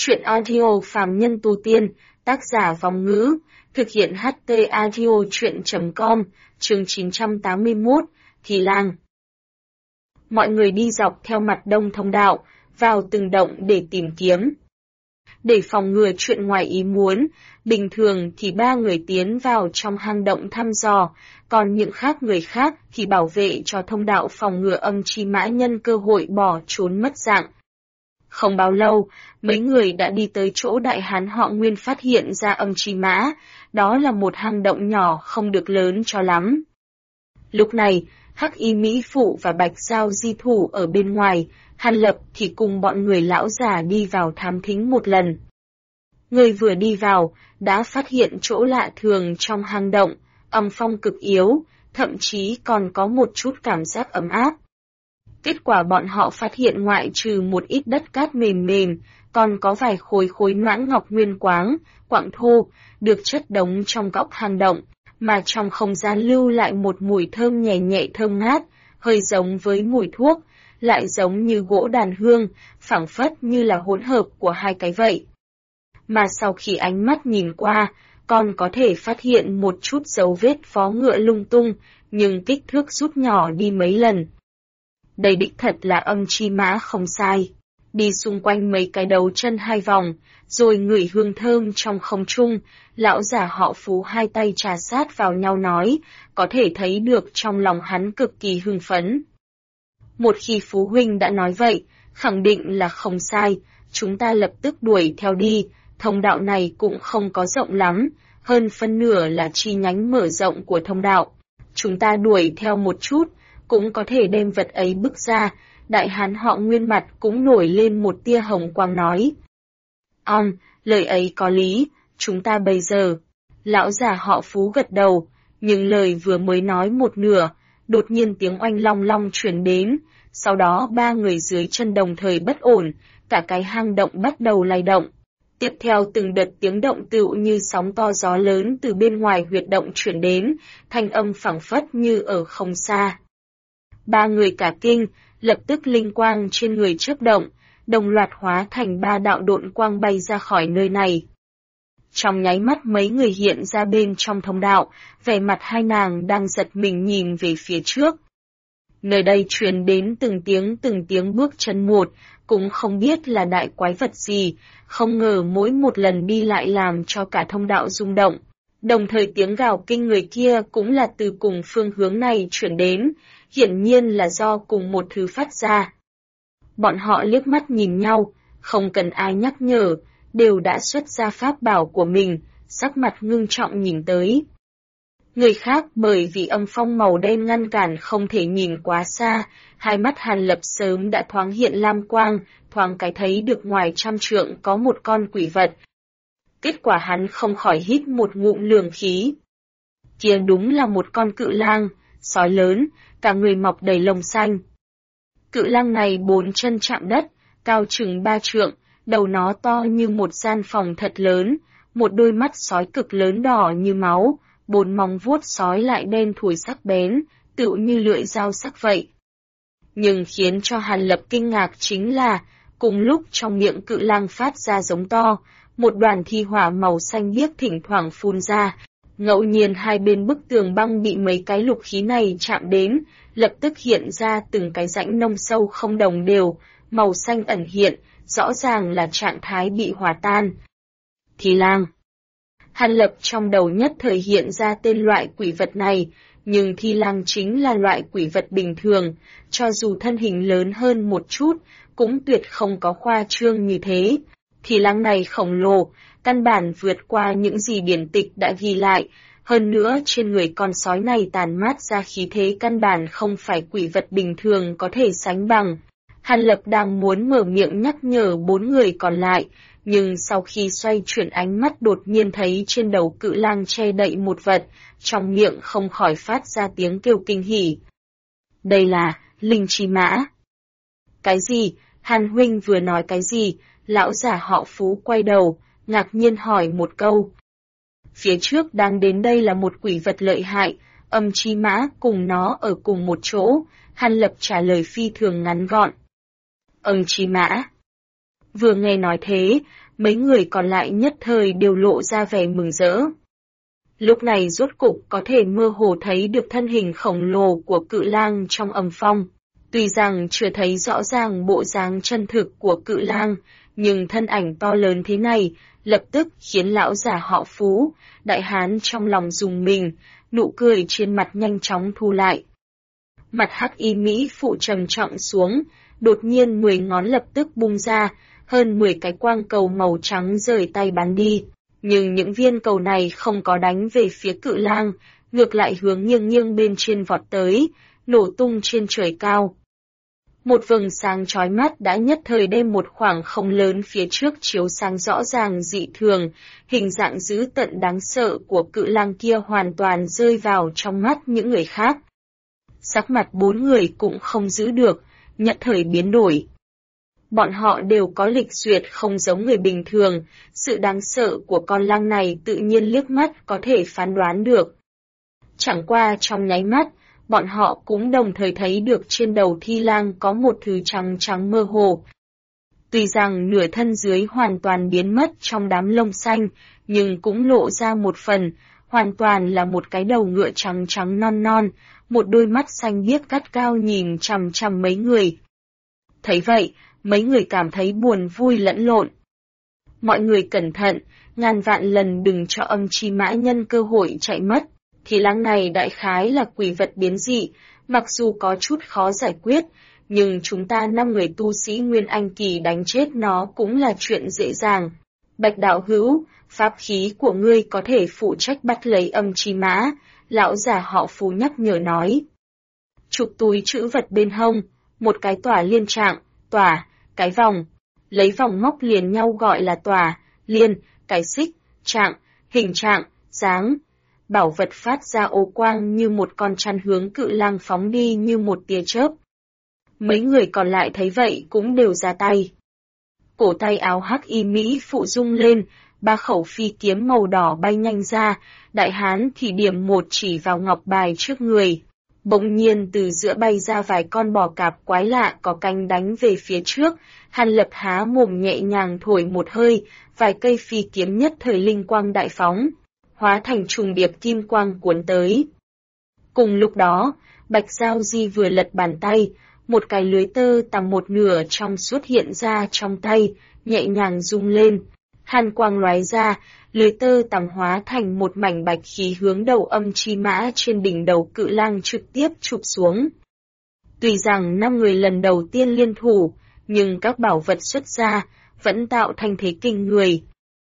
Truyện audio phàm nhân tu tiên, tác giả Vong Ngữ, thực hiện HT audio truyện.com, chương 981, Thì Lang. Mọi người đi dọc theo mặt đông thông đạo, vào từng động để tìm kiếm. Để phòng ngừa chuyện ngoài ý muốn, bình thường thì 3 người tiến vào trong hang động thăm dò, còn những người khác thì bảo vệ cho thông đạo phòng ngừa âm chi mã nhân cơ hội bỏ trốn mất dạng. Không bao lâu, mấy người đã đi tới chỗ đại hán họ Nguyên phát hiện ra âm chi mã, đó là một hang động nhỏ không được lớn cho lắm. Lúc này, Hắc Y Mỹ Phụ và Bạch Giao Di thủ ở bên ngoài, Hàn Lập thì cùng bọn người lão già đi vào thám thính một lần. Người vừa đi vào, đã phát hiện chỗ lạ thường trong hang động, âm phong cực yếu, thậm chí còn có một chút cảm giác ấm áp. Kết quả bọn họ phát hiện ngoại trừ một ít đất cát mềm mềm, còn có vài khối noãn ngọc nguyên quặng thô, được chất đống trong góc hang động, mà trong không gian lưu lại một mùi thơm nhẹ nhẹ thơm ngát, hơi giống với mùi thuốc, lại giống như gỗ đàn hương, phảng phất như là hỗn hợp của hai cái vậy. Mà sau khi ánh mắt nhìn qua, còn có thể phát hiện một chút dấu vết vó ngựa lung tung, nhưng kích thước rút nhỏ đi mấy lần. Đây đích thật là âm chi mã không sai. Đi xung quanh mấy cái đầu chân 2 vòng, rồi ngửi hương thơm trong không trung, lão giả họ Phú hai tay trà sát vào nhau nói, có thể thấy được trong lòng hắn cực kỳ hưng phấn. Một khi Phú huynh đã nói vậy, khẳng định là không sai, chúng ta lập tức đuổi theo đi, thông đạo này cũng không có rộng lắm, hơn phân nửa là chi nhánh mở rộng của thông đạo. Chúng ta đuổi theo một chút, cũng có thể đem vật ấy bước ra. Đại hán họ Nguyên mặt cũng nổi lên một tia hồng quang nói. Lời ấy có lý, chúng ta bây giờ. Lão già họ Phú gật đầu, nhưng lời vừa mới nói một nửa, đột nhiên tiếng oanh long long truyền đến, sau đó 3 người dưới chân đồng thời bất ổn, cả cái hang động bắt đầu lay động. Tiếp theo từng đợt tiếng động tựu như sóng to gió lớn từ bên ngoài huyệt động chuyển đến, thanh âm phảng phất như ở không xa. 3 người cả kinh, lập tức linh quang trên người chớp động, đồng loạt hóa thành 3 đạo độn quang bay ra khỏi nơi này. Trong nháy mắt mấy người hiện ra bên trong thông đạo, vẻ mặt hai nàng đang giật mình nhìn về phía trước. Nơi đây truyền đến từng tiếng bước chân một, cũng không biết là đại quái vật gì, không ngờ mỗi một lần đi lại làm cho cả thông đạo rung động. Đồng thời tiếng gào kinh người kia cũng là từ cùng phương hướng này chuyển đến, hiển nhiên là do cùng một thứ phát ra. Bọn họ liếc mắt nhìn nhau, không cần ai nhắc nhở, đều đã xuất ra pháp bảo của mình, sắc mặt ngưng trọng nhìn tới. Người khác bởi vì âm phong màu đen ngăn cản không thể nhìn quá xa, hai mắt Hàn Lập sớm đã thoáng hiện lam quang, thoáng cái thấy được ngoài 100 trượng có một con quỷ vật. Kết quả hắn không khỏi hít một ngụm lường khí. Kia đúng là một con cự lang, sói lớn, cả người mọc đầy lông xanh. Cự lang này 4 chân chạm đất, cao chừng 3 trượng, đầu nó to như một gian phòng thật lớn, một đôi mắt sói cực lớn đỏ như máu, 4 móng vuốt sói lại đen thùi sắc bén, tựu như lưỡi dao sắc vậy. Nhưng khiến cho Hàn Lập kinh ngạc chính là, cùng lúc trong miệng cự lang phát ra giống to, một đoàn thi hỏa màu xanh biếc thỉnh thoảng phun ra. Ngẫu nhiên hai bên bức tường băng bị mấy cái lục khí này chạm đến, lập tức hiện ra từng cái rãnh nông sâu không đồng đều, màu xanh ẩn hiện, rõ ràng là trạng thái bị hòa tan. Thì lang. Hàn Lập trong đầu nhất thời hiện ra tên loại quỷ vật này, nhưng thi lang chính là loại quỷ vật bình thường, cho dù thân hình lớn hơn một chút, cũng tuyệt không có khoa trương như thế. Thì lang này khổng lồ, căn bản vượt qua những gì điển tịch đã ghi lại, hơn nữa trên người con sói này tàn mát ra khí thế căn bản không phải quỷ vật bình thường có thể sánh bằng. Hàn Lập đang muốn mở miệng nhắc nhở 4 người còn lại, nhưng sau khi xoay chuyển ánh mắt đột nhiên thấy trên đầu cự lang che đậy một vật, trong miệng không khỏi phát ra tiếng kêu kinh hỉ. Đây là linh chi mã. Cái gì? Hàn huynh vừa nói cái gì? Lão giả họ Phú quay đầu, ngạc nhiên hỏi một câu. Phía trước đang đến đây là một quỷ vật lợi hại, âm chi mã cùng nó ở cùng một chỗ, Hàn Lập trả lời phi thường ngắn gọn. Âm chi mã. Vừa nghe nói thế, mấy người còn lại nhất thời đều lộ ra vẻ mừng rỡ. Lúc này rốt cục có thể mơ hồ thấy được thân hình khổng lồ của Cự Lang trong âm phong. Tuy rằng chưa thấy rõ ràng bộ dáng chân thực của Cự Lang, nhưng thân ảnh to lớn thế này lập tức khiến lão già họ Phú, đại hán trong lòng rùng mình, nụ cười trên mặt nhanh chóng thu lại. Mặt Hắc Y Mỹ phụ trầm trọng xuống, đột nhiên 10 ngón lập tức bung ra, hơn 10 cái quang cầu màu trắng rời tay bắn đi. Nhưng những viên cầu này không có đánh về phía Cự Lang, ngược lại hướng nghiêng nghiêng bên trên vọt tới, nổ tung trên trời cao. Một vầng sáng chói mắt đã nhất thời đem một khoảng không lớn phía trước chiếu sáng rõ ràng dị thường, hình dạng dữ tợn đáng sợ của Cự Lang kia hoàn toàn rơi vào trong mắt những người khác. Sắc mặt 4 người cũng không giữ được, nhất thời biến đổi. Bọn họ đều có lịch duyệt không giống người bình thường, sự đáng sợ của con lang này tự nhiên liếc mắt có thể phán đoán được. Chẳng qua trong nháy mắt, bọn họ cũng đồng thời thấy được trên đầu Thi Lang có một thứ trắng trắng mơ hồ. Tuy rằng nửa thân dưới hoàn toàn biến mất trong đám lông xanh, nhưng cũng lộ ra một phần, hoàn toàn là một cái đầu ngựa trắng trắng non non, một đôi mắt xanh biếc gắt cao nhìn chằm chằm mấy người. Thấy vậy, mấy người cảm thấy buồn vui lẫn lộn. Mọi người cẩn thận, ngàn vạn lần đừng cho Âm Chi Mã nhân cơ hội chạy mất. Thì Lang này đại khái là quỷ vật biến dị, mặc dù có chút khó giải quyết, nhưng chúng ta 5 người tu sĩ Nguyên Anh Kỳ đánh chết nó cũng là chuyện dễ dàng. Bạch đạo hữu, pháp khí của ngươi có thể phụ trách bắt lấy Âm Chi Mã, lão già họ Phú nhắc nhở nói. Chụp túi trữ vật bên hông, một cái tỏa liên trạng, tỏa, cái vòng, lấy vòng móc liền nhau gọi là tỏa, liên, cái xích, trạng, hình trạng, dáng. Bảo vật phát ra ô quang như một con chăn hướng Cự Lang phóng đi như một tia chớp. Mấy người còn lại thấy vậy cũng đều ra tay. Cổ tay áo Hắc Y Mỹ phụ rung lên, 3 khẩu phi kiếm màu đỏ bay nhanh ra, đại hán thì điểm một chỉ vào ngọc bài trước người. Bỗng nhiên từ giữa bay ra vài con bò cạp quái lạ có cánh đánh về phía trước, Hàn Lập há mồm nhẹ nhàng thổi một hơi, vài cây phi kiếm nhất thời linh quang đại phóng, hóa thành trùng điệp kim quang cuốn tới. Cùng lúc đó, Bạch Giao Di vừa lật bàn tay, một cái lưới tơ tằm một nửa trong suốt hiện ra trong tay, nhẹ nhàng rung lên. Hàn quang lóe ra, lưới tơ tằm hóa thành một mảnh bạch khí hướng đầu Âm Chi Mã trên đỉnh đầu Cự Lang trực tiếp chụp xuống. Tuy rằng 5 người lần đầu tiên liên thủ, nhưng các bảo vật xuất ra, vẫn tạo thành thế kinh người.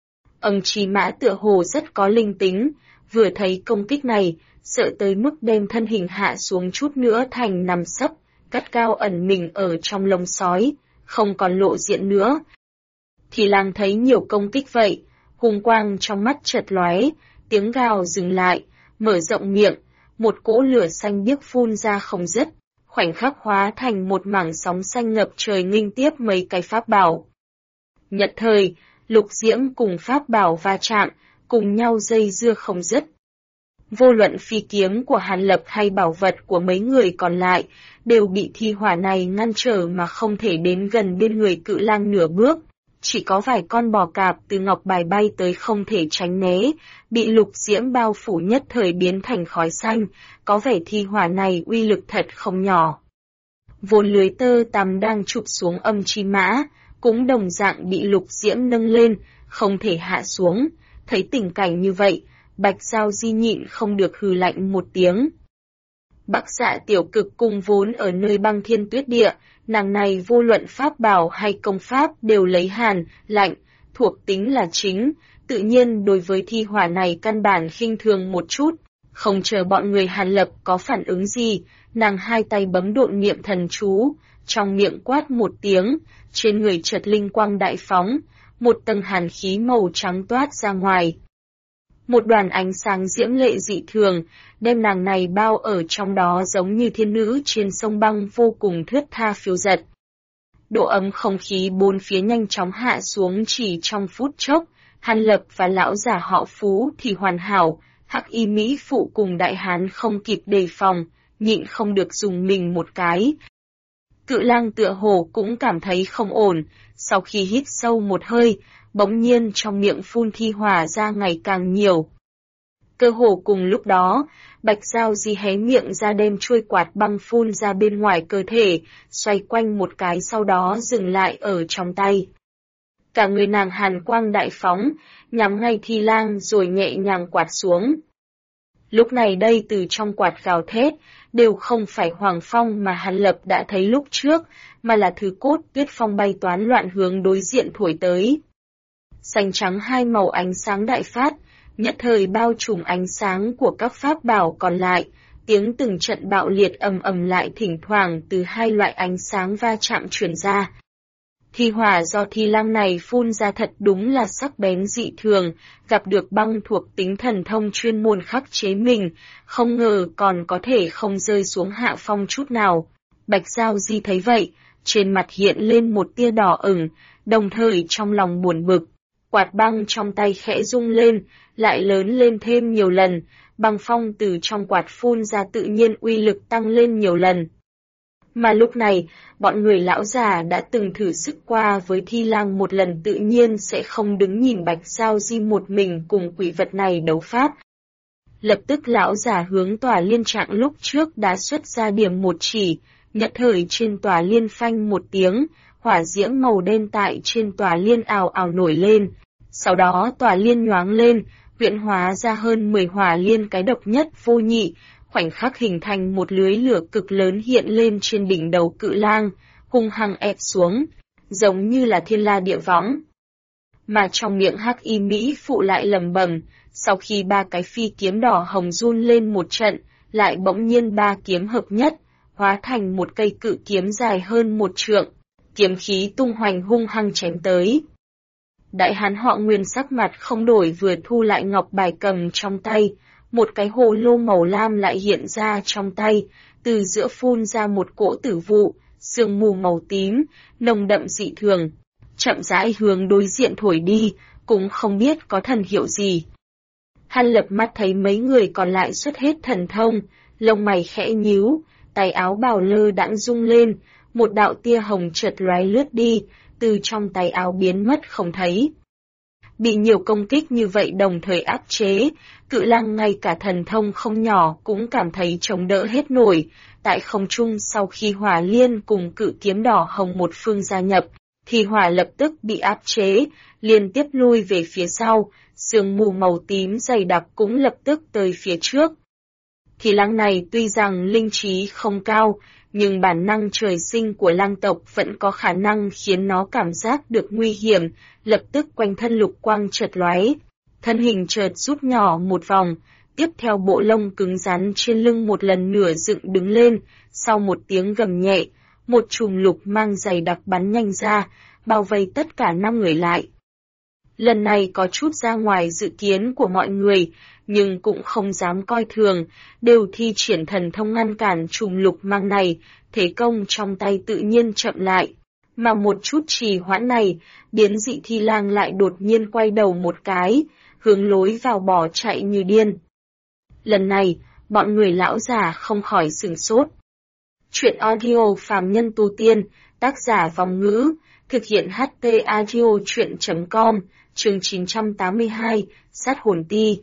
Âm Chi Mã tựa hồ rất có linh tính, vừa thấy công kích này, sợ tới mức đem thân hình hạ xuống chút nữa thành nằm sấp, cắt cao ẩn mình ở trong lông sói, không còn lộ diện nữa. Thì Lang thấy nhiều công kích vậy, hung quang trong mắt chợt lóe, tiếng gào dừng lại, mở rộng miệng, một cỗ lửa xanh biếc phun ra không dứt, khoảnh khắc hóa thành một mảng sóng xanh ngập trời nghênh tiếp mấy cái pháp bảo. Nhất thời, lục diễm cùng pháp bảo va chạm, cùng nhau dây dưa không dứt. Vô luận phi kiếm của Hàn Lập hay bảo vật của mấy người còn lại, đều bị thi hỏa này ngăn trở mà không thể đến gần bên người Cự Lang nửa bước. Chỉ có vài con bò cạp từ ngọc bài bay tới không thể tránh né, bị lục diễm bao phủ nhất thời biến thành khói xanh, có vẻ thi hỏa này uy lực thật không nhỏ. Vốn lưới tơ tằm đang chụp xuống Âm Chi Mã, cũng đồng dạng bị lục diễm nâng lên, không thể hạ xuống. Thấy tình cảnh như vậy, Bạch Giao Di nhịn không được hừ lạnh một tiếng. Bắc Dạ Tiểu Cực Cung vốn ở nơi Băng Thiên Tuyết Địa, nàng này vô luận pháp bảo hay công pháp đều lấy hàn, lạnh, thuộc tính là chính, tự nhiên đối với thi hỏa này căn bản khinh thường một chút. Không chờ bọn người Hàn Lập có phản ứng gì, nàng hai tay bấm độn niệm thần chú, trong miệng quát một tiếng, trên người chợt linh quang đại phóng, một tầng hàn khí màu trắng toát ra ngoài. Một đoàn ánh sáng diễm lệ dị thường, đem nàng này bao ở trong đó giống như thiên nữ trên sông băng vô cùng thướt tha phiêu dật. Độ ấm không khí bốn phía nhanh chóng hạ xuống chỉ trong phút chốc, Hàn Lập và lão già họ Phú thì hoàn hảo, Hắc Y Mỹ phụ cùng đại hán không kịp đề phòng, nhịn không được dùng mình một cái. Cự Lang tựa hồ cũng cảm thấy không ổn, sau khi hít sâu một hơi, bỗng nhiên trong miệng phun thi hỏa ra ngày càng nhiều. Cơ hồ cùng lúc đó, Bạch Giao Di hé miệng ra đem chuôi quạt băng phun ra bên ngoài cơ thể, xoay quanh một cái sau đó dừng lại ở trong tay. Cả người nàng hàn quang đại phóng, nhắm ngay Thi Lang rồi nhẹ nhàng quạt xuống. Lúc này đây từ trong quạt gào thét, đều không phải Hoàng Phong mà Hàn Lập đã thấy lúc trước, mà là thứ cốt tuyết phong bay toán loạn hướng đối diện thổi tới. Xanh trắng hai màu ánh sáng đại phát, nhất thời bao trùm ánh sáng của các pháp bảo còn lại, tiếng từng trận bạo liệt ầm ầm lại thỉnh thoảng từ hai loại ánh sáng va chạm truyền ra. Thi hỏa do Thi Lang này phun ra thật đúng là sắc bén dị thường, gặp được băng thuộc tính thần thông chuyên môn khắc chế mình, không ngờ còn có thể không rơi xuống hạ phong chút nào. Bạch Giao Di thấy vậy, trên mặt hiện lên một tia đỏ ửng, đồng thời trong lòng buồn bực. Quạt băng trong tay khẽ rung lên, lại lớn lên thêm nhiều lần, băng phong từ trong quạt phun ra tự nhiên uy lực tăng lên nhiều lần. Mà lúc này, bọn người lão già đã từng thử sức qua với Thi Lang một lần tự nhiên sẽ không đứng nhìn Bạch Giao Di một mình cùng quỷ vật này đấu pháp. Lập tức lão già hướng tòa liên trạng lúc trước đã xuất ra điểm một chỉ, nhất thời trên tòa liên phanh một tiếng, hỏa diễm màu đen tại trên tòa liên ào ào nổi lên. Sau đó tòa liên nhoáng lên, huyễn hóa ra hơn 10 hỏa liên cái độc nhất vô nhị, khoảnh khắc hình thành một lưới lửa cực lớn hiện lên trên đỉnh đầu Cự Lang, hung hăng ép xuống, giống như là thiên la địa võng. Mà trong miệng Hắc Y Mỹ phụ lại lẩm bẩm, sau khi ba cái phi kiếm đỏ hồng run lên một trận, lại bỗng nhiên ba kiếm hợp nhất, hóa thành một cây cự kiếm dài hơn 1 trượng, kiếm khí tung hoành hung hăng chém tới. Đại hán họ Nguyên sắc mặt không đổi vừa thu lại ngọc bài cầm trong tay, một cái hồ lô màu lam lại hiện ra trong tay, từ giữa phun ra một cỗ tử vụ, sương mù màu tím, nồng đậm dị thường, chậm rãi hướng đối diện thổi đi, cũng không biết có thần hiệu gì. Hàn Lập mắt thấy mấy người còn lại xuất hết thần thông, lông mày khẽ nhíu, tay áo bào lơ đãng rung lên, một đạo tia hồng chợt lóe lướt đi, từ trong tay áo biến mất không thấy. Bị nhiều công kích như vậy đồng thời áp chế, Cự Lang ngay cả thần thông không nhỏ cũng cảm thấy chống đỡ hết nổi, tại không trung sau khi hỏa liên cùng cự kiếm đỏ hồng một phương gia nhập, thì hỏa lập tức bị áp chế, liên tiếp lui về phía sau, sương mù màu tím dày đặc cũng lập tức tới phía trước. Thì Lang này tuy rằng linh trí không cao, nhưng bản năng trời sinh của lang tộc vẫn có khả năng khiến nó cảm giác được nguy hiểm, lập tức quanh thân lục quang chợt lóe, thân hình chợt rút nhỏ một vòng, tiếp theo bộ lông cứng rắn trên lưng một lần nữa dựng đứng lên, sau một tiếng gầm nhẹ, một chùm lục mang dày đặc bắn nhanh ra, bao vây tất cả 5 người lại. Lần này có chút ra ngoài dự kiến của mọi người, nhưng cũng không dám coi thường, đều thi triển thần thông ngăn cản chùm lục mang này, thế công trong tay tự nhiên chậm lại. Mà một chút trì hoãn này, biến dị Thi Lang lại đột nhiên quay đầu một cái, hướng lối vào bỏ chạy như điên. Lần này, bọn người lão già không khỏi sửng sốt. Chuyện audio phàm nhân tu tiên, tác giả Vòng Ngữ, thực hiện HT audio chuyện.com, chương 982, sát hồn ti.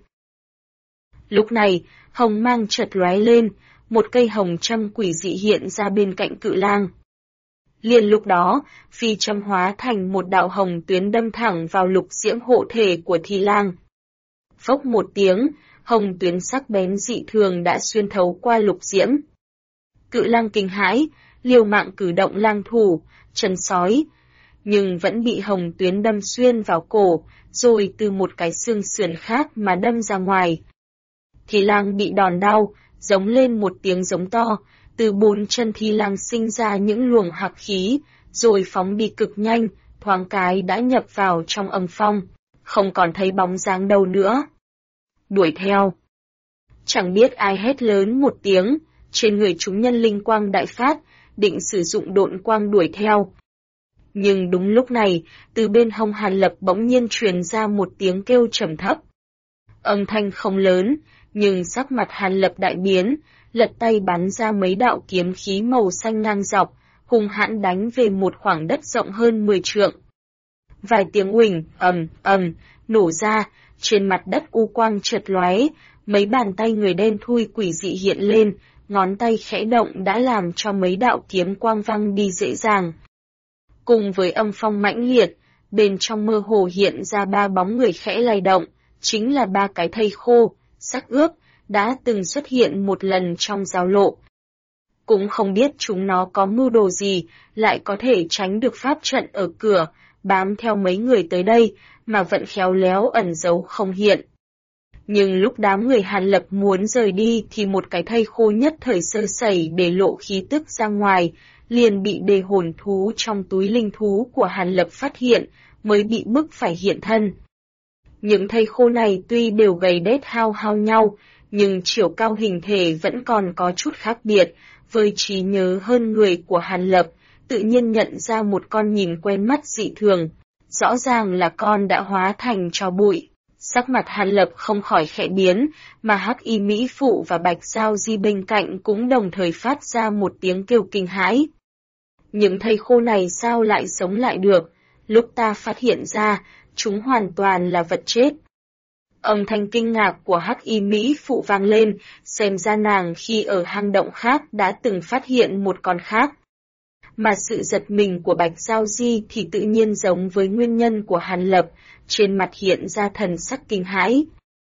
Lúc này, hồng mang chợt lóe lên, một cây hồng châm quỷ dị hiện ra bên cạnh Cự Lang. Liền lúc đó, phi châm hóa thành một đạo hồng tuyến đâm thẳng vào lục diễm hộ thể của Thi Lang. Phốc một tiếng, hồng tuyến sắc bén dị thường đã xuyên thấu qua lục diễm. Cự Lang kinh hãi, liều mạng cử động lang thủ, chân sói, nhưng vẫn bị hồng tuyến đâm xuyên vào cổ, rồi từ một cái xương sườn khác mà đâm ra ngoài. Thi Lang bị đòn đau, giống lên một tiếng giống to, từ 4 chân Thi Lang sinh ra những luồng hắc khí, rồi phóng đi cực nhanh, thoáng cái đã nhập vào trong âm phong, không còn thấy bóng dáng đâu nữa. Đuổi theo. Chẳng biết ai hét lớn một tiếng, trên người chúng nhân linh quang đại phát, định sử dụng độn quang đuổi theo. Nhưng đúng lúc này, từ bên hông Hàn Lập bỗng nhiên truyền ra một tiếng kêu trầm thấp. Âm thanh không lớn, nhưng sắc mặt Hàn Lập đại biến, lật tay bắn ra mấy đạo kiếm khí màu xanh ngang dọc, hung hãn đánh về một khoảng đất rộng hơn 10 trượng. Vài tiếng uỳnh, nổ ra, trên mặt đất u quang chợt lóe, mấy bàn tay người đen thui quỷ dị hiện lên, ngón tay khẽ động đã làm cho mấy đạo kiếm quang văng đi dễ dàng. Cùng với âm phong mãnh liệt, bên trong mơ hồ hiện ra ba bóng người khẽ lay động, chính là ba cái thây khô, xác ướp, đã từng xuất hiện một lần trong giao lộ. Cũng không biết chúng nó có mưu đồ gì, lại có thể tránh được pháp trận ở cửa, bám theo mấy người tới đây, mà vẫn khéo léo ẩn giấu không hiện. Nhưng lúc đám người Hàn Lập muốn rời đi thì một cái thây khô nhất thời sơ sẩy để lộ khí tức ra ngoài, liền bị đề hồn thú trong túi linh thú của Hàn Lập phát hiện, mới bị bức phải hiện thân. Những thây khô này tuy đều gầy đét hao hao nhau, nhưng chiều cao hình thể vẫn còn có chút khác biệt, với trí nhớ hơn người của Hàn Lập, tự nhiên nhận ra một con nhìn quen mắt dị thường, rõ ràng là con đã hóa thành tro bụi. Sắc mặt Hàn Lập không khỏi khẽ biến, mà Hắc Y Mỹ Phụ và Bạch Giao Di bên cạnh cũng đồng thời phát ra một tiếng kêu kinh hãi. Những thây khô này sao lại sống lại được? Lúc ta phát hiện ra, chúng hoàn toàn là vật chết. Âm thanh kinh ngạc của Hắc Y Mỹ Phụ vang lên, xem ra nàng khi ở hang động khác đã từng phát hiện một con khác. Mà sự giật mình của Bạch Giao Di thì tự nhiên giống với nguyên nhân của Hàn Lập, trên mặt hiện ra thần sắc kinh hãi.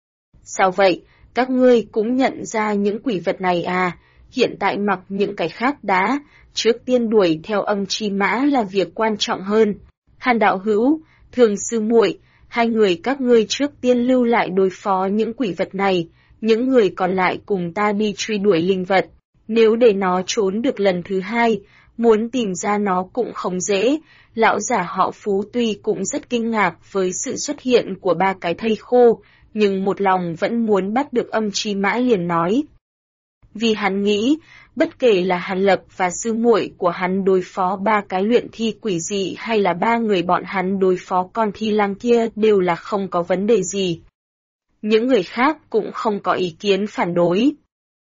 Sao vậy, các ngươi cũng nhận ra những quỷ vật này à, hiện tại mặc những cái khác đã, trước tiên đuổi theo âm chi mã là việc quan trọng hơn. Hàn đạo hữu, Thường sư muội, hai người các ngươi trước tiên lưu lại đối phó những quỷ vật này, những người còn lại cùng ta đi truy đuổi linh vật. Nếu để nó trốn được lần thứ hai, muốn tìm ra nó cũng không dễ. Lão giả họ Phú tuy cũng rất kinh ngạc với sự xuất hiện của ba cái thây khô, nhưng một lòng vẫn muốn bắt được âm chi mã liền nói. Vì hắn nghĩ, bất kể là Hàn Lập và sư muội của hắn đối phó ba cái luyện thi quỷ dị hay là ba người bọn hắn đối phó con thi lang kia đều là không có vấn đề gì. Những người khác cũng không có ý kiến phản đối.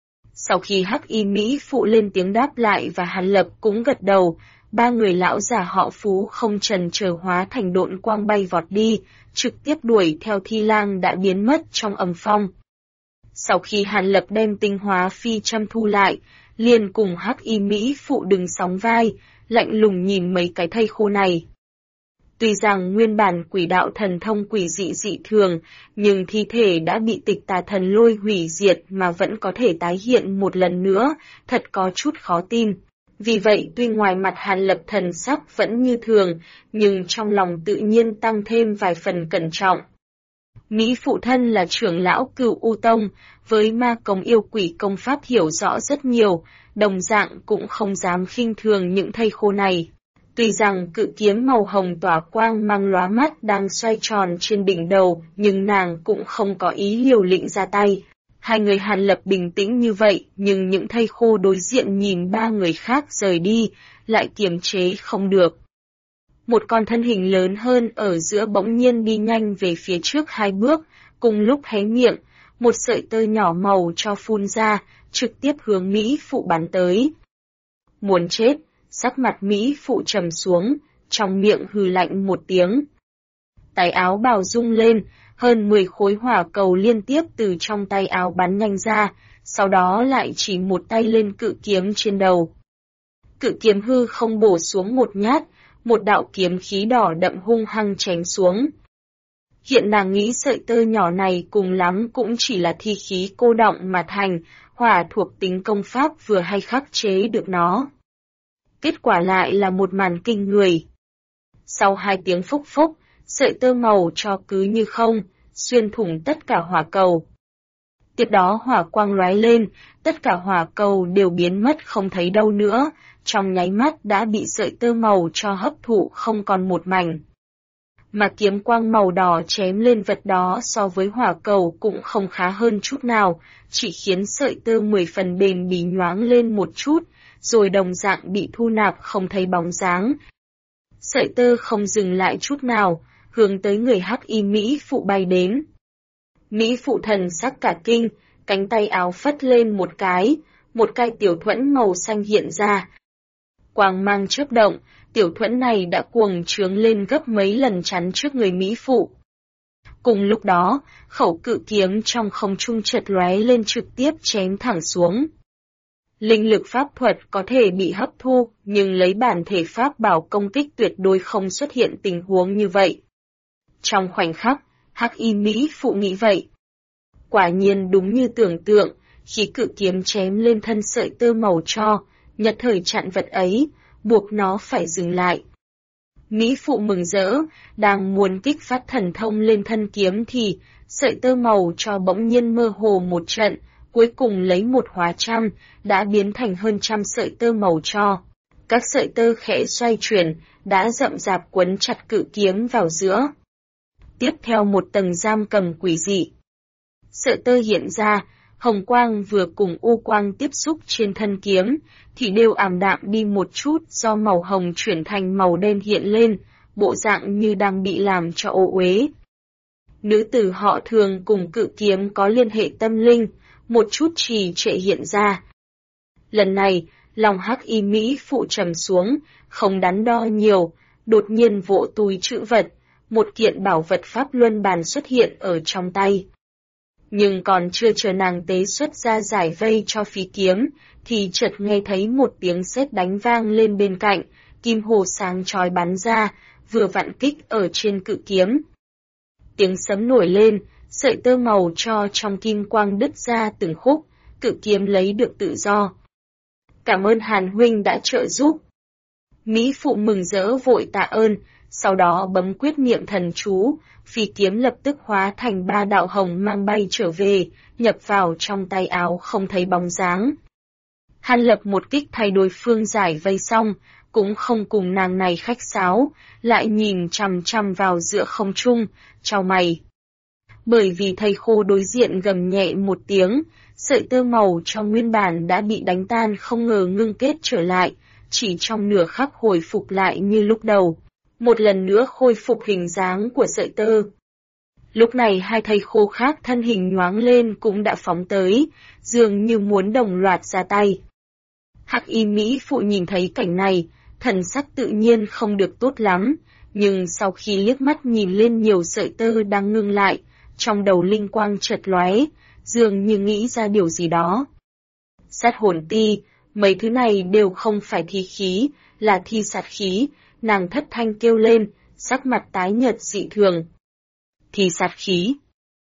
Sau khi Hắc Y Mỹ Phụ lên tiếng đáp lại và Hàn Lập cũng gật đầu, ba người lão già họ Phú không chần chờ hóa thành độn quang bay vọt đi, trực tiếp đuổi theo thi lang đã biến mất trong âm phong. Sau khi Hàn Lập đem tinh hóa phi châm thu lại, liền cùng Hắc Y Mỹ Phụ đứng sóng vai, lạnh lùng nhìn mấy cái thây khô này. Tuy rằng nguyên bản quỷ đạo thần thông quỷ dị dị thường, nhưng thi thể đã bị tịch tà thần lôi hủy diệt mà vẫn có thể tái hiện một lần nữa, thật có chút khó tin. Vì vậy tuy ngoài mặt Hàn Lập thần sắc vẫn như thường, nhưng trong lòng tự nhiên tăng thêm vài phần cẩn trọng. Mỹ phụ thân là trưởng lão Cửu U Tông, với ma công yêu quỷ công pháp hiểu rõ rất nhiều, đồng dạng cũng không dám khinh thường những thây khô này. Tuy rằng cự kiếm màu hồng tỏa quang mang lóa mắt đang xoay tròn trên đỉnh đầu, nhưng nàng cũng không có ý liều lĩnh ra tay. Hai người Hàn Lập bình tĩnh như vậy, nhưng những thây khô đối diện nhìn ba người khác rời đi, lại kiềm chế không được. Một con thân hình lớn hơn ở giữa bỗng nhiên đi nhanh về phía trước hai bước, cùng lúc hé miệng, một sợi tơ nhỏ màu cho phun ra, trực tiếp hướng Mỹ Phụ bắn tới. Muốn chết, sắc mặt Mỹ Phụ trầm xuống, trong miệng hừ lạnh một tiếng. Tay áo bào rung lên, hơn 10 khối hỏa cầu liên tiếp từ trong tay áo bắn nhanh ra, sau đó lại chỉ một tay lên cự kiếm trên đầu. Cự kiếm hư không bổ xuống một nhát, một đạo kiếm khí đỏ đậm hung hăng chém xuống. Hiện nàng nghĩ sợi tơ nhỏ này cùng lắm cũng chỉ là thi khí cô đọng mà thành, hỏa thuộc tính công pháp vừa hay khắc chế được nó. Kết quả lại là một màn kinh người. Sau 2 tiếng phốc phốc, sợi tơ màu cho cứ như không, xuyên thủng tất cả hỏa cầu. Tiếp đó hỏa quang lóe lên, tất cả hỏa cầu đều biến mất không thấy đâu nữa, trong nháy mắt đã bị sợi tơ màu cho hấp thụ không còn một mảnh. Mà kiếm quang màu đỏ chém lên vật đó so với hỏa cầu cũng không khá hơn chút nào, chỉ khiến sợi tơ 10 phần bền bỉ nhoáng lên một chút, rồi đồng dạng bị thu nạp không thấy bóng dáng. Sợi tơ không dừng lại chút nào, hướng tới người Hắc Y Mỹ Phụ bay đến. Mỹ Phụ thần sắc cả kinh, cánh tay áo phất lên một cái tiểu thuẫn màu xanh hiện ra. Quang mang chớp động, tiểu thuẫn này đã cuồng trướng lên gấp mấy lần chắn trước người Mỹ phụ. Cùng lúc đó, khẩu cự kiếm trong không trung chợt lóe lên trực tiếp chém thẳng xuống. Linh lực pháp thuật có thể bị hấp thu, nhưng lấy bản thể pháp bảo công kích tuyệt đối không xuất hiện tình huống như vậy. Trong khoảnh khắc, Hắc Y Mỹ phụ nghĩ vậy. Quả nhiên đúng như tưởng tượng, khi cự kiếm chém lên thân sợi tơ màu tro, nhất thời chặn vật ấy, buộc nó phải dừng lại. Mỹ phụ mừng rỡ, đang muốn kích phát thần thông lên thân kiếm thì, sợi tơ màu tro bỗng nhiên mơ hồ một trận, cuối cùng lấy một hóa trăm, đã biến thành hơn trăm sợi tơ màu tro. Các sợi tơ khẽ xoay chuyển, đã rậm rạp quấn chặt cự kiếm vào giữa. Tiếp theo một tầng giam cầm quỷ dị. Sợi tơ hiện ra, hồng quang vừa cùng u quang tiếp xúc trên thân kiếm, thì đều ảm đạm đi một chút do màu hồng chuyển thành màu đen hiện lên, bộ dạng như đang bị làm cho ô uế. Nữ tử họ Thường cùng cự kiếm có liên hệ tâm linh, một chút trì trệ hiện ra. Lần này, lòng Hắc Y Mỹ phụ trầm xuống, không đắn đo nhiều, đột nhiên vỗ túi trữ vật, một kiện bảo vật pháp luân bàn xuất hiện ở trong tay. Nhưng còn chưa chờ nàng tế xuất ra giải vây cho phi kiếm, thì chợt nghe thấy một tiếng sét đánh vang lên bên cạnh, kim hồ sáng chói bắn ra, vừa vặn kích ở trên cự kiếm. Tiếng sấm nổi lên, sợi tơ màu tro trong kim quang đứt ra từng khúc, cự kiếm lấy được tự do. Cảm ơn Hàn huynh đã trợ giúp. Mỹ phụ mừng rỡ vội tạ ơn, sau đó bấm quyết niệm thần chú, phi kiếm lập tức hóa thành 3 đạo hồng mang bay trở về, nhập vào trong tay áo không thấy bóng dáng. Hàn Lập một kích thay đối phương giải vây xong, cũng không cùng nàng này khách sáo, lại nhìn chằm chằm vào giữa không trung, chau mày. Bởi vì thầy khô đối diện gầm nhẹ một tiếng, sợi tơ màu trong nguyên bản đã bị đánh tan không ngờ ngưng kết trở lại, chỉ trong nửa khắc hồi phục lại như lúc đầu. Một lần nữa khôi phục hình dáng của sợi tơ. Lúc này hai thầy khô khác thân hình nhoáng lên cũng đã phóng tới, dường như muốn đồng loạt ra tay. Hắc Y Mỹ phụ nhìn thấy cảnh này, thần sắc tự nhiên không được tốt lắm, nhưng sau khi liếc mắt nhìn lên nhiều sợi tơ đang ngưng lại, trong đầu linh quang chợt lóe, dường như nghĩ ra điều gì đó. Sát hồn ti, mấy thứ này đều không phải thi khí, là thi sát khí. Nàng thất thanh kêu lên, sắc mặt tái nhợt dị thường. Thi sát khí.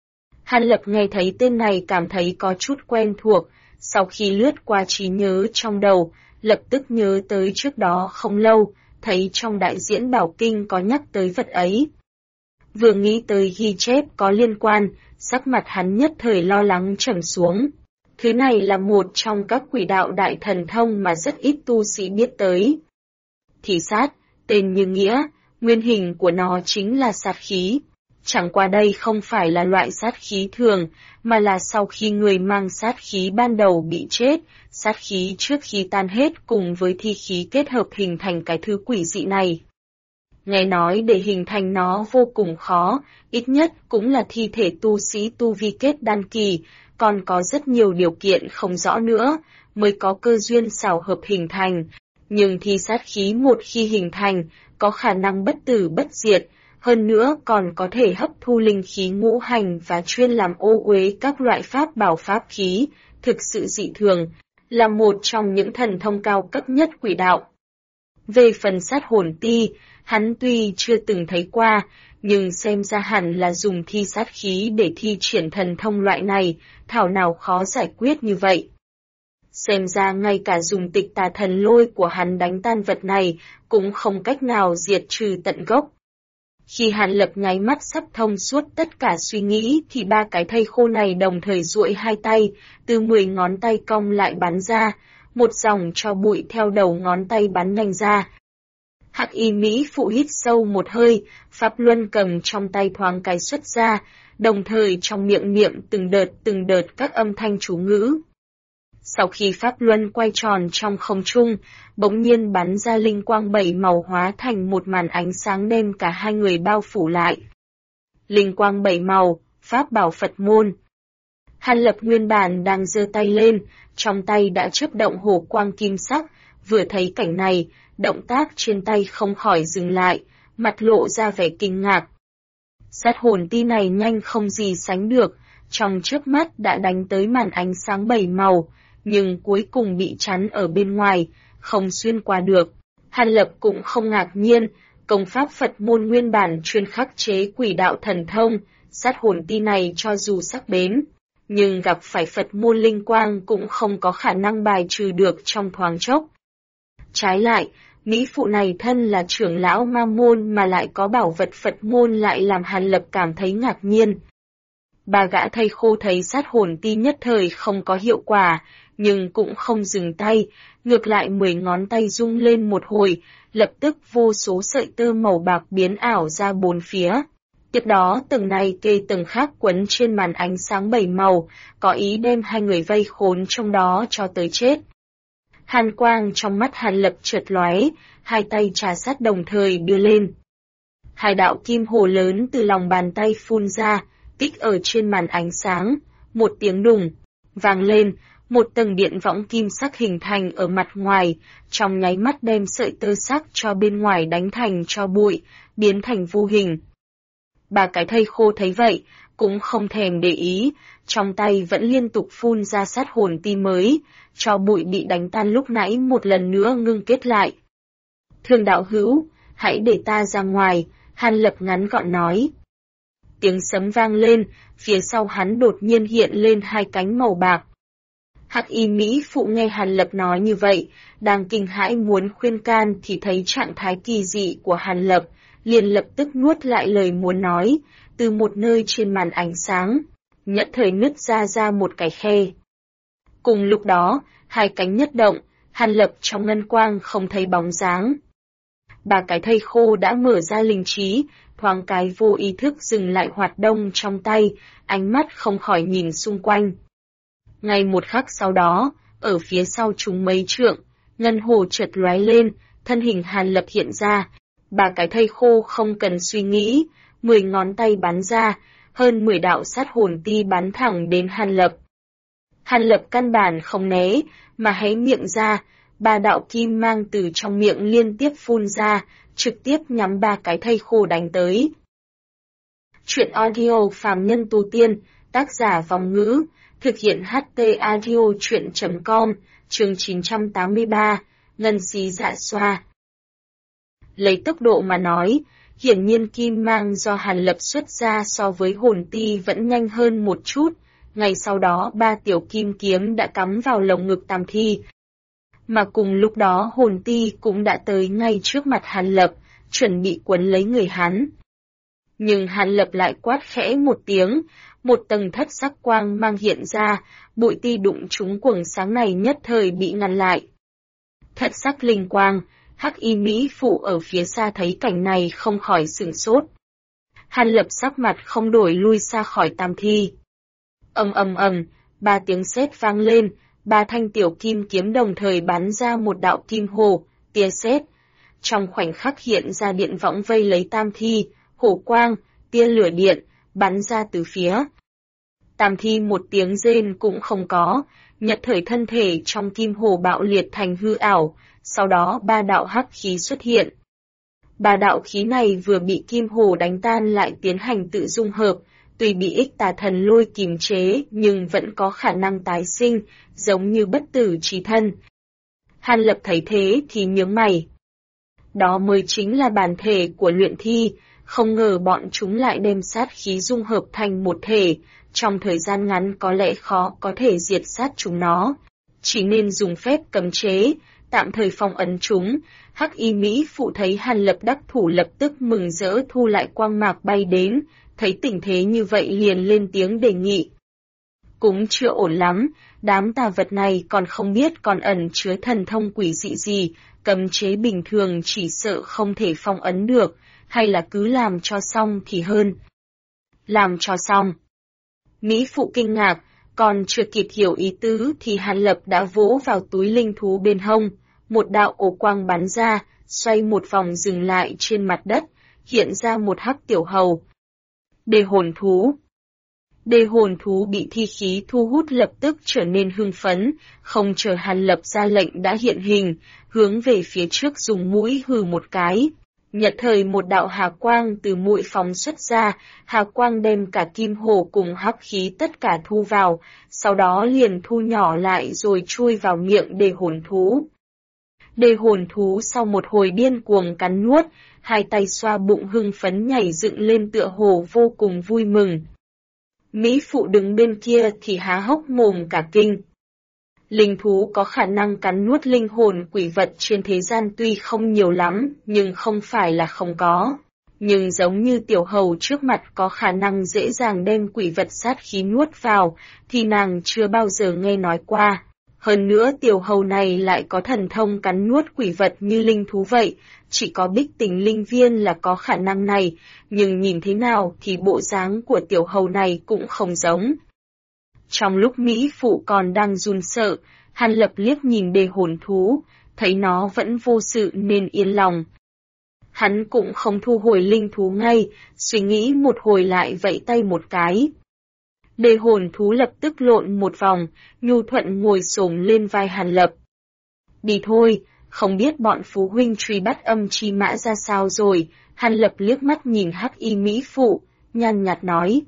Hàn Lập nghe thấy tên này cảm thấy có chút quen thuộc, sau khi lướt qua trí nhớ trong đầu, lập tức nhớ tới trước đó không lâu, thấy trong đại diễn Bảo Kinh có nhắc tới vật ấy. Vừa nghĩ tới ghi chép có liên quan, sắc mặt hắn nhất thời lo lắng trầm xuống. Thứ này là một trong các quỷ đạo đại thần thông mà rất ít tu sĩ biết tới. Thi sát, tên như nghĩa, nguyên hình của nó chính là sát khí. Chẳng qua đây không phải là loại sát khí thường, mà là sau khi người mang sát khí ban đầu bị chết, sát khí trước khi tan hết cùng với thi khí kết hợp hình thành cái thứ quỷ dị này. Nghe nói để hình thành nó vô cùng khó, ít nhất cũng là thi thể tu sĩ tu vi kết đan kỳ, còn có rất nhiều điều kiện không rõ nữa, mới có cơ duyên xảo hợp hình thành. Nhưng thi sát khí một khi hình thành, có khả năng bất tử bất diệt, hơn nữa còn có thể hấp thu linh khí ngũ hành và chuyên làm ô uế các loại pháp bảo pháp khí, thực sự dị thường, là một trong những thần thông cao cấp nhất quỷ đạo. Về phần sát hồn ti, hắn tuy chưa từng thấy qua, nhưng xem ra hẳn là dùng thi sát khí để thi triển thần thông loại này, thảo nào khó giải quyết như vậy. Xem ra ngay cả dùng tịch tà thần lôi của hắn đánh tan vật này, cũng không cách nào diệt trừ tận gốc. Khi Hàn Lập nháy mắt sắp thông suốt tất cả suy nghĩ thì 3 cái thây khô này đồng thời duỗi 2 tay, từ 10 ngón tay cong lại bắn ra, một dòng tro bụi theo đầu ngón tay bắn nhanh ra. Hắc Y Mỹ phụ hít sâu một hơi, pháp luân cầm trong tay thoáng cái xuất ra, đồng thời trong miệng niệm từng đợt các âm thanh chú ngữ. Sau khi pháp luân quay tròn trong không trung, bỗng nhiên bắn ra linh quang 7 màu hóa thành một màn ánh sáng đem cả hai người bao phủ lại. Linh quang 7 màu, pháp bảo Phật môn. Hàn Lập nguyên bản đang giơ tay lên, trong tay đã chớp động hổ quang kim sắc, vừa thấy cảnh này, động tác trên tay không khỏi dừng lại, mặt lộ ra vẻ kinh ngạc. Sát hồn ti này nhanh không gì sánh được, trong chớp mắt đã đánh tới màn ánh sáng 7 màu, nhưng cuối cùng bị chắn ở bên ngoài, không xuyên qua được. Hàn Lập cũng không ngạc nhiên, công pháp Phật môn nguyên bản chuyên khắc chế quỷ đạo thần thông, sát hồn ti này cho dù sắc bén, nhưng gặp phải Phật môn linh quang cũng không có khả năng bài trừ được trong thoáng chốc. Trái lại, mỹ phụ này thân là trưởng lão ma môn mà lại có bảo vật Phật môn lại làm Hàn Lập cảm thấy ngạc nhiên. Bà gã thầy khô thấy sát hồn ti nhất thời không có hiệu quả, nhưng cũng không dừng tay, ngược lại 10 ngón tay rung lên một hồi, lập tức vô số sợi tơ màu bạc biến ảo ra bốn phía. Tiếp đó từng này kê từng khác quấn trên màn ánh sáng 7 màu, có ý đem hai người vây khốn trong đó cho tới chết. Hàn quang trong mắt Hàn Lập chợt lóe, hai tay trà sát đồng thời đưa lên. Hai đạo kim hồ lớn từ lòng bàn tay phun ra, kích ở trên màn ánh sáng, một tiếng đùng, vang lên, một tầng điện võng kim sắc hình thành ở mặt ngoài, trong nháy mắt đem sợi tơ sắc cho bên ngoài đánh thành cho bụi, biến thành vô hình. Ba cái thây khô thấy vậy, cũng không thèm để ý, trong tay vẫn liên tục phun ra sát hồn ti mới, cho bụi bị đánh tan lúc nãy một lần nữa ngưng kết lại. Thương đạo hữu, hãy để ta ra ngoài, Hàn Lập ngắn gọn nói. Tiếng sấm vang lên, phía sau hắn đột nhiên hiện lên hai cánh màu bạc. Hắc y Mỹ phụ nghe Hàn Lập nói như vậy, đang kinh hãi muốn khuyên can thì thấy trạng thái kỳ dị của Hàn Lập, liền lập tức nuốt lại lời muốn nói, từ một nơi trên màn ánh sáng, nhất thời nứt ra một cái khe. Cùng lúc đó, hai cánh nhất động, Hàn Lập trong ngân quang không thấy bóng dáng. Ba cái thây khô đã mở ra linh trí, thoáng cái vô ý thức dừng lại hoạt động trong tay, ánh mắt không khỏi nhìn xung quanh. Ngay một khắc sau đó, ở phía sau chúng mấy trượng, ngân hồ chợt lóe lên, thân hình Hàn Lập hiện ra. Ba cái thây khô không cần suy nghĩ, 10 ngón tay bắn ra, hơn 10 đạo sát hồn ti bắn thẳng đến Hàn Lập. Hàn Lập căn bản không né, mà hé miệng ra, 3 đạo kim mang từ trong miệng liên tiếp phun ra, trực tiếp nhắm 3 cái thây khô đánh tới. Chuyện audio phàm nhân tu tiên, tác giả Vòng Ngữ, thực hiện HT audio chuyện.com, chương 983, ngân xí dạ xoa. Lấy tốc độ mà nói, hiển nhiên kim mang do Hàn Lập xuất ra so với hồn ti vẫn nhanh hơn một chút, ngày sau đó 3 tiểu kim kiếm đã cắm vào lồng ngực Tam Thi. Mà cùng lúc đó hồn ti cũng đã tới ngay trước mặt Hàn Lập, chuẩn bị quấn lấy người hắn. Nhưng Hàn Lập lại quát khẽ một tiếng, một tầng thất sắc quang mang hiện ra, bụi ti đụng trúng quầng sáng này nhất thời bị ngăn lại. Thất sắc linh quang, Hắc y Mỹ phụ ở phía xa thấy cảnh này không khỏi sửng sốt. Hàn Lập sắc mặt không đổi lui xa khỏi Tam Thi. Ầm, 3 tiếng sét vang lên, 3 thanh tiểu kim kiếm đồng thời bắn ra một đạo kim hồ, tia sét. Trong khoảnh khắc hiện ra điện võng vây lấy Tam Thi, hổ quang, tia lửa điện, bắn ra từ phía. Tam Thi một tiếng rên cũng không có, nhất thời thân thể trong kim hồ bạo liệt thành hư ảo, sau đó 3 đạo hắc khí xuất hiện. 3 đạo khí này vừa bị kim hồ đánh tan lại tiến hành tự dung hợp, tuy bị ích tà thần lôi kìm chế nhưng vẫn có khả năng tái sinh, giống như bất tử chí thân. Hàn Lập thấy thế thì nhướng mày. Đó mới chính là bản thể của luyện thi, không ngờ bọn chúng lại đem sát khí dung hợp thành một thể, trong thời gian ngắn có lẽ khó có thể diệt sát chúng nó. Chỉ nên dùng phép cấm chế, tạm thời phong ấn chúng. Hắc y Mỹ phụ thấy Hàn Lập đắc thủ lập tức mừng rỡ thu lại quang mạc bay đến, thấy tình thế như vậy liền lên tiếng đề nghị. Cũng chưa ổn lắm, đám tà vật này còn không biết còn ẩn chứa thần thông quỷ dị gì, cấm chế bình thường chỉ sợ không thể phong ấn được, hay là cứ làm cho xong thì hơn. Làm cho xong. Mỹ phụ kinh ngạc, còn chưa kịp hiểu ý tứ thì Hàn Lập đã vỗ vào túi linh thú bên hông, một đạo ổ quang bắn ra, xoay một vòng dừng lại trên mặt đất, hiện ra một hắc tiểu hầu. Đề hồn thú. Đề hồn thú bị thi khí thu hút lập tức trở nên hưng phấn, không chờ Hàn Lập ra lệnh đã hiện hình, hướng về phía trước dùng mũi hừ một cái. Nhật thời một đạo hà quang từ mũi phóng xuất ra, hà quang đem cả kim hồ cùng hắc khí tất cả thu vào, sau đó liền thu nhỏ lại rồi chui vào miệng đề hồn thú. Đề hồn thú sau một hồi điên cuồng cắn nuốt, hai tay xoa bụng hưng phấn nhảy dựng lên tựa hồ vô cùng vui mừng. Mỹ phụ đứng bên kia thì há hốc mồm cả kinh. Linh thú có khả năng cắn nuốt linh hồn quỷ vật trên thế gian tuy không nhiều lắm, nhưng không phải là không có. Nhưng giống như tiểu hầu trước mặt có khả năng dễ dàng đem quỷ vật sát khí nuốt vào, thì nàng chưa bao giờ nghe nói qua. Hơn nữa tiểu hầu này lại có thần thông cắn nuốt quỷ vật như linh thú vậy, chỉ có Bích Tình linh viên là có khả năng này, nhưng nhìn thế nào thì bộ dáng của tiểu hầu này cũng không giống. Trong lúc Mỹ phụ còn đang run sợ, Hàn Lập liếc nhìn đề hồn thú, thấy nó vẫn vô sự nên yên lòng. Hắn cũng không thu hồi linh thú ngay, suy nghĩ một hồi lại vẫy tay một cái. Đề hồn thú lập tức lộn một vòng, nhu thuận ngồi xổm lên vai Hàn Lập. Đi thôi, không biết bọn phú huynh truy bắt âm chi mã ra sao rồi, Hàn Lập liếc mắt nhìn hắc y Mỹ phụ, nhàn nhạt nói.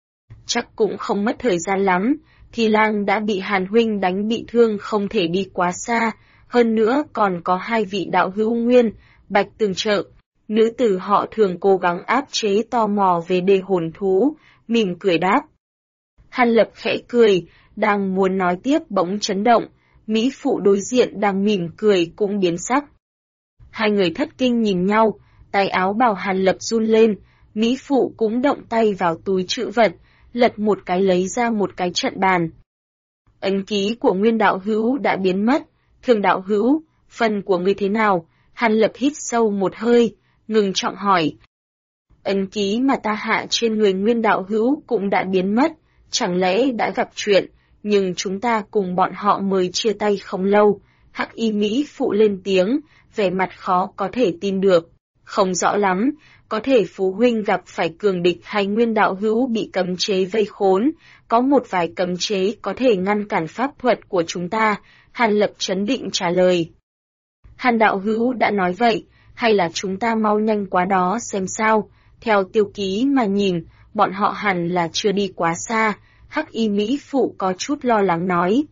Chắc cũng không mất thời gian lắm, Thì Lang đã bị Hàn huynh đánh bị thương không thể đi quá xa, hơn nữa còn có hai vị đạo hữu Nguyên, Bạch Tường trợ. Nữ tử họ thường cố gắng áp chế tò mò về đề hồn thú, mỉm cười đáp. Hàn Lập khẽ cười, đang muốn nói tiếp bỗng chấn động, Mỹ phụ đối diện đang mỉm cười cũng biến sắc. Hai người thất kinh nhìn nhau, tay áo bào Hàn Lập run lên, Mỹ phụ cũng động tay vào túi trữ vật, lật một cái lấy ra một cái trận bàn. Ấn ký của Nguyên đạo hữu đã biến mất, Thường đạo hữu, phần của ngươi thế nào? Hàn Lập hít sâu một hơi, ngừng trọng hỏi. Ấn ký mà ta hạ trên người Nguyên đạo hữu cũng đã biến mất, chẳng lẽ đã gặp chuyện, nhưng chúng ta cùng bọn họ mới chia tay không lâu. Hắc y Mỹ phụ lên tiếng, vẻ mặt khó có thể tin được. Không rõ lắm, có thể phú huynh gặp phải cường địch hay Nguyên đạo hữu bị cấm chế vây khốn, có một vài cấm chế có thể ngăn cản pháp thuật của chúng ta, Hàn Lập trấn định trả lời. Hàn đạo hữu đã nói vậy, hay là chúng ta mau nhanh quá đó xem sao, theo tiêu ký mà nhìn, bọn họ hẳn là chưa đi quá xa, Hắc y Mỹ phụ có chút lo lắng nói.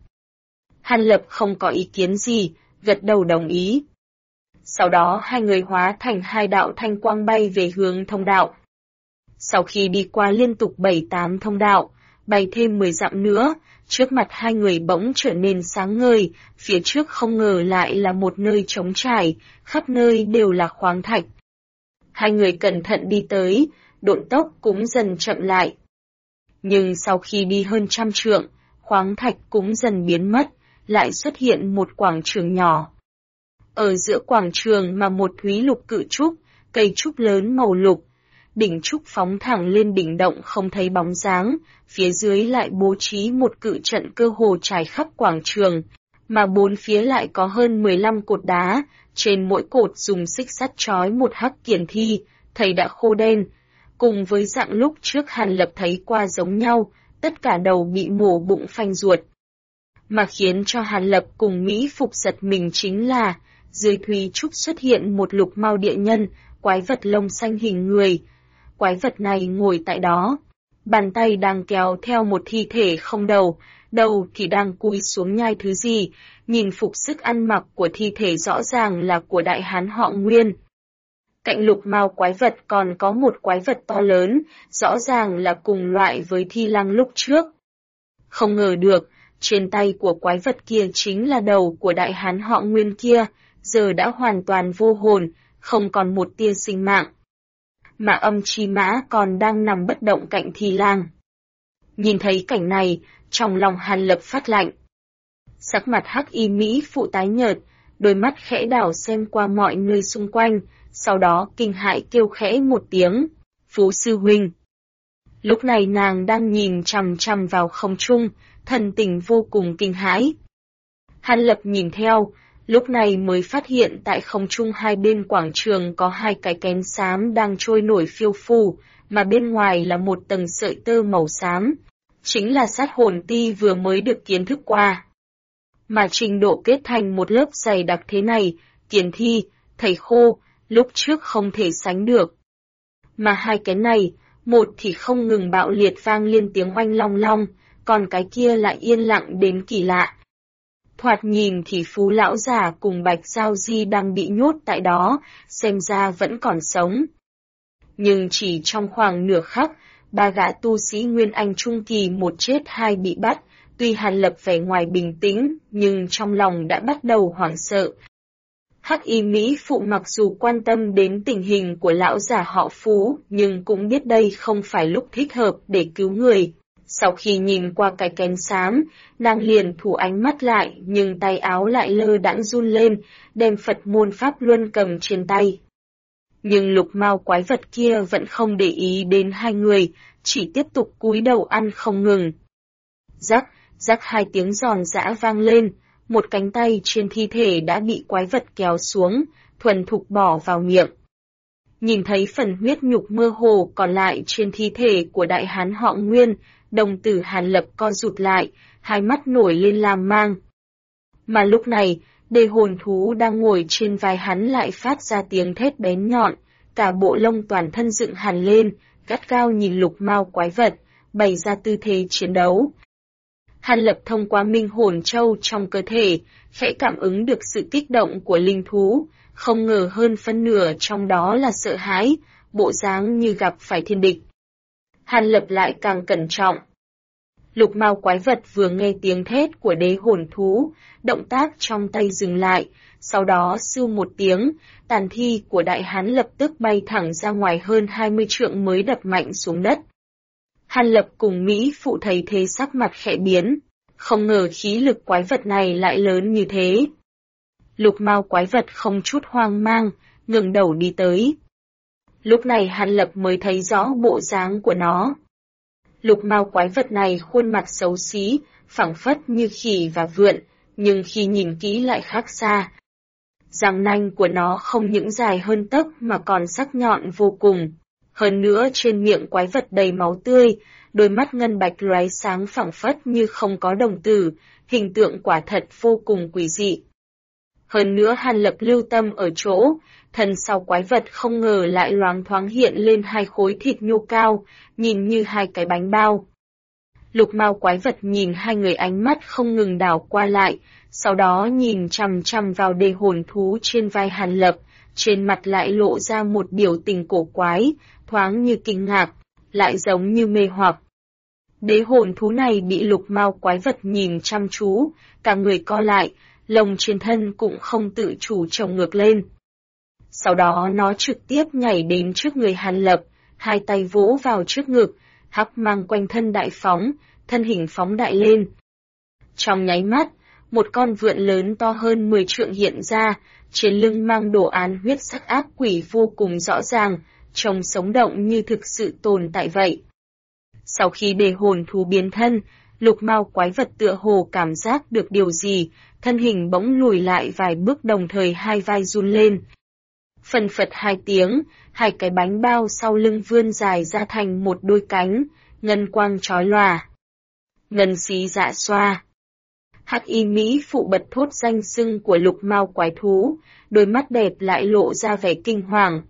Hàn Lập không có ý kiến gì, gật đầu đồng ý. Sau đó hai người hóa thành hai đạo thanh quang bay về hướng thông đạo. Sau khi đi qua liên tục 7-8 thông đạo, bay thêm 10 dặm nữa, trước mặt hai người bỗng trở nên sáng ngời, phía trước không ngờ lại là một nơi trống trải, khắp nơi đều là khoáng thạch. Hai người cẩn thận đi tới, độn tốc cũng dần chậm lại. Nhưng sau khi đi hơn 100 trượng, khoáng thạch cũng dần biến mất, lại xuất hiện một quảng trường nhỏ. Ở giữa quảng trường mà một thúy lục cự trúc, cây trúc lớn màu lục, đỉnh trúc phóng thẳng lên đỉnh động không thấy bóng dáng, phía dưới lại bố trí một cự trận cơ hồ trải khắp quảng trường, mà bốn phía lại có hơn 15 cột đá, trên mỗi cột dùng xích sắt trói một hắc kiền thi, thầy đã khô đen, cùng với dạng lúc trước Hàn Lập thấy qua giống nhau, tất cả đầu bị mổ bụng phanh ruột. Mà khiến cho Hàn Lập cùng Mỹ phục giật mình chính là, dưới thúy trúc xuất hiện một lục mao địa nhân, quái vật lông xanh hình người. Quái vật này ngồi tại đó, bàn tay đang kéo theo một thi thể không đầu, đầu thì đang cúi xuống nhai thứ gì, nhìn phục sức ăn mặc của thi thể rõ ràng là của đại hán họ Nguyên. Cạnh lục mao quái vật còn có một quái vật to lớn, rõ ràng là cùng loại với Thi Lăng lúc trước. Không ngờ được, trên tay của quái vật kia chính là đầu của đại hán họ Nguyên kia, giờ đã hoàn toàn vô hồn, không còn một tia sinh mạng. Mà âm chi mã còn đang nằm bất động cạnh Thi Lang. Nhìn thấy cảnh này, trong lòng Hàn Lập phát lạnh. Sắc mặt hắc y Mỹ phụ tái nhợt, đôi mắt khẽ đảo xem qua mọi nơi xung quanh, sau đó kinh hãi kêu khẽ một tiếng, Phú sư huynh. Lúc này nàng đang nhìn chằm chằm vào không trung, thần tình vô cùng kinh hãi. Hàn Lập nhìn theo, lúc này mới phát hiện tại không trung hai bên quảng trường có hai cái kén xám đang trôi nổi phiêu phù, mà bên ngoài là một tầng sợi tơ màu xám, chính là sát hồn ti vừa mới được kiến thức qua. Mà trình độ kết thành một lớp dày đặc thế này, Kiền Thi, thầy Khô, lúc trước không thể sánh được. Mà hai cái này, một thì không ngừng bạo liệt vang liên tiếng oanh long long, còn cái kia lại yên lặng đến kỳ lạ. Thoạt nhìn thì Phú lão già cùng Bạch Giao Di đang bị nhốt tại đó, xem ra vẫn còn sống. Nhưng chỉ trong khoảng nửa khắc, ba gã tu sĩ Nguyên Anh Trung Kỳ một chết hai bị bắt, tuy Hàn Lập vẻ ngoài bình tĩnh, nhưng trong lòng đã bắt đầu hoảng sợ. Hắc Y Mỹ Phụ mặc dù quan tâm đến tình hình của lão già họ Phú, nhưng cũng biết đây không phải lúc thích hợp để cứu người. Sau khi nhìn qua cái kén xám, nàng liền thủ ánh mắt lại, nhưng tay áo lại lơ đãng run lên, đem Phật môn Pháp Luân cầm trên tay. Nhưng lục mao quái vật kia vẫn không để ý đến hai người, chỉ tiếp tục cúi đầu ăn không ngừng. Rắc, rắc hai tiếng giòn giã vang lên, một cánh tay trên thi thể đã bị quái vật kéo xuống, thuần thục bỏ vào miệng. Nhìn thấy phần huyết nhục mơ hồ còn lại trên thi thể của đại hán họ Nguyên, đồng tử Hàn Lập co rụt lại, hai mắt nổi lên lam mang. Mà lúc này, đề hồn thú đang ngồi trên vai hắn lại phát ra tiếng thét bén nhọn, cả bộ lông toàn thân dựng hẳn lên, gắt gao nhìn lục mao quái vật, bày ra tư thế chiến đấu. Hàn Lập thông qua minh hồn châu trong cơ thể, khẽ cảm ứng được sự kích động của linh thú, không ngờ hơn phân nửa trong đó là sợ hãi, bộ dáng như gặp phải thiên địch. Hàn Lập lại càng cẩn trọng. Lục mao quái vật vừa nghe tiếng thét của đế hồn thú, động tác trong tay dừng lại, sau đó sưu một tiếng, tàn thi của đại hán lập tức bay thẳng ra ngoài hơn 20 trượng mới đập mạnh xuống đất. Hàn Lập cùng Mỹ Phụ thấy thế sắc mặt khẽ biến, không ngờ khí lực quái vật này lại lớn như thế. Lục mao quái vật không chút hoang mang, ngẩng đầu đi tới. Lúc này Hàn Lập mới thấy rõ bộ dáng của nó. Lục mao quái vật này khuôn mặt xấu xí, phẳng phất như khỉ và vượn, nhưng khi nhìn kỹ lại khác xa. Răng nanh của nó không những dài hơn tấc mà còn sắc nhọn vô cùng. Hơn nữa trên miệng quái vật đầy máu tươi, đôi mắt ngân bạch lóe sáng phẳng phất như không có đồng tử, hình tượng quả thật vô cùng quỷ dị. Hơn nữa Hàn Lập lưu tâm ở chỗ, thân sau quái vật không ngờ lại loáng thoáng hiện lên hai khối thịt nhô cao, nhìn như hai cái bánh bao. Lục mao quái vật nhìn hai người ánh mắt không ngừng đảo qua lại, sau đó nhìn chằm chằm vào đề hồn thú trên vai Hàn Lập, trên mặt lại lộ ra một biểu tình cổ quái, thoáng như kinh ngạc, lại giống như mê hoặc. Đế hồn thú này bị lục mao quái vật nhìn chăm chú, cả người co lại, lông trên thân cũng không tự chủ chồng ngược lên. Sau đó nó trực tiếp nhảy đến trước người Hàn Lập, hai tay vỗ vào trước ngực, hắc mang quanh thân đại phóng, thân hình phóng đại lên. Trong nháy mắt, một con vượn lớn to hơn 10 trượng hiện ra, trên lưng mang đồ án huyết sắc ác quỷ vô cùng rõ ràng, trông sống động như thực sự tồn tại vậy. Sau khi đề hồn thú biến thân, lục mao quái vật tựa hồ cảm giác được điều gì, thân hình bỗng lùi lại vài bước đồng thời hai vai run lên. Phần phật hai tiếng, hai cái bánh bao sau lưng vươn dài ra thành một đôi cánh, ngân quang chói lòa. Ngân xí dạ xoa. Hắc Y Mỹ Phụ bật thốt danh xưng của lục mao quái thú, đôi mắt đẹp lại lộ ra vẻ kinh hoàng.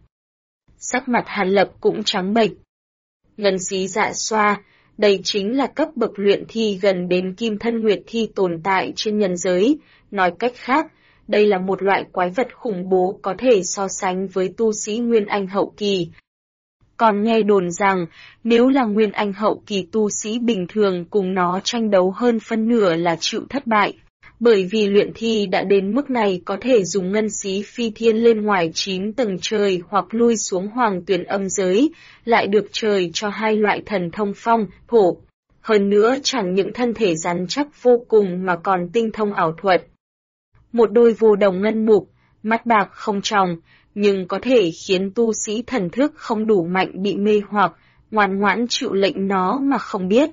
Sắc mặt Hàn Lập cũng trắng bệch. Ngân xí dạ xoa, đây chính là cấp bậc luyện thi gần đến kim thân nguyệt thi tồn tại trên nhân giới, nói cách khác, đây là một loại quái vật khủng bố có thể so sánh với tu sĩ Nguyên Anh hậu kỳ. Còn nghe đồn rằng, nếu là Nguyên Anh hậu kỳ tu sĩ bình thường cùng nó tranh đấu hơn phân nửa là chịu thất bại, bởi vì luyện thi đã đến mức này có thể dùng ngân xí phi thiên lên ngoài 9 tầng trời hoặc lui xuống hoàng tuyển âm giới, lại được trời cho hai loại thần thông phong, thổ. Hơn nữa chẳng những thân thể rắn chắc vô cùng mà còn tinh thông ảo thuật. Một đôi vô đồng ngân mục, mắt bạc không tròng, nhưng có thể khiến tu sĩ thần thức không đủ mạnh bị mê hoặc, ngoan ngoãn chịu lệnh nó mà không biết.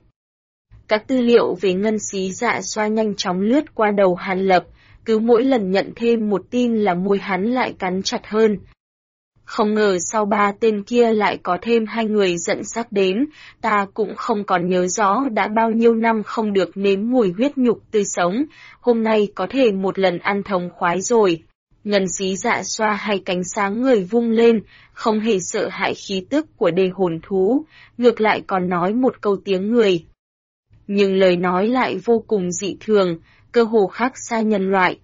Các tư liệu về ngân xí dạ xoa nhanh chóng lướt qua đầu Hàn Lập, cứ mỗi lần nhận thêm một tin là môi hắn lại cắn chặt hơn. Không ngờ sau 3 tên kia lại có thêm 2 người giận sắc đến, ta cũng không còn nhớ rõ đã bao nhiêu năm không được nếm mùi huyết nhục tươi sống, hôm nay có thể một lần ăn thống khoái rồi. Ngân Xí Dạ Xoa hai cánh sáng người vung lên, không hề sợ hãi khí tức của đề hồn thú, ngược lại còn nói một câu tiếng người. Nhưng lời nói lại vô cùng dị thường, cơ hồ khác xa nhân loại.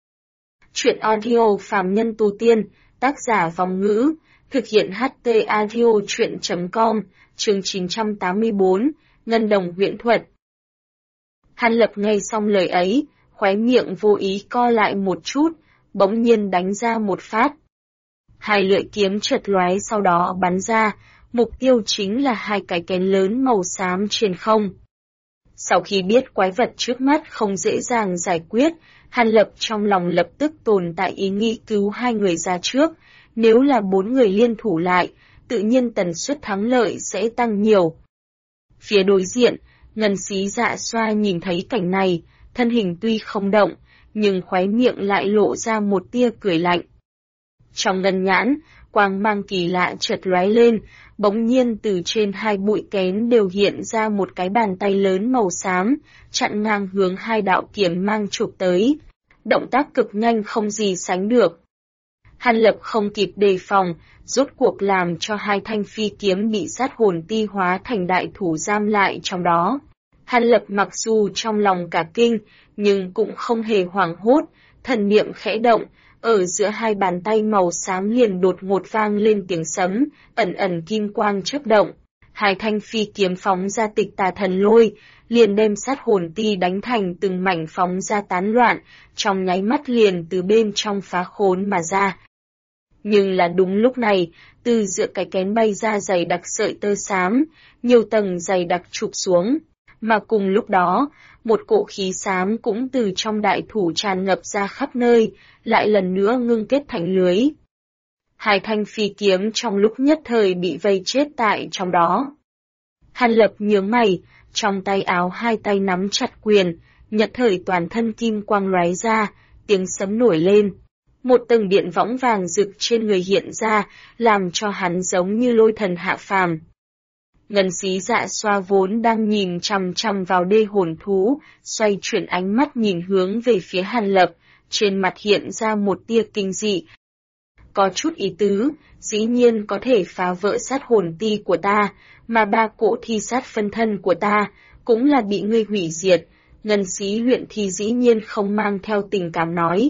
Chuyện audio phàm nhân tu tiên, tác giả Vòng Ngữ, thực hiện HT audio chuyện.com, chương 984, Ngân Đồng huyễn thuật. Hàn Lập nghe xong lời ấy, khóe miệng vô ý co lại một chút, bỗng nhiên đánh ra một phát. Hai lưỡi kiếm chợt lóe sau đó bắn ra, mục tiêu chính là hai cái kén lớn màu xám trên không. Sau khi biết quái vật trước mắt không dễ dàng giải quyết, Hàn Lập trong lòng lập tức tồn tại ý nghĩ cứu hai người ra trước, nếu là 4 người liên thủ lại, tự nhiên tần suất thắng lợi sẽ tăng nhiều. Phía đối diện, Ngân Xí Dạ Xoa nhìn thấy cảnh này, thân hình tuy không động, nhưng khóe miệng lại lộ ra một tia cười lạnh. Trong ngân nhãn, quang mang kỳ lạ chợt lóe lên, bỗng nhiên từ trên hai bụi kén đều hiện ra một cái bàn tay lớn màu xám, chặn ngang hướng hai đạo kiếm mang chụp tới. Động tác cực nhanh không gì sánh được. Hàn Lập không kịp đề phòng, rốt cuộc làm cho hai thanh phi kiếm bị sát hồn ti hóa thành đại thủ giam lại trong đó. Hàn Lập mặc dù trong lòng cả kinh, nhưng cũng không hề hoảng hốt, thần niệm khẽ động, ở giữa hai bàn tay màu xám liền đột ngột vang lên tiếng sấm, ẩn ẩn kim quang chớp động. Hai thanh phi kiếm phóng ra tịch tà thần lôi, liền đem sát hồn ti đánh thành từng mảnh phóng ra tán loạn, trong nháy mắt liền từ bên trong phá khốn mà ra. Nhưng là đúng lúc này, từ giữa cái kén bay ra dày đặc sợi tơ xám, nhiều tầng dày đặc chụp xuống, mà cùng lúc đó, một cỗ khí xám cũng từ trong đại thủ tràn ngập ra khắp nơi, lại lần nữa ngưng kết thành lưới. Hai thanh phi kiếm trong lúc nhất thời bị vây chết tại trong đó. Hàn Lập nhướng mày, trong tay áo hai tay nắm chặt quyền, nhất thời toàn thân kim quang lóe ra, tiếng sấm nổi lên. Một tầng điện võng vàng rực trên người hiện ra, làm cho hắn giống như lôi thần hạ phàm. Ngân Xí Dạ Xoa vốn đang nhìn chằm chằm vào đê hồn thú, xoay chuyển ánh mắt nhìn hướng về phía Hàn Lập, trên mặt hiện ra một tia kinh dị. Có chút ý tứ, dĩ nhiên có thể phá vỡ sát hồn ti của ta, mà 3 cỗ thi sát phân thân của ta, cũng là bị ngươi hủy diệt. Ngân Xí luyện thi dĩ nhiên không mang theo tình cảm nói.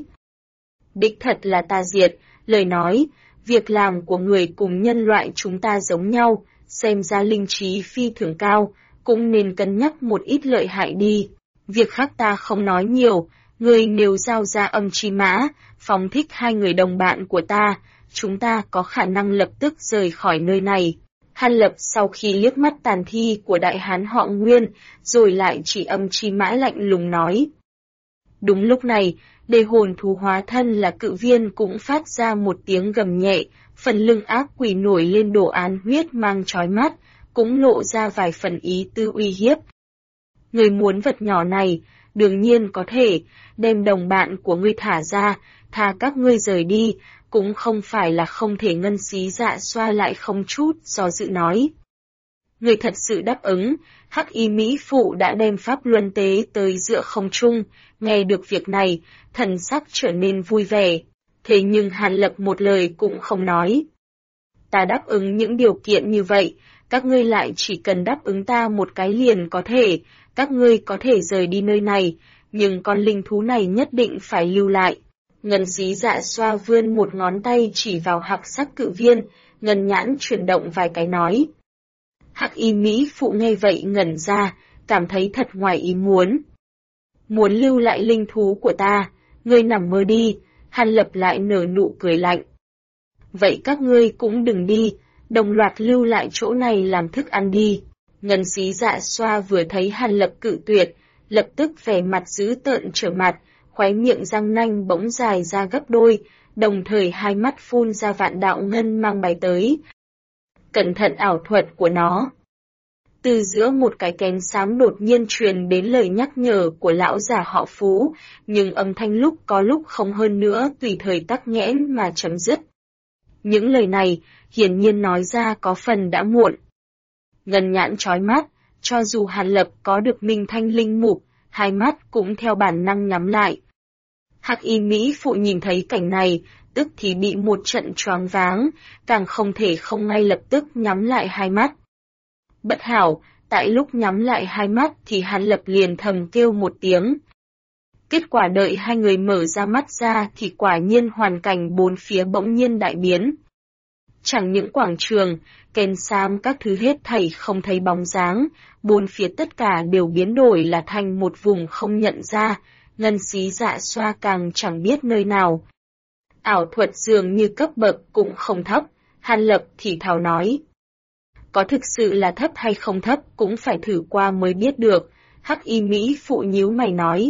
Đích thật là ta diệt, lời nói, việc làm của người cùng nhân loại chúng ta giống nhau, xem ra linh trí phi thường cao, cũng nên cân nhắc một ít lợi hại đi. Việc khác ta không nói nhiều, ngươi nếu giao ra âm chi mã, phóng thích hai người đồng bạn của ta, chúng ta có khả năng lập tức rời khỏi nơi này. Hàn Lập sau khi liếc mắt tàn thi của đại hán họ Nguyên, rồi lại chỉ âm chi mã lạnh lùng nói. Đúng lúc này, đề hồn thú hóa thân là Cự Viên cũng phát ra một tiếng gầm nhẹ, phần lưng ác quỷ nổi lên đồ án huyết mang chói mắt, cũng lộ ra vài phần ý tư uy hiếp. Người muốn vật nhỏ này, đương nhiên có thể, đem đồng bạn của ngươi thả ra, tha các ngươi rời đi, cũng không phải là không thể. Ngân Xí Dạ Xoa lại không chút do dự nói. Người thật sự đáp ứng, Hắc Y Mỹ Phụ đã đem pháp luân tế tới giữa không trung, nghe được việc này, thần sắc trở nên vui vẻ. Thế nhưng Hàn Lập một lời cũng không nói. Ta đáp ứng những điều kiện như vậy, các ngươi lại chỉ cần đáp ứng ta một cái liền có thể, các ngươi có thể rời đi nơi này, nhưng con linh thú này nhất định phải lưu lại. Ngân Xí Dạ Xoa vươn một ngón tay chỉ vào hắc sắc Cự Viên, ngân nhãn chuyển động vài cái nói. Hắc Y Mỹ Phụ nghe vậy ngẩn ra, cảm thấy thật ngoài ý muốn. Muốn lưu lại linh thú của ta, ngươi nằm mơ đi. Hàn Lập lại nở nụ cười lạnh. Vậy các ngươi cũng đừng đi, đồng loạt lưu lại chỗ này làm thức ăn đi. Ngân Xí Dạ Xoa vừa thấy Hàn Lập cự tuyệt, lập tức vẻ mặt dữ tợn trở mặt, khóe miệng răng nanh bỗng dài ra gấp đôi, đồng thời hai mắt phun ra vạn đạo ngân mang bay tới. Cẩn thận ảo thuật của nó. Từ giữa một cái kén xám đột nhiên truyền đến lời nhắc nhở của lão già họ Phú, nhưng âm thanh lúc có lúc không hơn nữa tùy thời tắc nghẽn mà chấm dứt. Những lời này, hiển nhiên nói ra có phần đã muộn. Ngân nhãn chói mắt, cho dù Hàn Lập có được minh thanh linh mục, hai mắt cũng theo bản năng nhắm lại. Hắc y Mỹ phụ nhìn thấy cảnh này, tức thì bị một trận choáng váng, càng không thể không ngay lập tức nhắm lại hai mắt. Bất hảo, tại lúc nhắm lại hai mắt thì Hàn Lập liền thầm kêu một tiếng. Kết quả đợi hai người mở ra mắt ra thì quả nhiên hoàn cảnh bốn phía bỗng nhiên đại biến. Chẳng những quảng trường, kèn sam các thứ hết thảy không thấy bóng dáng, bốn phía tất cả đều biến đổi là thành một vùng không nhận ra, Ngân Xí Dạ Xoa càng chẳng biết nơi nào. Ảo thuật dường như cấp bậc cũng không thấp, Hàn Lập thì thào nói. Có thực sự là thấp hay không thấp cũng phải thử qua mới biết được, Hắc y Mỹ phụ nhíu mày nói.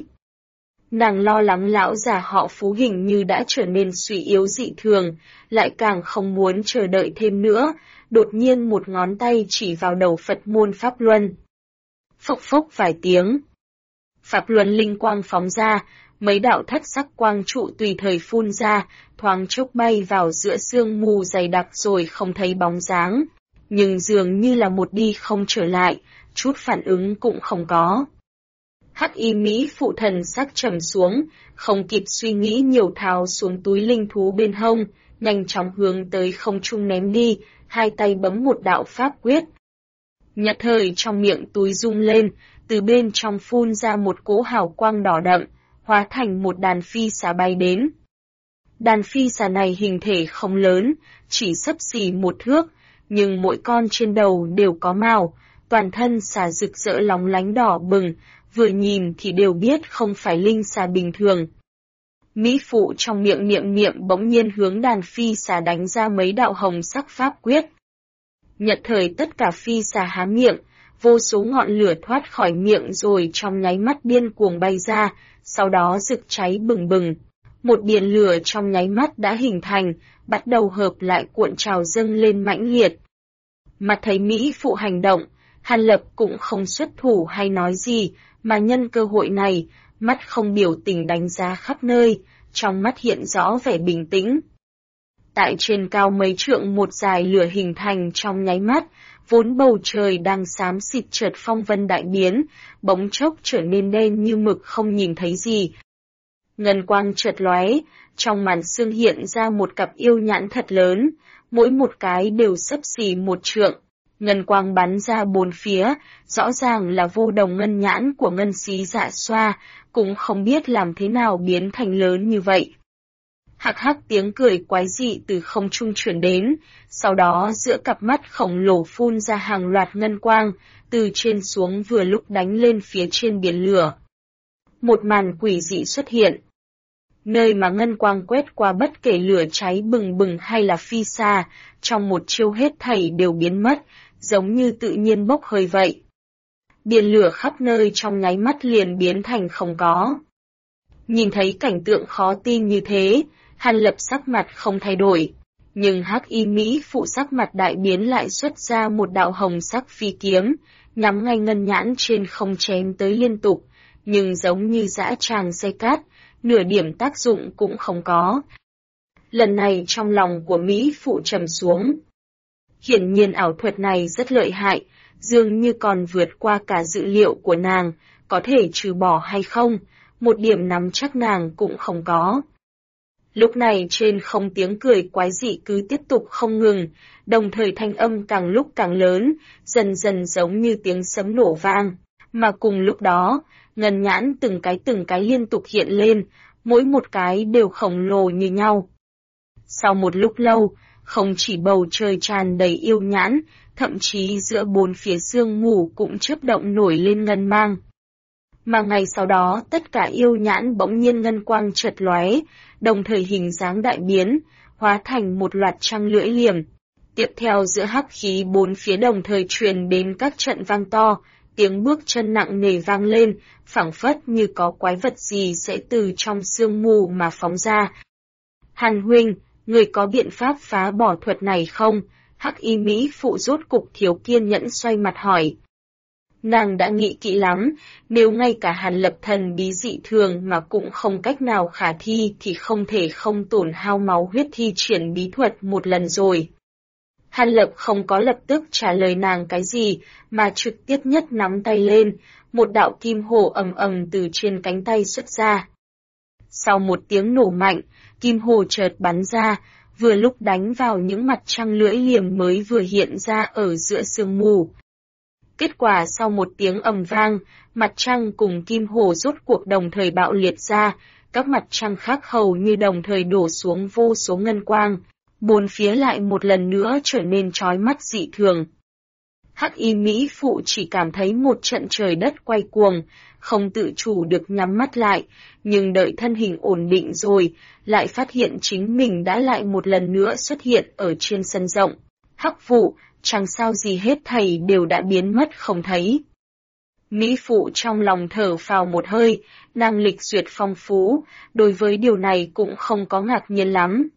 Nàng lo lắng lão già họ Phú hình như đã trở nên suy yếu dị thường, lại càng không muốn chờ đợi thêm nữa, đột nhiên một ngón tay chỉ vào đầu Phật môn Pháp Luân. Phốc phốc vài tiếng. Pháp Luân linh quang phóng ra, mấy đạo thất sắc quang trụ tùy thời phun ra, thoáng chốc bay vào giữa sương mù dày đặc rồi không thấy bóng dáng, nhưng dường như là một đi không trở lại, chút phản ứng cũng không có. Hắc y Mỹ phụ thần sắc trầm xuống, không kịp suy nghĩ nhiều tháo xuống túi linh thú bên hông, nhanh chóng hướng tới không trung ném đi, hai tay bấm một đạo pháp quyết. Nhất thời trong miệng túi rung lên, từ bên trong phun ra một cỗ hào quang đỏ đậm, hóa thành một đàn phi xà bay đến. Đàn phi xà này hình thể không lớn, chỉ xấp xỉ một thước, nhưng mỗi con trên đầu đều có mào, toàn thân xà rực rỡ lóng lánh đỏ bừng, vừa nhìn thì đều biết không phải linh xà bình thường. Mỹ phụ trong miệng niệm bỗng nhiên hướng đàn phi xà đánh ra mấy đạo hồng sắc pháp quyết. Nhất thời tất cả phi xà há miệng, vô số ngọn lửa thoát khỏi miệng rồi trong nháy mắt điên cuồng bay ra, sau đó rực cháy bừng bừng. Một biển lửa trong nháy mắt đã hình thành, bắt đầu hợp lại cuộn trào dâng lên mãnh liệt. Mà thấy Mỹ phụ hành động, Hàn Lập cũng không xuất thủ hay nói gì, mà nhân cơ hội này, mắt không biểu tình đánh giá khắp nơi, trong mắt hiện rõ vẻ bình tĩnh. Tại trên cao mấy trượng một dải lửa hình thành trong nháy mắt, vốn bầu trời đang xám xịt chợt phong vân đại biến, bỗng chốc trở nên đen như mực không nhìn thấy gì. Ngân quang chợt lóe, trong màn sương hiện ra một cặp yêu nhãn thật lớn, mỗi một cái đều xấp xỉ một trượng. Ngân quang bắn ra bốn phía, rõ ràng là vô đồng ngân nhãn của Ngân Xí Dạ Xoa, cũng không biết làm thế nào biến thành lớn như vậy. Hắc hắc tiếng cười quái dị từ không trung truyền đến, sau đó giữa cặp mắt khổng lồ phun ra hàng loạt ngân quang, từ trên xuống vừa lúc đánh lên phía trên biển lửa. Một màn quỷ dị xuất hiện. Nơi mà ngân quang quét qua bất kể lửa cháy bừng bừng hay là phi xa, trong một chiêu hết thảy đều biến mất, giống như tự nhiên bốc hơi vậy. Biển lửa khắp nơi trong nháy mắt liền biến thành không có. Nhìn thấy cảnh tượng khó tin như thế, Hàn Lập sắc mặt không thay đổi, nhưng Hắc y Mỹ phụ sắc mặt đại biến lại xuất ra một đạo hồng sắc phi kiếm, nhắm ngay ngân nhãn trên không chém tới liên tục, nhưng giống như dã tràng dây cát, nửa điểm tác dụng cũng không có. Lần này trong lòng của Mỹ phụ trầm xuống. Hiển nhiên ảo thuật này rất lợi hại, dường như còn vượt qua cả dự liệu của nàng, có thể trừ bỏ hay không, một điểm nắm chắc nàng cũng không có. Lúc này trên không tiếng cười quái dị cứ tiếp tục không ngừng, đồng thời thanh âm càng lúc càng lớn, dần dần giống như tiếng sấm nổ vang, mà cùng lúc đó, ngân nhãn từng cái liên tục hiện lên, mỗi một cái đều khổng lồ như nhau. Sau một lúc lâu, không chỉ bầu trời tràn đầy yêu nhãn, thậm chí giữa bốn phía sương mù cũng chớp động nổi lên ngân mang. Mà ngày sau đó tất cả yêu nhãn bỗng nhiên ngân quang chợt lóe, đồng thời hình dáng đại biến, hóa thành một loạt trăng lưỡi liềm. Tiếp theo giữa hắc khí bốn phía đồng thời truyền đến các trận vang to, tiếng bước chân nặng nề vang lên, phảng phất như có quái vật gì sẽ từ trong sương mù mà phóng ra. Hàn huynh, người có biện pháp phá bỏ thuật này không? Hắc y Mỹ phụ rốt cục thiếu kiên nhẫn xoay mặt hỏi. Nàng đã nghĩ kỹ lắm, nếu ngay cả Hàn Lập thần bí dị thường mà cũng không cách nào khả thi thì không thể không tổn hao máu huyết thi triển bí thuật một lần rồi. Hàn Lập không có lập tức trả lời nàng cái gì, mà trực tiếp nhất nắm tay lên, một đạo kim hồ ầm ầm từ trên cánh tay xuất ra. Sau một tiếng nổ mạnh, kim hồ chợt bắn ra, vừa lúc đánh vào những mặt trăng lưỡi liềm mới vừa hiện ra ở giữa sương mù. Kết quả sau một tiếng ầm vang, mặt trăng cùng kim hồ rốt cuộc đồng thời bạo liệt ra, các mặt trăng khác hầu như đồng thời đổ xuống vô số ngân quang, bốn phía lại một lần nữa trở nên chói mắt dị thường. Hắc y Mỹ phụ chỉ cảm thấy một trận trời đất quay cuồng, không tự chủ được nhắm mắt lại, nhưng đợi thân hình ổn định rồi, lại phát hiện chính mình đã lại một lần nữa xuất hiện ở trên sân rộng. Hắc vụ, chẳng sao gì hết thảy đều đã biến mất không thấy. Mỹ phụ trong lòng thở phào một hơi, năng lịch duyệt phong phú, đối với điều này cũng không có ngạc nhiên lắm.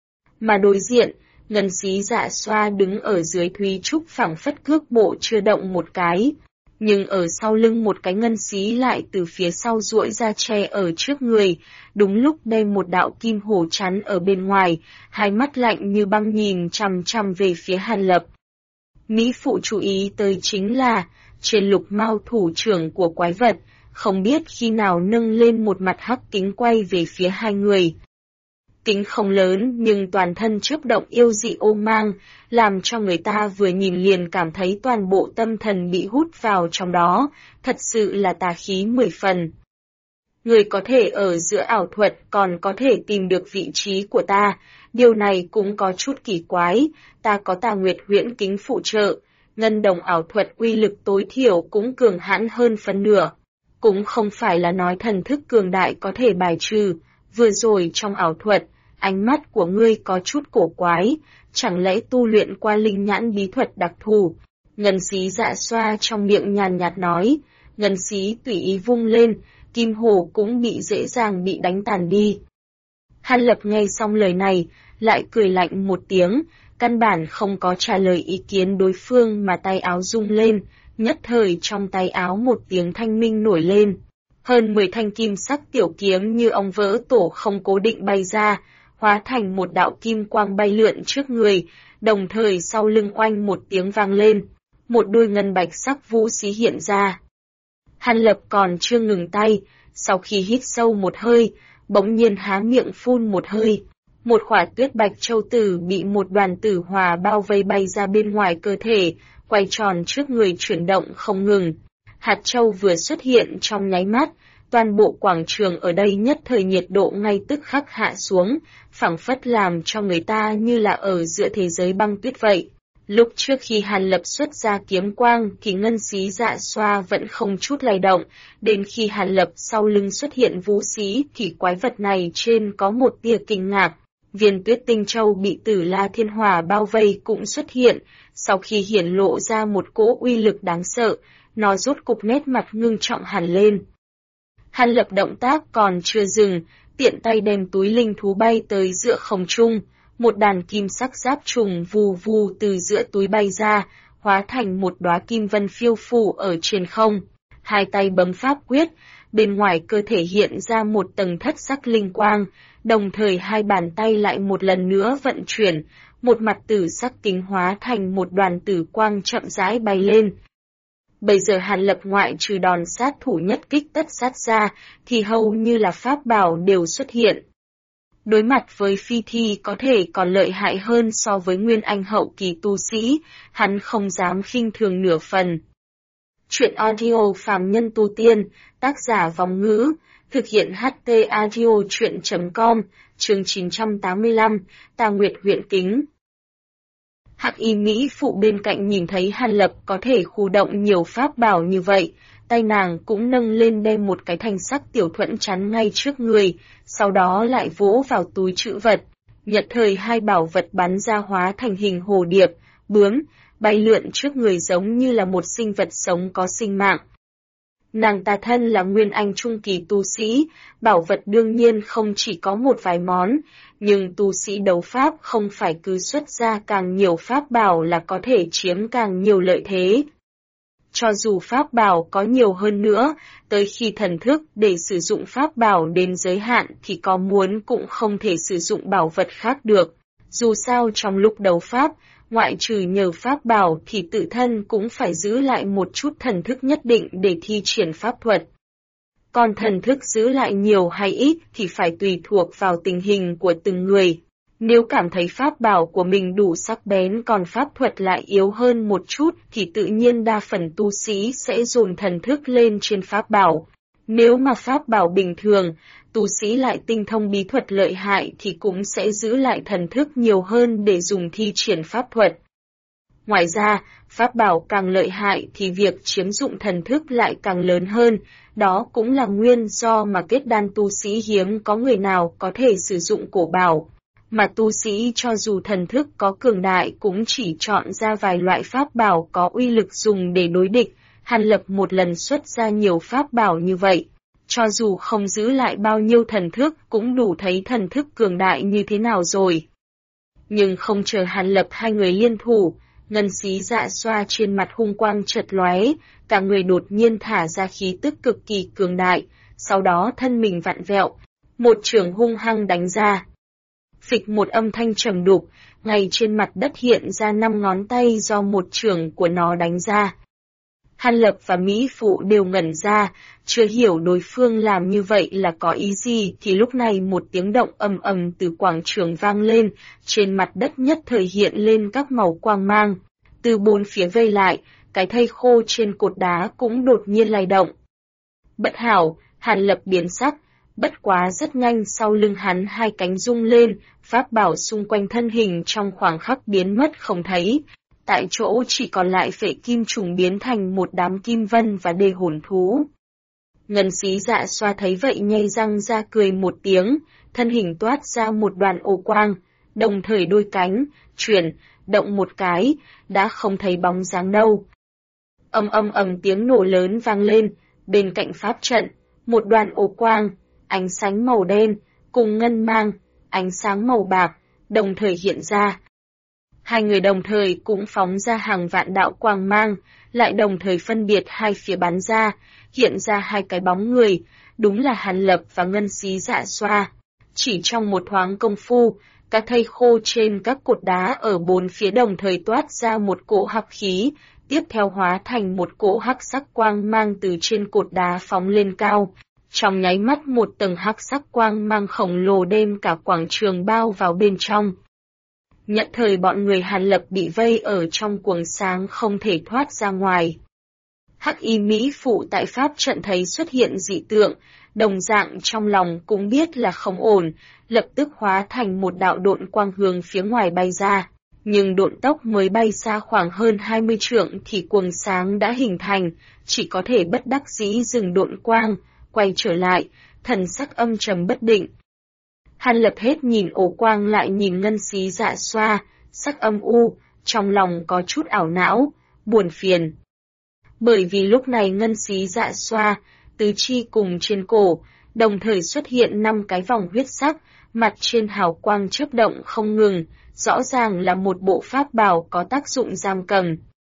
Mà đối diện, ngân xí Dạ Xoa đứng ở dưới thúy trúc phảng phất cước bộ chưa động một cái, nhưng ở sau lưng một cái ngân xí lại từ phía sau duỗi ra che ở trước người, đúng lúc đem một đạo kim hổ chắn ở bên ngoài, hai mắt lạnh như băng nhìn chằm chằm về phía Hàn Lập. Mỹ phụ chú ý tới chính là, trên lục mao thủ trưởng của quái vật, không biết khi nào nâng lên một mặt hắc kính quay về phía hai người. Kính không lớn nhưng toàn thân chớp động yêu dị ô mang, làm cho người ta vừa nhìn liền cảm thấy toàn bộ tâm thần bị hút vào trong đó, thật sự là tà khí 10 phần. Người có thể ở giữa ảo thuật còn có thể tìm được vị trí của ta, điều này cũng có chút kỳ quái, ta có Tà Nguyệt huyễn kính phụ trợ, ngân đồng ảo thuật uy lực tối thiểu cũng cường hãn hơn phân nửa. Cũng không phải là nói thần thức cường đại có thể bài trừ, vừa rồi trong ảo thuật, ánh mắt của ngươi có chút cổ quái, chẳng lẽ tu luyện qua linh nhãn bí thuật đặc thù. Ngân xí Dạ Xoa trong miệng nhàn nhạt nói, ngân xí tùy ý vung lên, kim hồ cũng bị dễ dàng bị đánh tàn đi. Hàn Lập nghe xong lời này, lại cười lạnh một tiếng, căn bản không có trả lời ý kiến đối phương mà tay áo rung lên, nhất thời trong tay áo một tiếng thanh minh nổi lên. Hơn 10 thanh kim sắc tiểu kiếm như ong vỡ tổ không cố định bay ra, hóa thành một đạo kim quang bay lượn trước người, đồng thời sau lưng oanh một tiếng vang lên, một đôi ngân bạch sắc vũ xí hiện ra. Hàn Lập còn chưa ngừng tay, sau khi hít sâu một hơi, bỗng nhiên há miệng phun một hơi. Một khỏa tuyết bạch châu tử bị một đoàn tử hòa bao vây bay ra bên ngoài cơ thể, quay tròn trước người chuyển động không ngừng. Hạt châu vừa xuất hiện trong nháy mắt, toàn bộ quảng trường ở đây nhất thời nhiệt độ ngay tức khắc hạ xuống, phảng phất làm cho người ta như là ở giữa thế giới băng tuyết vậy. Lúc trước khi Hàn Lập xuất ra kiếm quang thì ngân xí Dạ Xoa vẫn không chút lay động, đến khi Hàn Lập sau lưng xuất hiện vũ xí thì quái vật này trên có một tia kinh ngạc. Viên tuyết tinh châu bị Tử La Thiên Hỏa bao vây cũng xuất hiện, sau khi hiển lộ ra một cỗ uy lực đáng sợ, nó rốt cục nét mặt ngưng trọng hẳn lên. Hàn Lập động tác còn chưa dừng, tiện tay đem túi linh thú bay tới giữa không trung, một đàn kim sắc giáp trùng vù vù từ giữa túi bay ra, hóa thành một đóa kim vân phiêu phù ở trên không. Hai tay bấm pháp quyết, bên ngoài cơ thể hiện ra một tầng thất sắc linh quang, đồng thời hai bàn tay lại một lần nữa vận chuyển, một mặt tử sắc kính hóa thành một đoàn tử quang chậm rãi bay lên. Bây giờ Hàn Lập ngoại trừ đòn sát thủ nhất kích tất sát ra, thì hầu như là pháp bảo đều xuất hiện. Đối mặt với phi thi có thể còn lợi hại hơn so với nguyên anh hậu kỳ tu sĩ, hắn không dám khinh thường nửa phần. Chuyện audio phàm nhân tu tiên, tác giả Vong Ngữ, thực hiện HT audio chuyện.com, chương 985, Tà Nguyệt huyễn kính. Hắc y Mỹ phụ bên cạnh nhìn thấy Hàn Lập có thể khu động nhiều pháp bảo như vậy, tay nàng cũng nâng lên đem một cái thanh sắc tiểu thuẫn chắn ngay trước người, sau đó lại vỗ vào túi trữ vật. Nhật thời hai bảo vật bắn ra hóa thành hình hồ điệp, bướm, bay lượn trước người giống như là một sinh vật sống có sinh mạng. Nàng ta thân là nguyên anh trung kỳ tu sĩ, bảo vật đương nhiên không chỉ có một vài món, nhưng tu sĩ đấu pháp không phải cứ xuất ra càng nhiều pháp bảo là có thể chiếm càng nhiều lợi thế. Cho dù pháp bảo có nhiều hơn nữa, tới khi thần thức để sử dụng pháp bảo đến giới hạn thì có muốn cũng không thể sử dụng bảo vật khác được. Dù sao trong lúc đấu pháp, ngoại trừ nhờ pháp bảo thì tự thân cũng phải giữ lại một chút thần thức nhất định để thi triển pháp thuật. Còn thần thức giữ lại nhiều hay ít thì phải tùy thuộc vào tình hình của từng người. Nếu cảm thấy pháp bảo của mình đủ sắc bén còn pháp thuật lại yếu hơn một chút thì tự nhiên đa phần tu sĩ sẽ dồn thần thức lên trên pháp bảo. Nếu mà pháp bảo bình thường, tu sĩ lại tinh thông bí thuật lợi hại thì cũng sẽ giữ lại thần thức nhiều hơn để dùng thi triển pháp thuật. Ngoài ra, pháp bảo càng lợi hại thì việc chiếm dụng thần thức lại càng lớn hơn, đó cũng là nguyên do mà kết đan tu sĩ hiếm có người nào có thể sử dụng cổ bảo. Mà tu sĩ cho dù thần thức có cường đại cũng chỉ chọn ra vài loại pháp bảo có uy lực dùng để đối địch, Hàn Lập một lần xuất ra nhiều pháp bảo như vậy. Cho dù không giữ lại bao nhiêu thần thức cũng đủ thấy thần thức cường đại như thế nào rồi. Nhưng không chờ Hàn Lập hai người liên thủ, ngân xí dạ xoa trên mặt hung quang chợt lóe, cả người đột nhiên thả ra khí tức cực kỳ cường đại, sau đó thân mình vặn vẹo, một chưởng hung hăng đánh ra. Phịch một âm thanh trầm đục, ngay trên mặt đất hiện ra 5 ngón tay do một chưởng của nó đánh ra. Hàn Lập và Mỹ Phụ đều ngẩn ra, chưa hiểu đối phương làm như vậy là có ý gì thì lúc này một tiếng động ầm ầm từ quảng trường vang lên, trên mặt đất nhất thời hiện lên các màu quang mang. Từ bốn phía vây lại, cái thây khô trên cột đá cũng đột nhiên lay động. Bất hảo, Hàn Lập biến sắc, bất quá rất nhanh sau lưng hắn hai cánh rung lên, pháp bảo xung quanh thân hình trong khoảng khắc biến mất không thấy. Tại chỗ chỉ còn lại phệ kim trùng biến thành một đám kim vân và đề hồn thú. Ngân xí dạ xoa thấy vậy nhay răng ra cười một tiếng, thân hình toát ra một đoàn ô quang, đồng thời đôi cánh, chuyển, động một cái, đã không thấy bóng dáng đâu. Ầm tiếng nổ lớn vang lên, bên cạnh pháp trận, một đoàn ô quang, ánh sáng màu đen, cùng ngân mang, ánh sáng màu bạc, đồng thời hiện ra. Hai người đồng thời cũng phóng ra hàng vạn đạo quang mang, lại đồng thời phân biệt hai phía bắn ra, hiện ra hai cái bóng người, đúng là Hàn Lập và ngân xí dạ xoa. Chỉ trong một thoáng công phu, các thây khô trên các cột đá ở bốn phía đồng thời toát ra một cỗ hắc khí, tiếp theo hóa thành một cỗ hắc sắc quang mang từ trên cột đá phóng lên cao. Trong nháy mắt một tầng hắc sắc quang mang khổng lồ đem cả quảng trường bao vào bên trong. Nhận thời bọn người Hàn Lập bị vây ở trong quầng sáng không thể thoát ra ngoài. Hắc y Mỹ Phụ tại pháp trận thấy xuất hiện dị tượng, đồng dạng trong lòng cũng biết là không ổn, lập tức hóa thành một đạo độn quang hướng phía ngoài bay ra. Nhưng độn tốc mới bay xa khoảng hơn 20 trượng thì quầng sáng đã hình thành, chỉ có thể bất đắc dĩ dừng độn quang, quay trở lại, thần sắc âm trầm bất định. Hàn Lập hết nhìn ổ quang lại nhìn ngân xí dạ xoa, sắc âm u, trong lòng có chút ảo não, buồn phiền. Bởi vì lúc này ngân xí dạ xoa, tứ chi cùng trên cổ, đồng thời xuất hiện 5 cái vòng huyết sắc, mặt trên hào quang chớp động không ngừng, rõ ràng là một bộ pháp bảo có tác dụng giam cầm.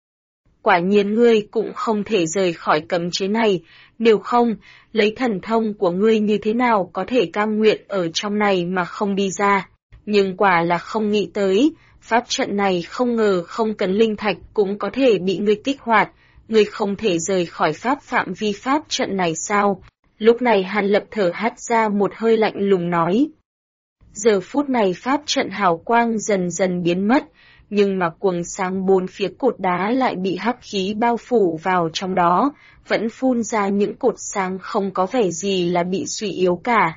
Quả nhiên ngươi cũng không thể rời khỏi cấm chế này, nếu không, lấy thần thông của ngươi như thế nào có thể cam nguyện ở trong này mà không đi ra. Nhưng quả là không nghĩ tới, pháp trận này không ngờ không cần linh thạch cũng có thể bị ngươi kích hoạt, ngươi không thể rời khỏi pháp phạm vi pháp trận này sao? Lúc này Hàn Lập thở hắt ra một hơi lạnh lùng nói. Giờ phút này pháp trận hào quang dần dần biến mất, nhưng mà quầng sáng bốn phía cột đá lại bị hắc khí bao phủ vào trong đó, vẫn phun ra những cột sáng không có vẻ gì là bị suy yếu cả.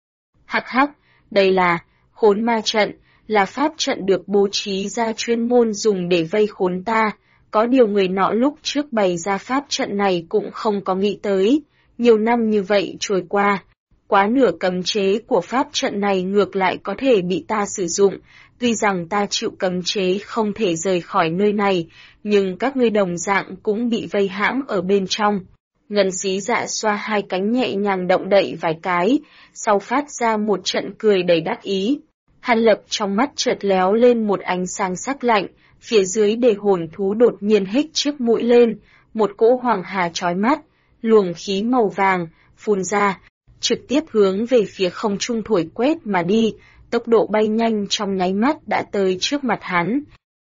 Hắc hắc, đây là khốn ma trận, là pháp trận được bố trí ra chuyên môn dùng để vây khốn ta, có điều người nọ lúc trước bày ra pháp trận này cũng không có nghĩ tới, nhiều năm như vậy trôi qua. Quá nửa cấm chế của pháp trận này ngược lại có thể bị ta sử dụng, tuy rằng ta chịu cấm chế không thể rời khỏi nơi này, nhưng các ngươi đồng dạng cũng bị vây hãm ở bên trong. Ngân xí dạ xoa hai cánh nhẹ nhàng động đậy vài cái, sau phát ra một trận cười đầy đắc ý. Hàn Lập trong mắt chợt léo lên một ánh sáng sắc lạnh, phía dưới đề hồn thú đột nhiên hích chiếc mũi lên, một cỗ hoàng hà chói mắt, luồng khí màu vàng, phun ra, trực tiếp hướng về phía không trung thổi quét mà đi, tốc độ bay nhanh trong nháy mắt đã tới trước mặt hắn.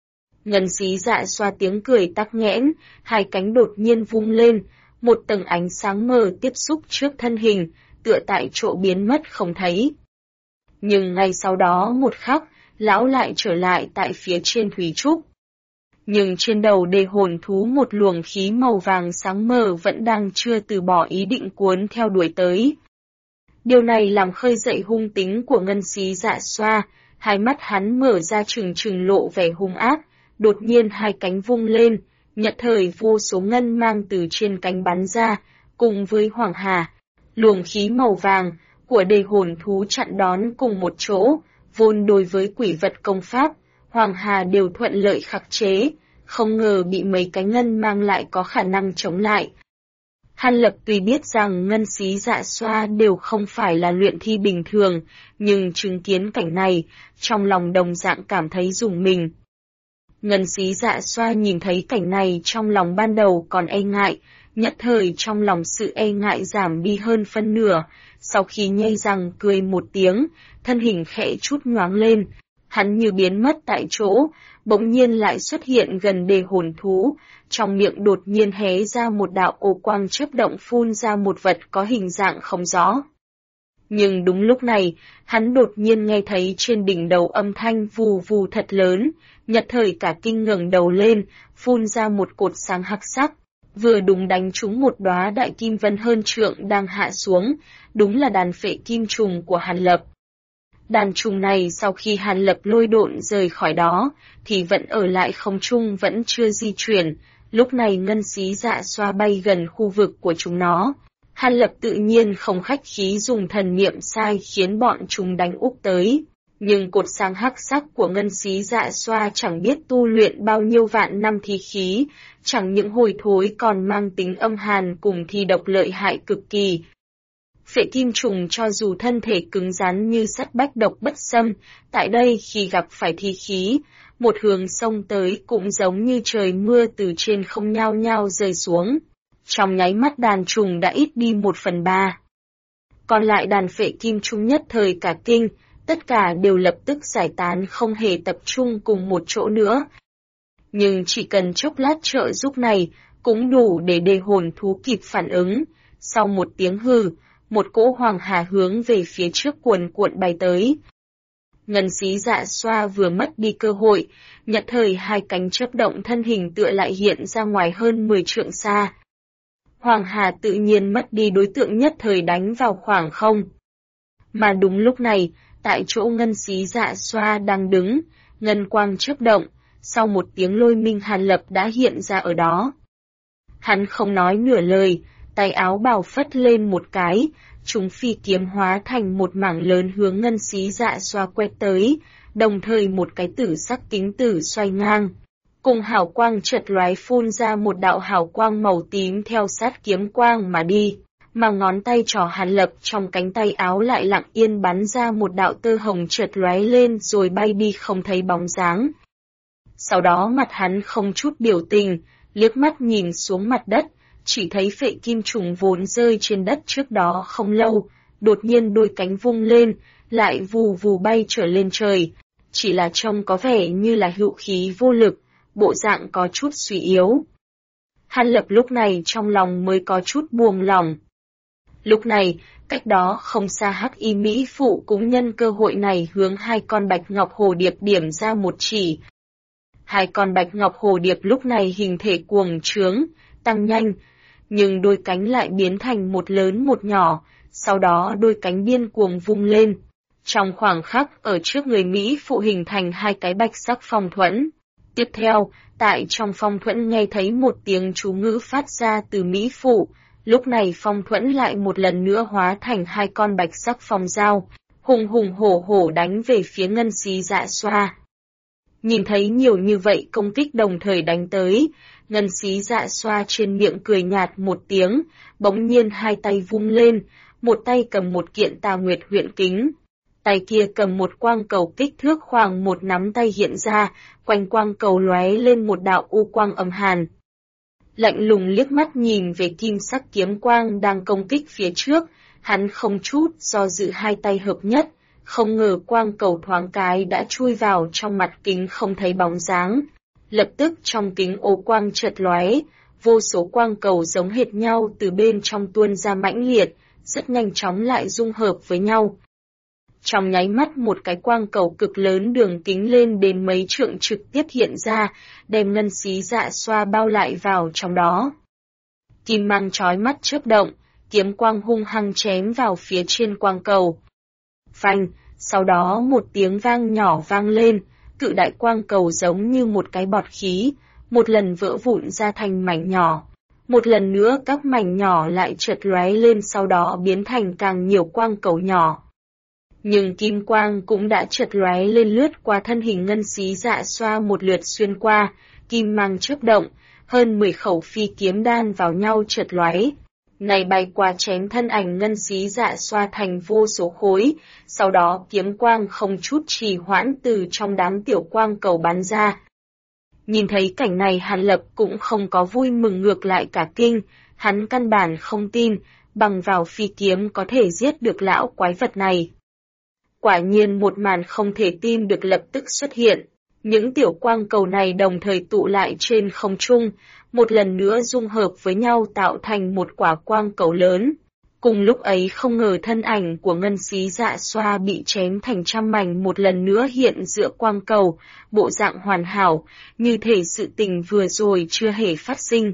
Ngân Xí Dạ Xoa tiếng cười tắc nghẽn, hai cánh đột nhiên vung lên, một tầng ánh sáng mờ tiếp xúc trước thân hình, tựa tại chỗ biến mất không thấy. Nhưng ngay sau đó một khắc, lão lại trở lại tại phía trên thủy trúc. Nhưng trên đầu đề hồn thú một luồng khí màu vàng sáng mờ vẫn đang chưa từ bỏ ý định cuốn theo đuổi tới. Điều này làm khơi dậy hung tính của Ngân Xí Dạ Xoa, hai mắt hắn mở ra trừng trừng lộ vẻ hung ác, đột nhiên hai cánh vung lên, nhất thời vô số ngân mang từ trên cánh bắn ra, cùng với hoàng hà, luồng khí màu vàng của đề hồn thú chặn đón cùng một chỗ, vốn đối với quỷ vật công pháp, hoàng hà đều thuận lợi khắc chế, không ngờ bị mấy cái ngân mang lại có khả năng chống lại. Hàn Lập tuy biết rằng Ngân Xí Dạ Xoa đều không phải là luyện thi bình thường, nhưng chứng kiến cảnh này, trong lòng đồng dạng cảm thấy rùng mình. Ngân Xí Dạ Xoa nhìn thấy cảnh này trong lòng ban đầu còn e ngại, nhất thời trong lòng sự e ngại giảm đi hơn phân nửa, sau khi nhe răng cười một tiếng, thân hình khẽ chút nhoáng lên, hắn như biến mất tại chỗ, bỗng nhiên lại xuất hiện gần đề hồn thú, trong miệng đột nhiên hé ra một đạo ô quang chớp động phun ra một vật có hình dạng không rõ. Nhưng đúng lúc này, hắn đột nhiên nghe thấy trên đỉnh đầu âm thanh vù vù thật lớn, nhất thời cả kinh ngẩng đầu lên, phun ra một cột sáng hắc sắc, vừa đúng đánh trúng một đóa đại kim vân hơn trượng đang hạ xuống, đúng là đàn phệ kim trùng của Hàn Lập. Đàn trùng này sau khi Hàn Lập lôi độn rời khỏi đó, thì vẫn ở lại không trung vẫn chưa di chuyển, lúc này Ngân Xí Dạ Xoa bay gần khu vực của chúng nó. Hàn Lập tự nhiên không khách khí dùng thần niệm sai khiến bọn chúng đánh úp tới. Nhưng cột sáng hắc sắc của Ngân Xí Dạ Xoa chẳng biết tu luyện bao nhiêu vạn năm thi khí, chẳng những hôi thối còn mang tính âm hàn cùng thi độc lợi hại cực kỳ. Phệ kim trùng cho dù thân thể cứng rắn như sắt bách độc bất xâm, tại đây khi gặp phải thi khí, một hướng xông tới cũng giống như trời mưa từ trên không nhao nhao rơi xuống. Trong nháy mắt đàn trùng đã ít đi 1/3. Còn lại đàn phệ kim trùng nhất thời cả kinh, tất cả đều lập tức giải tán không hề tập trung cùng một chỗ nữa. Nhưng chỉ cần chốc lát trợ giúp này, cũng đủ để đề hồn thú kịp phản ứng. Sau một tiếng hừ, một cỗ hoàng hà hướng về phía trước cuồn cuộn bay tới. Ngân Xí Dạ Xoa vừa mất đi cơ hội, nhất thời hai cánh chớp động thân hình tựa lại hiện ra ngoài hơn 10 trượng xa. Hoàng hà tự nhiên mất đi đối tượng nhất thời đánh vào khoảng không. Mà đúng lúc này, tại chỗ Ngân Xí Dạ Xoa đang đứng, ngân quang chớp động, sau một tiếng lôi minh Hàn Lập đã hiện ra ở đó. Hắn không nói nửa lời, tay áo bào phất lên một cái, chúng phi kiếm hóa thành một mảng lớn hướng Ngân Xí Dạ Xoa quét tới, đồng thời một cái tử sắc kính tử xoay ngang. Cùng hào quang chợt lóe phun ra một đạo hào quang màu tím theo sát kiếm quang mà đi, mà ngón tay trỏ Hàn Lập trong cánh tay áo lại lặng yên bắn ra một đạo tơ hồng chợt lóe lên rồi bay đi không thấy bóng dáng. Sau đó mặt hắn không chút biểu tình, liếc mắt nhìn xuống mặt đất, chỉ thấy phệ kim trùng vốn rơi trên đất trước đó không lâu, đột nhiên đôi cánh vung lên, lại vù vù bay trở lên trời, chỉ là trông có vẻ như là hữu khí vô lực, bộ dạng có chút suy yếu. Hàn Lập lúc này trong lòng mới có chút buông lòng. Lúc này, cách đó không xa Hắc Y Mỹ Phụ cũng nhân cơ hội này hướng hai con bạch ngọc hồ điệp điểm ra một chỉ. Hai con bạch ngọc hồ điệp lúc này hình thể cuồng trướng, tăng nhanh, nhưng đôi cánh lại biến thành một lớn một nhỏ, sau đó đôi cánh điên cuồng vung lên. Trong khoảng khắc ở trước người Mỹ Phụ hình thành hai cái bạch sắc phong thuẫn. Tiếp theo, tại trong phong thuẫn nghe thấy một tiếng chú ngữ phát ra từ Mỹ Phụ, lúc này phong thuẫn lại một lần nữa hóa thành hai con bạch sắc phong dao, hùng hùng hổ hổ đánh về phía Ngân Xí Dạ Xoa. Nhìn thấy nhiều như vậy công kích đồng thời đánh tới, Ngân Xí Dạ Xoa trên miệng cười nhạt một tiếng, bỗng nhiên hai tay vung lên, một tay cầm một kiện Tà Nguyệt Huyễn Kính. Tay kia cầm một quang cầu kích thước khoảng một nắm tay hiện ra, quanh quang cầu lóe lên một đạo u quang âm hàn. lạnh lùng liếc mắt nhìn về kim sắc kiếm quang đang công kích phía trước, hắn không chút do dự hai tay hợp nhất, không ngờ quang cầu thoáng cái đã chui vào trong mặt kính không thấy bóng dáng. Lập tức trong kính ô quang chợt lóe, vô số quang cầu giống hệt nhau từ bên trong tuôn ra mãnh liệt, rất nhanh chóng lại dung hợp với nhau. Trong nháy mắt một cái quang cầu cực lớn đường kính lên đến mấy trượng trực tiếp hiện ra, đem ngân xí dạ xoa bao lại vào trong đó. Kim mang chói mắt chớp động, kiếm quang hung hăng chém vào phía trên quang cầu. Phanh, sau đó một tiếng vang nhỏ vang lên, cự đại quang cầu giống như một cái bọt khí, một lần vỡ vụn ra thành mảnh nhỏ. Một lần nữa các mảnh nhỏ lại chợt lóe lên sau đó biến thành càng nhiều quang cầu nhỏ. Nhưng kim quang cũng đã chợt lóe lên lướt qua thân hình ngân xí dạ xoa một lượt xuyên qua, kim mang chớp động, hơn 10 khẩu phi kiếm đan vào nhau chợt lóe. Này bay qua chém thân ảnh ngân xí dạ xoa thành vô số khối, sau đó kiếm quang không chút trì hoãn từ trong đám tiểu quang cầu bắn ra. Nhìn thấy cảnh này Hàn Lập cũng không có vui mừng ngược lại cả kinh, hắn căn bản không tin, bằng vào phi kiếm có thể giết được lão quái vật này. Quả nhiên một màn không thể tin được lập tức xuất hiện, những tiểu quang cầu này đồng thời tụ lại trên không trung, một lần nữa dung hợp với nhau tạo thành một quả quang cầu lớn. Cùng lúc ấy không ngờ thân ảnh của ngân xí dạ xoa bị chém thành trăm mảnh một lần nữa hiện giữa quang cầu, bộ dạng hoàn hảo, như thể sự tình vừa rồi chưa hề phát sinh.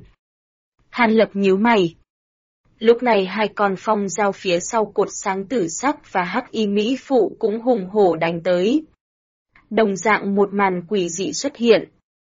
Hàn Lập nhíu mày. Lúc này hai con phong giao phía sau cột sáng tử sắc và hắc y mỹ phụ cũng hùng hổ đánh tới. Đồng dạng một màn quỷ dị xuất hiện.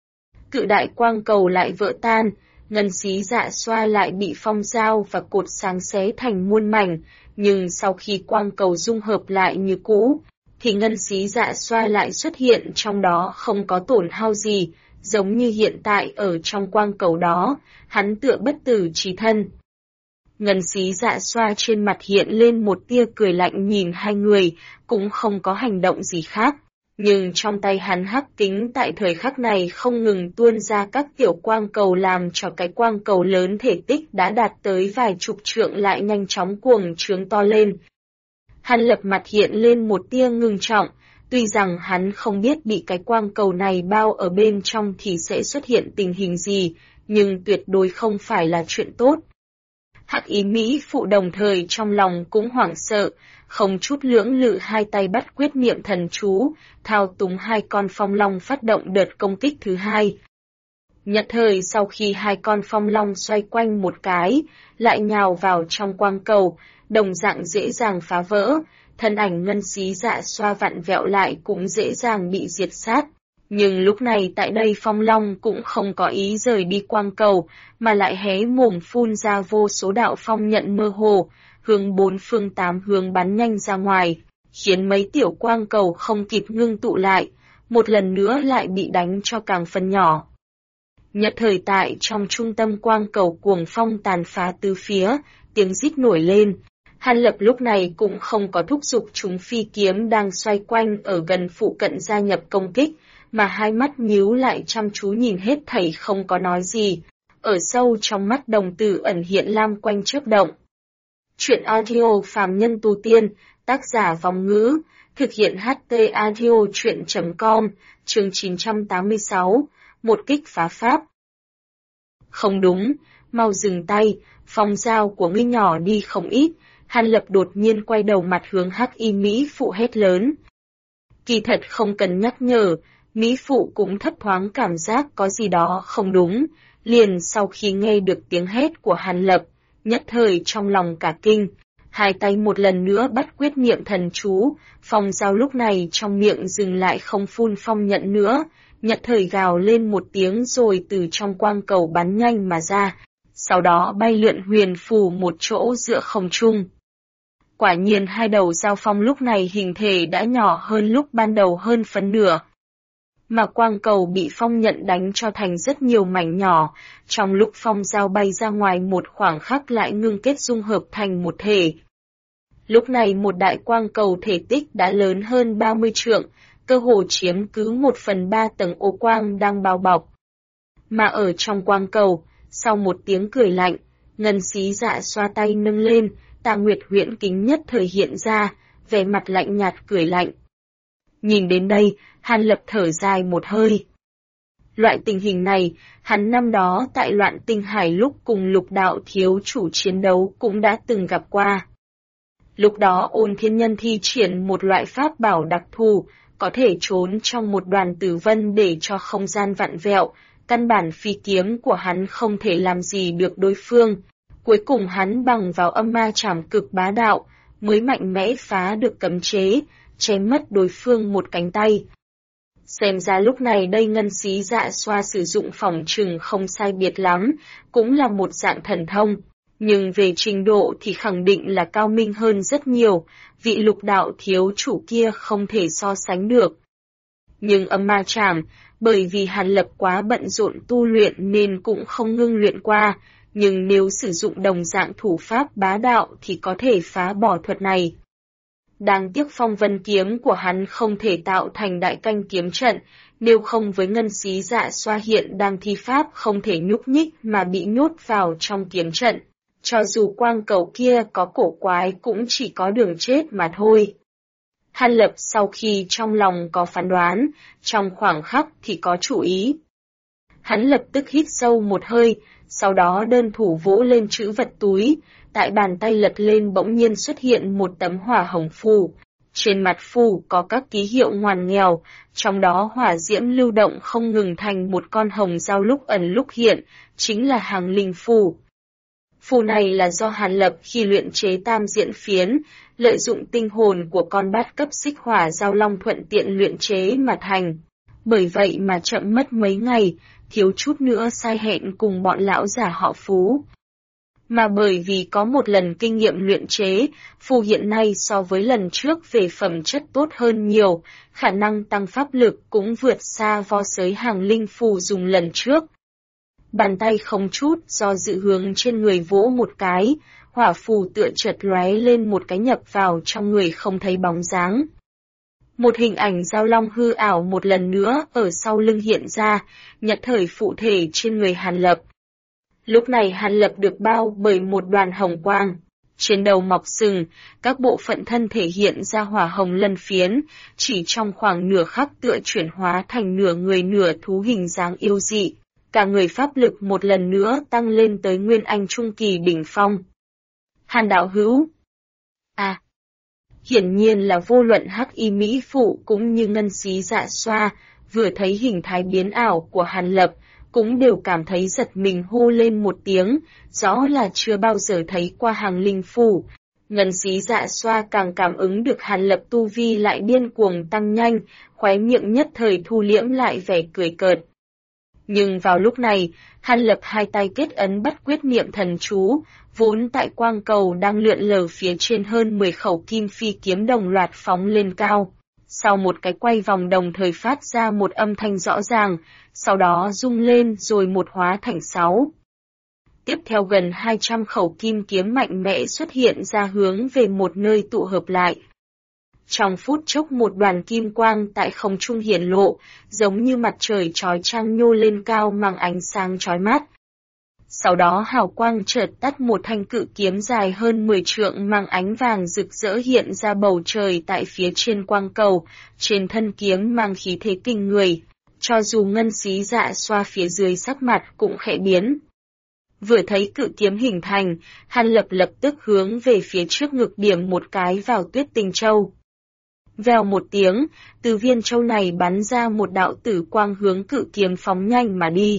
Cự đại quang cầu lại vỡ tan, ngân xí dạ xoa lại bị phong giao và cột sáng xé thành muôn mảnh, nhưng sau khi quang cầu dung hợp lại như cũ, thì ngân xí dạ xoa lại xuất hiện trong đó không có tổn hao gì, giống như hiện tại ở trong quang cầu đó, hắn tựa bất tử chí thân. Ngân xí dạ xoa trên mặt hiện lên một tia cười lạnh nhìn hai người, cũng không có hành động gì khác. Nhưng trong tay hắn hắc kính tại thời khắc này không ngừng tuôn ra các tiểu quang cầu làm cho cái quang cầu lớn thể tích đã đạt tới vài chục trượng lại nhanh chóng cuồng trướng to lên. Hàn Lập mặt hiện lên một tia ngưng trọng, tuy rằng hắn không biết bị cái quang cầu này bao ở bên trong thì sẽ xuất hiện tình hình gì, nhưng tuyệt đối không phải là chuyện tốt. Hắc ý Mỹ phụ đồng thời trong lòng cũng hoảng sợ, không chút lưỡng lự hai tay bắt quyết niệm thần chú, thao túng hai con phong long phát động đợt công kích thứ hai. Nhất thời sau khi hai con phong long xoay quanh một cái, lại nhào vào trong quang cầu, đồng dạng dễ dàng phá vỡ, thân ảnh ngân xí dạ xoa vặn vẹo lại cũng dễ dàng bị diệt sát. Nhưng lúc này tại đây phong long cũng không có ý rời đi quang cầu, mà lại hé mồm phun ra vô số đạo phong nhận mơ hồ, hướng bốn phương tám hướng bắn nhanh ra ngoài, khiến mấy tiểu quang cầu không kịp ngưng tụ lại, một lần nữa lại bị đánh cho càng phân nhỏ. Nhất thời tại trong trung tâm quang cầu cuồng phong tàn phá tứ phía, tiếng rít nổi lên. Hàn Lập lúc này cũng không có thúc giục chúng phi kiếm đang xoay quanh ở gần phụ cận gia nhập công kích, mà hai mắt nhíu lại chăm chú nhìn hết thảy không có nói gì. Ở sâu trong mắt đồng tử ẩn hiện lam quanh chớp động. Chuyện audio phàm nhân tu tiên, tác giả Vong Ngữ, thực hiện HT audio chuyện.com, chương 986, một kích phá pháp. Không đúng, mau dừng tay, phong dao của ngươi nhỏ đi không ít. Hàn Lập đột nhiên quay đầu mặt hướng hắc y Mỹ phụ hét lớn. Kỳ thật không cần nhắc nhở, Mỹ phụ cũng thấp thoáng cảm giác có gì đó không đúng, liền sau khi nghe được tiếng hét của Hàn Lập, nhất thời trong lòng cả kinh, hai tay một lần nữa bắt quyết niệm thần chú, phong dao lúc này trong miệng dừng lại không phun phong nhận nữa, nhất thời gào lên một tiếng rồi từ trong quang cầu bắn nhanh mà ra, sau đó bay lượn huyền phù một chỗ giữa không trung. Quả nhiên hai đầu dao phong lúc này hình thể đã nhỏ hơn lúc ban đầu hơn phân nửa. Mà quang cầu bị phong nhận đánh cho thành rất nhiều mảnh nhỏ, trong lúc phong dao bay ra ngoài một khoảng khắc lại ngưng kết dung hợp thành một thể. Lúc này một đại quang cầu thể tích đã lớn hơn 30 trượng, cơ hồ chiếm cứ 1/3 tầng ô quang đang bao bọc. Mà ở trong quang cầu, Sau một tiếng cười lạnh, Ngân Xí Dạ xoa tay nâng lên, Tà Nguyệt huyễn kính nhất thời hiện ra, vẻ mặt lạnh nhạt cười lạnh. Nhìn đến đây, Hàn Lập thở dài một hơi. Loại tình hình này, hắn năm đó tại Loạn Tinh Hải lúc cùng Lục đạo thiếu chủ chiến đấu cũng đã từng gặp qua. Lúc đó Ôn Thiên Nhân thi triển một loại pháp bảo đặc thù, có thể trốn trong một đoàn tử vân để cho không gian vặn vẹo, căn bản phi kiếm của hắn không thể làm gì được đối phương. Cuối cùng hắn bằng vào âm ma trảm cực bá đạo, mới mạnh mẽ phá được cấm chế, chém mất đối phương một cánh tay. Xem ra lúc này đây Ngân Xí Dạ xoa sử dụng phỏng chừng không sai biệt lắm, cũng là một dạng thần thông. Nhưng về trình độ thì khẳng định là cao minh hơn rất nhiều, vị Lục đạo thiếu chủ kia không thể so sánh được. Nhưng âm ma trảm, bởi vì Hàn Lập quá bận rộn tu luyện nên cũng không ngưng luyện qua, nhưng nếu sử dụng đồng dạng thủ pháp bá đạo thì có thể phá bỏ thuật này. Đáng tiếc phong vân kiếm của hắn không thể tạo thành đại canh kiếm trận, nếu không với Ngân Xí Dạ xoa hiện đang thi pháp không thể nhúc nhích mà bị nhốt vào trong kiếm trận. Cho dù quang cầu kia có cổ quái cũng chỉ có đường chết mà thôi. Hàn Lập sau khi trong lòng có phán đoán, trong khoảng khắc thì có chủ ý. Hắn lập tức hít sâu một hơi, sau đó đơn thủ vỗ lên trữ vật túi, tại bàn tay lật lên bỗng nhiên xuất hiện một tấm hỏa hồng phù. Trên mặt phù có các ký hiệu ngoằn nghèo, trong đó hỏa diễm lưu động không ngừng thành một con hồng dao lúc ẩn lúc hiện, chính là hàng linh phù. Phù này là do Hàn Lập khi luyện chế tam diện phiến, lợi dụng tinh hồn của con bát cấp xích hỏa giao long thuận tiện luyện chế mà thành. Bởi vậy mà chậm mất mấy ngày, thiếu chút nữa sai hẹn cùng bọn lão giả họ Phú. Mà bởi vì có một lần kinh nghiệm luyện chế, phù hiện nay so với lần trước về phẩm chất tốt hơn nhiều, khả năng tăng pháp lực cũng vượt xa vo giới hàng linh phù dùng lần trước. Bàn tay không chút do dự hướng trên người vỗ một cái, hỏa phù tựa chợt lóe lên một cái nhập vào trong người không thấy bóng dáng. Một hình ảnh giao long hư ảo một lần nữa ở sau lưng hiện ra, nhất thời phụ thể trên người Hàn Lập. Lúc này Hàn Lập được bao bởi một đoàn hồng quang. Trên đầu mọc sừng, các bộ phận thân thể hiện ra hỏa hồng lân phiến, chỉ trong khoảng nửa khắc tựa chuyển hóa thành nửa người nửa thú hình dáng yêu dị. Cả người pháp lực một lần nữa tăng lên tới Nguyên Anh Trung Kỳ đỉnh phong. Hàn đạo hữu. Hiển nhiên là vô luận Hắc Y Mỹ Phụ cũng như Ngân Xí Dạ xoa, vừa thấy hình thái biến ảo của Hàn Lập, cũng đều cảm thấy giật mình hô lên một tiếng, rõ là chưa bao giờ thấy qua hàng linh phù. Ngân Xí Dạ xoa càng cảm ứng được Hàn Lập tu vi lại điên cuồng tăng nhanh, khóe miệng nhất thời thu liễm lại vẻ cười cợt. Nhưng vào lúc này, Hàn Lập hai tay kết ấn bắt quyết niệm thần chú, vốn tại quang cầu đang lượn lờ phía trên hơn 10 khẩu kim phi kiếm đồng loạt phóng lên cao. Sau một cái quay vòng đồng thời phát ra một âm thanh rõ ràng, sau đó rung lên rồi một hóa thành 6. Tiếp theo gần 200 khẩu kim kiếm mạnh mẽ xuất hiện ra hướng về một nơi tụ hợp lại. Trong phút chốc một đoàn kim quang tại không trung hiển lộ, giống như mặt trời chói chang nhô lên cao mang ánh sáng chói mắt. Sau đó hào quang chợt tắt, một thanh cự kiếm dài hơn 10 trượng mang ánh vàng rực rỡ hiện ra bầu trời tại phía trên quang cầu, trên thân kiếm mang khí thế kinh người. Cho dù Ngân Xí Dạ xoa phía dưới sắc mặt cũng khẽ biến. Vừa thấy cự kiếm hình thành, Hàn Lập lập tức hướng về phía trước ngực điểm một cái vào Tuyết Tinh Châu. Vèo một tiếng, từ viên châu này bắn ra một đạo tử quang hướng cự kiếm phóng nhanh mà đi.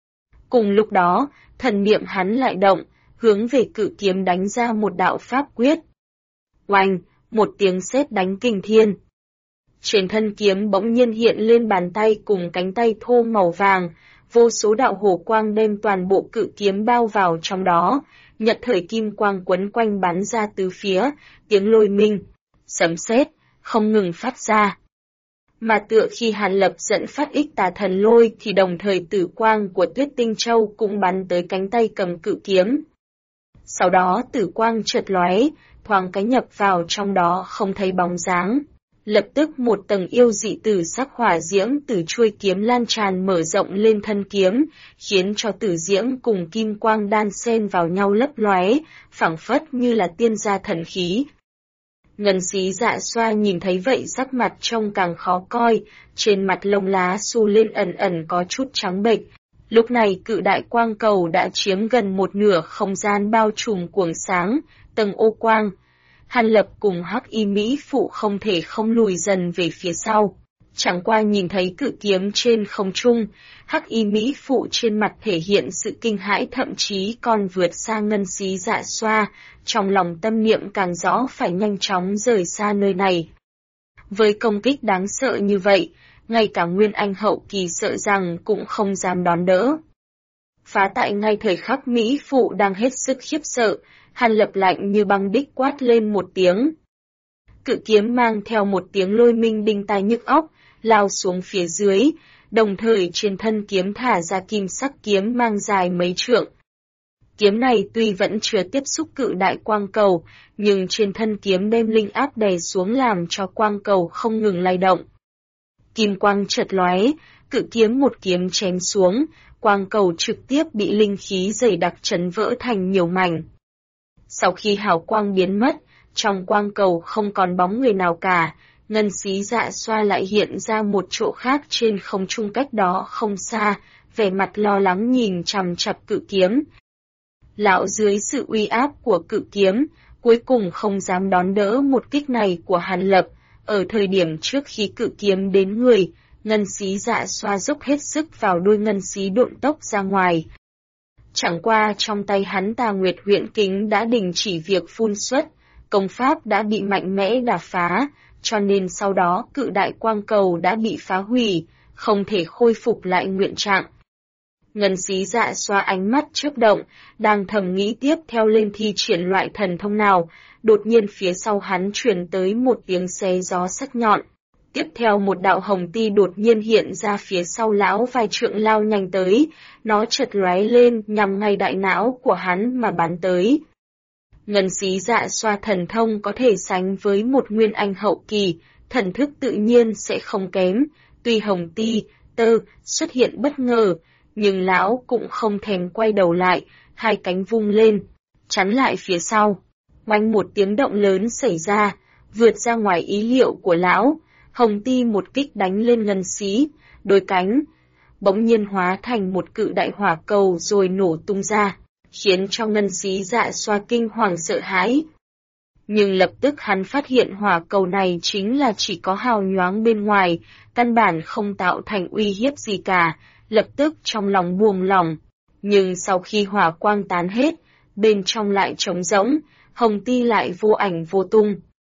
Cùng lúc đó, thần niệm hắn lại động, hướng về cự kiếm đánh ra một đạo pháp quyết. Oanh, một tiếng sét đánh kinh thiên. Trên thân kiếm bỗng nhiên hiện lên bàn tay cùng cánh tay thô màu vàng, vô số đạo hổ quang đem toàn bộ cự kiếm bao vào trong đó, nhật thời kim quang quấn quanh bắn ra từ phía, tiếng lôi minh, sấm sét không ngừng phát ra. Mà tựa khi Hàn Lập dẫn phát ích tà thần lôi thì đồng thời tử quang của Tuyết Tinh Châu cũng bắn tới cánh tay cầm cự kiếm. Sau đó tử quang chợt lóe, thoáng cái nhập vào trong đó không thấy bóng dáng. Lập tức một tầng yêu dị tử sắc hỏa diễm từ chuôi kiếm lan tràn mở rộng lên thân kiếm, khiến cho tử diễm cùng kim quang đan xen vào nhau lấp lóe, phảng phất như là tiên gia thần khí. Ngân Xí Dạ Xoa nhìn thấy vậy sắc mặt trông càng khó coi, trên mặt lông lá xù lên ẩn ẩn có chút trắng bệch. Lúc này cự đại quang cầu đã chiếm gần một nửa không gian bao trùm cuồng sáng, tầng ô quang. Hàn Lập cùng Hắc Y Mỹ Phụ không thể không lùi dần về phía sau. Chẳng qua nhìn thấy cự kiếm trên không trung, Hắc Y Mỹ Phụ trên mặt thể hiện sự kinh hãi thậm chí còn vượt xa Ngân Xí Dạ Xoa, trong lòng tâm niệm càng rõ phải nhanh chóng rời xa nơi này. Với công kích đáng sợ như vậy, ngay cả Nguyên Anh hậu kỳ sợ rằng cũng không dám đón đỡ. Phá tại ngay thời khắc Mỹ Phụ đang hết sức khiếp sợ, Hàn Lập lạnh như băng đích quát lên một tiếng. Cự kiếm mang theo một tiếng lôi minh đinh tai nhức óc, lao xuống phía dưới, đồng thời trên thân kiếm thả ra kim sắc kiếm mang dài mấy trượng. Kiếm này tuy vẫn chưa tiếp xúc cự đại quang cầu, nhưng trên thân kiếm đem linh áp đè xuống làm cho quang cầu không ngừng lay động. Kim quang chợt lóe, cự kiếm một kiếm chém xuống, quang cầu trực tiếp bị linh khí dày đặc chấn vỡ thành nhiều mảnh. Sau khi hào quang biến mất, trong quang cầu không còn bóng người nào cả, Ngân Xí Dạ Xoa lại hiện ra một chỗ khác trên không trung cách đó không xa, vẻ mặt lo lắng nhìn chằm chằm cự kiếm. Lão dưới sự uy áp của cự kiếm, cuối cùng không dám đón đỡ một kích này của Hàn Lập. Ở thời điểm trước khi cự kiếm đến người, Ngân Xí Dạ Xoa dốc hết sức vào đuôi Ngân Xí độn tốc ra ngoài. Chẳng qua trong tay hắn Tà Nguyệt Huyễn Kính đã đình chỉ việc phun xuất, công pháp đã bị mạnh mẽ đả phá, cho nên sau đó cự đại quang cầu đã bị phá hủy, không thể khôi phục lại nguyên trạng. Ngân Xí Dạ Xoa ánh mắt chớp động, đang thầm nghĩ tiếp theo lên thi triển loại thần thông nào, đột nhiên phía sau hắn truyền tới một tiếng xé gió sắc nhọn. Tiếp theo một đạo hồng ti đột nhiên hiện ra phía sau lão vài trượng lao nhanh tới, nó chợt lóe lên nhằm ngay đại não của hắn mà bắn tới. Ngân Xí Dạ Xoa thần thông có thể sánh với một nguyên anh hậu kỳ, thần thức tự nhiên sẽ không kém, tuy hồng ti, tơ, xuất hiện bất ngờ, nhưng lão cũng không thèm quay đầu lại, hai cánh vung lên, chắn lại phía sau. Oanh một tiếng động lớn xảy ra, vượt ra ngoài ý liệu của lão, hồng ti một kích đánh lên Ngân Xí, đôi cánh, bỗng nhiên hóa thành một cự đại hỏa cầu rồi nổ tung ra, khiến cho Ngân Xí Dạ Xoa kinh hoàng sợ hãi. Nhưng lập tức hắn phát hiện hỏa cầu này chính là chỉ có hào nhoáng bên ngoài, căn bản không tạo thành uy hiếp gì cả, lập tức trong lòng buông lỏng. Nhưng sau khi hỏa quang tán hết, bên trong lại trống rỗng, hồng ti lại vô ảnh vô tung.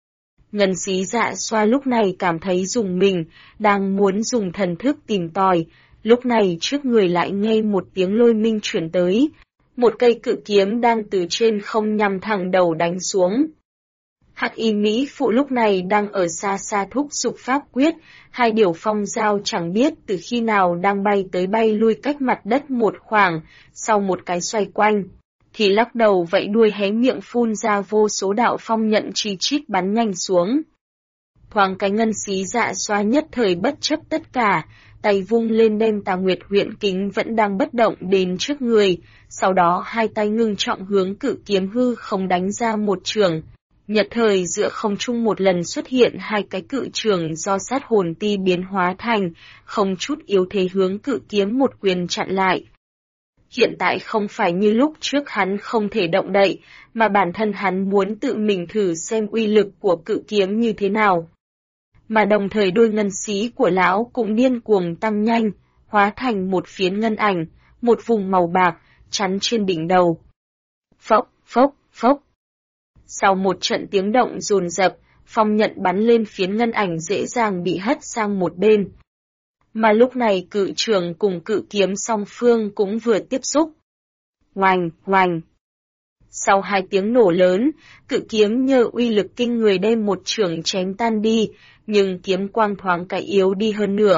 Ngân Xí Dạ Xoa lúc này cảm thấy rùng mình, đang muốn dùng thần thức tìm tòi, lúc này trước người lại nghe một tiếng lôi minh chuyển tới. Một cây cự kiếm đang từ trên không nhằm thẳng đầu đánh xuống. Hắc Y Mỹ Phụ lúc này đang ở xa xa thúc giục pháp quyết, hai điều phong dao chẳng biết từ khi nào đang bay tới bay lui cách mặt đất một khoảng, sau một cái xoay quanh, thì lắc đầu vẫy đuôi hé miệng phun ra vô số đạo phong nhận chi chít bắn nhanh xuống. Thoáng cái Ngân Xí Dạ Xoa nhất thời bất chấp tất cả, tay vung lên đem Tà Nguyệt Huyễn Kính vẫn đang bất động đến trước người, sau đó hai tay ngưng trọng hướng cự kiếm hư không đánh ra một trường. Nhật thời giữa không trung một lần xuất hiện hai cái cự trường do sát hồn ti biến hóa thành, không chút yếu thế hướng cự kiếm một quyền chặn lại. Hiện tại không phải như lúc trước hắn không thể động đậy, mà bản thân hắn muốn tự mình thử xem uy lực của cự kiếm như thế nào. Mà đồng thời đôi ngân xí của lão cũng điên cuồng tăng nhanh, hóa thành một phiến ngân ảnh, một vùng màu bạc, chắn trên đỉnh đầu. Phốc, phốc, phốc. Sau một trận tiếng động dồn dập, phong nhận bắn lên phiến ngân ảnh dễ dàng bị hất sang một bên. Mà lúc này cự trường cùng cự kiếm song phương cũng vừa tiếp xúc. Oành, oành. Sau hai tiếng nổ lớn, cự kiếm nhờ uy lực kinh người đem một trường chém tan đi, nhưng kiếm quang thoáng cái yếu đi hơn nửa.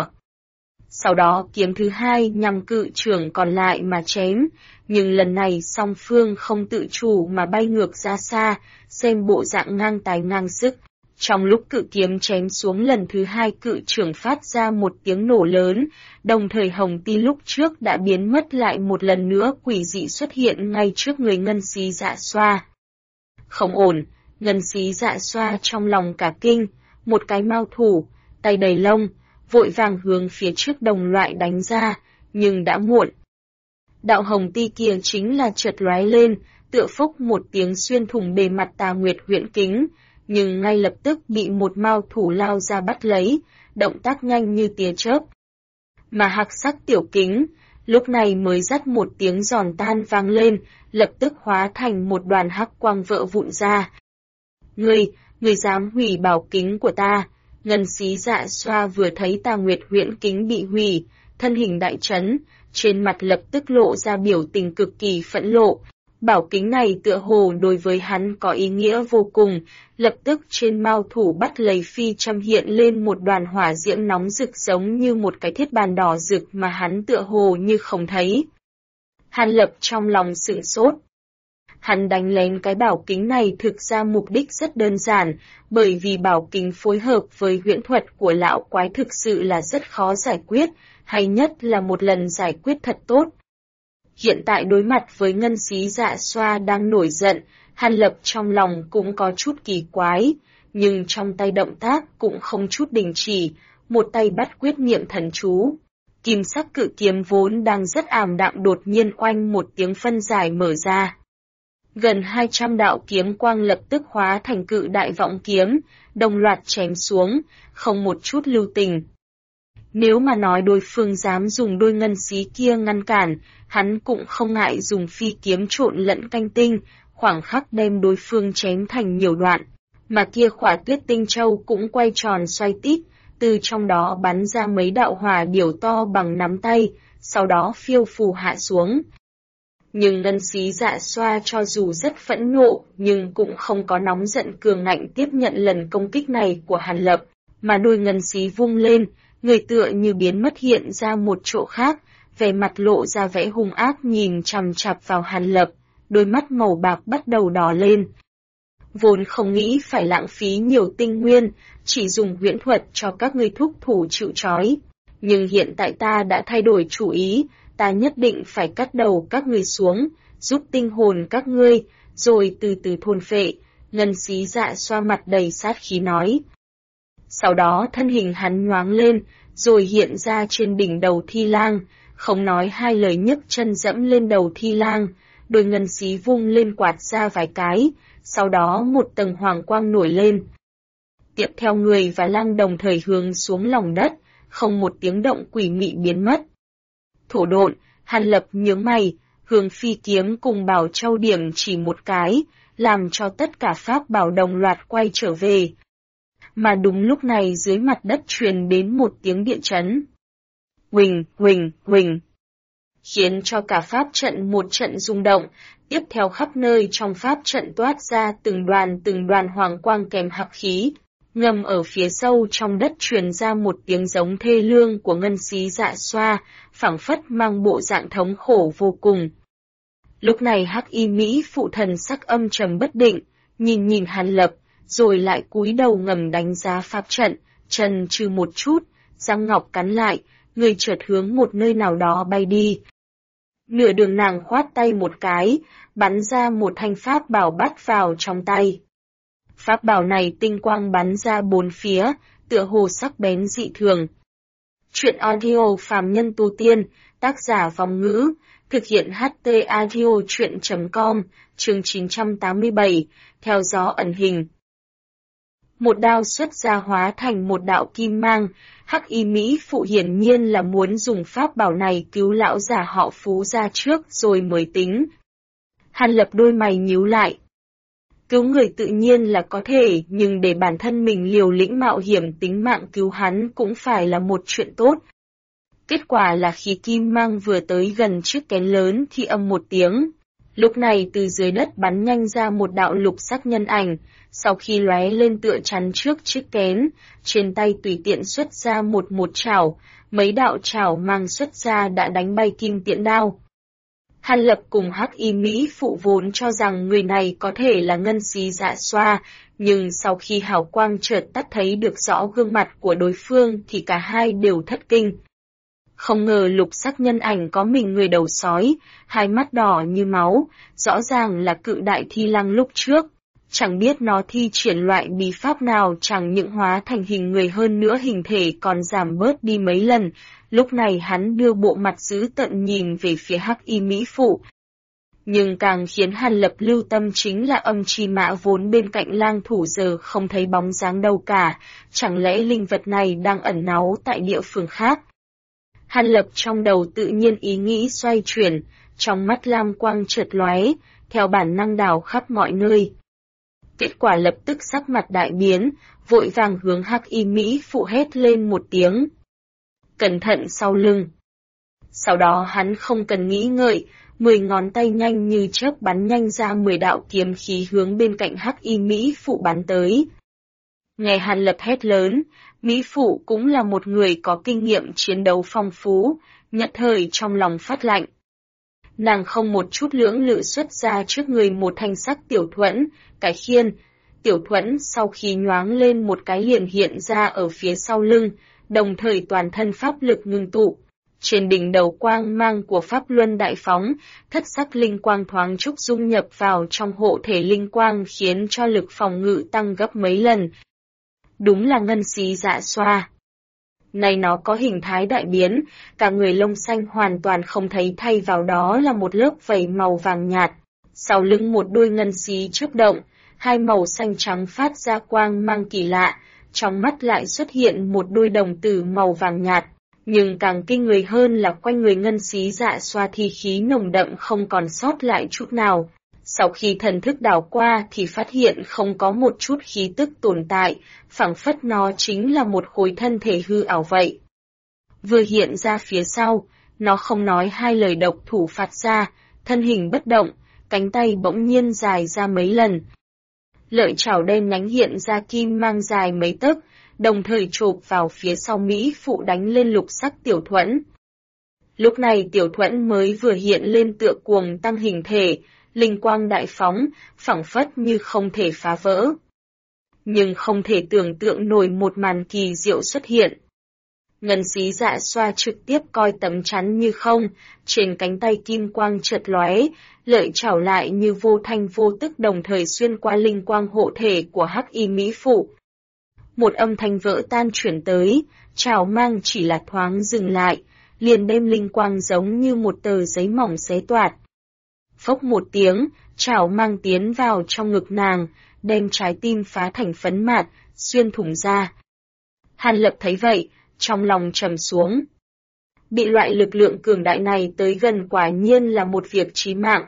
Sau đó kiếm thứ hai nhằm cự trường còn lại mà chém, nhưng lần này song phương không tự chủ mà bay ngược ra xa, xem bộ dạng ngang tài ngang sức, Trong lúc cự kiếm chém xuống lần thứ hai, cự trưởng phát ra một tiếng nổ lớn, đồng thời hồng ti lúc trước đã biến mất lại một lần nữa quỷ dị xuất hiện ngay trước người Ngân Xí Dạ Xoa. Không ổn, Ngân Xí Dạ Xoa trong lòng cả kinh, một cái mao thủ, tay đầy lông, vội vàng hướng phía trước đồng loại đánh ra, nhưng đã muộn. Đạo hồng ti kia chính là chợt lóe lên, tựa phốc một tiếng xuyên thủng bề mặt Tà Nguyệt huyễn kính, nhưng ngay lập tức bị một mao thủ lao ra bắt lấy, động tác nhanh như tia chớp. Mà hắc sắc tiểu kính, lúc này mới dắt một tiếng giòn tan vang lên, lập tức hóa thành một đoàn hắc quang vỡ vụn ra. Ngươi dám hủy bảo kính của ta? Ngân Xí Dạ Xoa vừa thấy Tà Nguyệt huyễn kính bị hủy, thân hình đại chấn, trên mặt lập tức lộ ra biểu tình cực kỳ phẫn nộ. Bảo kính này tựa hồ đối với hắn có ý nghĩa vô cùng, lập tức trên mao thủ bắt lấy phi châm hiện lên một đoàn hỏa diễm nóng rực giống như một cái thiết bàn đỏ rực mà hắn tựa hồ như không thấy. Hàn Lập trong lòng sửng sốt. Hắn đánh lén cái bảo kính này thực ra mục đích rất đơn giản, bởi vì bảo kính phối hợp với huyễn thuật của lão quái thực sự là rất khó giải quyết, hay nhất là một lần giải quyết thật tốt. Hiện tại đối mặt với Ngân Xí Dạ Xoa đang nổi giận, Hàn Lập trong lòng cũng có chút kỳ quái, nhưng trong tay động tác cũng không chút đình chỉ, một tay bắt quyết niệm thần chú. Kim sắc cự kiếm vốn đang rất ảm đạm đột nhiên oanh một tiếng phân giải mở ra. Gần 200 đạo kiếm quang lập tức hóa thành cự đại vọng kiếm, đồng loạt chém xuống, không một chút lưu tình. Nếu mà nói đối phương dám dùng đôi ngân xí kia ngăn cản, hắn cũng không ngại dùng phi kiếm trộn lẫn canh tinh, khoảng khắc đem đối phương chém thành nhiều đoạn. Mà kia khỏa Tuyết Tinh Châu cũng quay tròn xoay tít, từ trong đó bắn ra mấy đạo hỏa điểu to bằng nắm tay, sau đó phiêu phù hạ xuống. Nhưng Ngân Xí Dạ Xoa cho dù rất phẫn nộ, nhưng cũng không có nóng giận cường ngạnh tiếp nhận lần công kích này của Hàn Lập, mà đôi ngân xí vung lên, người tựa như biến mất hiện ra một chỗ khác, vẻ mặt lộ ra vẻ hung ác nhìn chằm chằm vào Hàn Lập, đôi mắt màu bạc bắt đầu đỏ lên. Vốn không nghĩ phải lãng phí nhiều tinh nguyên, chỉ dùng huyễn thuật cho các ngươi thúc thủ chịu trói. Nhưng hiện tại ta đã thay đổi chủ ý, ta nhất định phải cắt đầu các ngươi xuống, giúp tinh hồn các ngươi, rồi từ từ thôn phệ. Ngân Xí Dạ Xoa mặt đầy sát khí nói. Sau đó thân hình hắn nhoáng lên, rồi hiện ra trên đỉnh đầu Thi Lang, không nói hai lời nhấc chân dẫm lên đầu Thi Lang, đôi ngân xí vung lên quạt ra vài cái, sau đó một tầng hoàng quang nổi lên. Tiếp theo người và lang đồng thời hướng xuống lòng đất, không một tiếng động quỷ mị biến mất. Thổ độn, Hàn Lập nhướng mày, hướng phi kiếm cùng bảo châu điểm chỉ một cái, làm cho tất cả pháp bảo đồng loạt quay trở về. Mà đúng lúc này dưới mặt đất truyền đến một tiếng địa chấn. Huỳnh, huỳnh, huỳnh. Khiến cho cả pháp trận một trận rung động, tiếp theo khắp nơi trong pháp trận toát ra từng đoàn hoàng quang kèm hắc khí. Ngầm ở phía sâu trong đất truyền ra một tiếng giống thê lương của Ngân Xí Dạ Xoa, phảng phất mang bộ dạng thống khổ vô cùng. Lúc này Hắc Y Mỹ phụ thần sắc âm trầm bất định, nhìn Hàn Lập, rồi lại cúi đầu ngầm đánh giá pháp trận, chân trừ một chút, răng ngọc cắn lại, người chợt hướng một nơi nào đó bay đi. Nửa đường nàng khoát tay một cái, bắn ra một thanh pháp bảo bắt vào trong tay. Pháp bảo này tinh quang bắn ra bốn phía, tựa hồ sắc bén dị thường. Truyện audio phàm nhân tu tiên, tác giả Vong Ngữ, thực hiện HT audio truyện.com, chương 987, theo gió ẩn hình. Một đao xuất ra hóa thành một đạo kim mang, Hắc Y Mỹ phụ hiển nhiên là muốn dùng pháp bảo này cứu lão già họ Phú ra trước rồi mới tính. Hàn Lập đôi mày nhíu lại. Cứu người tự nhiên là có thể, nhưng để bản thân mình liều lĩnh mạo hiểm tính mạng cứu hắn cũng phải là một chuyện tốt. Kết quả là khi kim mang vừa tới gần chiếc kén lớn thì âm một tiếng. Lúc này từ dưới đất bắn nhanh ra một đạo lục sắc nhân ảnh, sau khi lóe lên tựa chắn trước chiếc kén, trên tay tùy tiện xuất ra một chảo, mấy đạo chảo mang xuất ra đã đánh bay kim tiễn đao. Hàn Lập cùng Hắc Y Mỹ Phụ vốn cho rằng người này có thể là Ngân Xí Dạ Xoa, nhưng sau khi hào quang chợt tắt thấy được rõ gương mặt của đối phương thì cả hai đều thất kinh. Không ngờ lục sắc nhân ảnh có mình người đầu sói, hai mắt đỏ như máu, rõ ràng là cự đại thi lăng lúc trước. Chẳng biết nó thi triển loại bí pháp nào, chẳng những hóa thành hình người hơn nữa hình thể còn giảm bớt đi mấy lần. Lúc này hắn đưa bộ mặt dữ tợn nhìn về phía Hắc Y Mỹ Phụ. Nhưng càng khiến Hàn Lập lưu tâm chính là Âm Chi Mã vốn bên cạnh lang thủ giờ không thấy bóng dáng đâu cả, chẳng lẽ linh vật này đang ẩn náu tại địa phương khác. Hàn Lập trong đầu tự nhiên ý nghĩ xoay chuyển, trong mắt lam quang chợt lóe, theo bản năng đảo khắp mọi nơi. Kết quả lập tức sắc mặt đại biến, vội vàng hướng Hắc Y Mỹ Phụ hét lên một tiếng. Cẩn thận sau lưng. Sau đó hắn không cần nghĩ ngợi, 10 ngón tay nhanh như chớp bắn nhanh ra 10 đạo kiếm khí hướng bên cạnh Hắc Y Mỹ Phụ bắn tới. Nghe Hàn Lập hét lớn, Mỹ Phụ cũng là một người có kinh nghiệm chiến đấu phong phú, nhất thời trong lòng phát lạnh. Nàng không một chút lưỡng lự xuất ra trước người một thanh sắc tiểu thuẫn, cái khiên. Tiểu thuẫn sau khi nhoáng lên một cái liền hiện ra ở phía sau lưng, đồng thời toàn thân pháp lực ngưng tụ. Trên đỉnh đầu quang mang của pháp luân đại phóng, thất sắc linh quang thoáng chốc dung nhập vào trong hộ thể linh quang khiến cho lực phòng ngự tăng gấp mấy lần. Đúng là Ngân Xí Dạ Xoa. Này nó có hình thái đại biến, cả người lông xanh hoàn toàn không thấy, thay vào đó là một lớp vảy màu vàng nhạt. Sau lưng một đôi ngân xí chớp động, hai màu xanh trắng phát ra quang mang kỳ lạ, trong mắt lại xuất hiện một đôi đồng tử màu vàng nhạt. Nhưng càng kinh người hơn là quanh người Ngân Xí Dạ Xoa thi khí nồng đậm không còn sót lại chút nào. Sau khi thần thức đảo qua thì phát hiện không có một chút khí tức tồn tại, phảng phất nó chính là một khối thân thể hư ảo vậy. Vừa hiện ra phía sau, nó không nói hai lời độc thủ phạt ra, thân hình bất động, cánh tay bỗng nhiên dài ra mấy lần. Lợi chảo đen nhánh hiện ra kim mang dài mấy tấc, đồng thời chộp vào phía sau Mỹ Phụ đánh lên lục sắc tiểu thuẫn. Lúc này tiểu thuẫn mới vừa hiện lên tựa cuồng tăng hình thể, linh quang đại phóng, phảng phất như không thể phá vỡ. Nhưng không thể tưởng tượng nổi một màn kỳ diệu xuất hiện. Ngân Xí Dạ Xoa trực tiếp coi tấm chắn như không, trên cánh tay kim quang chợt lóe, lợi chảo lại như vô thanh vô tức đồng thời xuyên qua linh quang hộ thể của Hắc Y Mỹ Phụ. Một âm thanh vỡ tan chuyển tới, chảo mang chỉ là thoáng dừng lại, liền đem linh quang giống như một tờ giấy mỏng xé toạc. Phốc một tiếng, chảo mang tiến vào trong ngực nàng, đem trái tim phá thành phấn mạt, xuyên thủng ra. Hàn Lập thấy vậy, trong lòng trầm xuống. Bị loại lực lượng cường đại này tới gần quả nhiên là một việc chí mạng.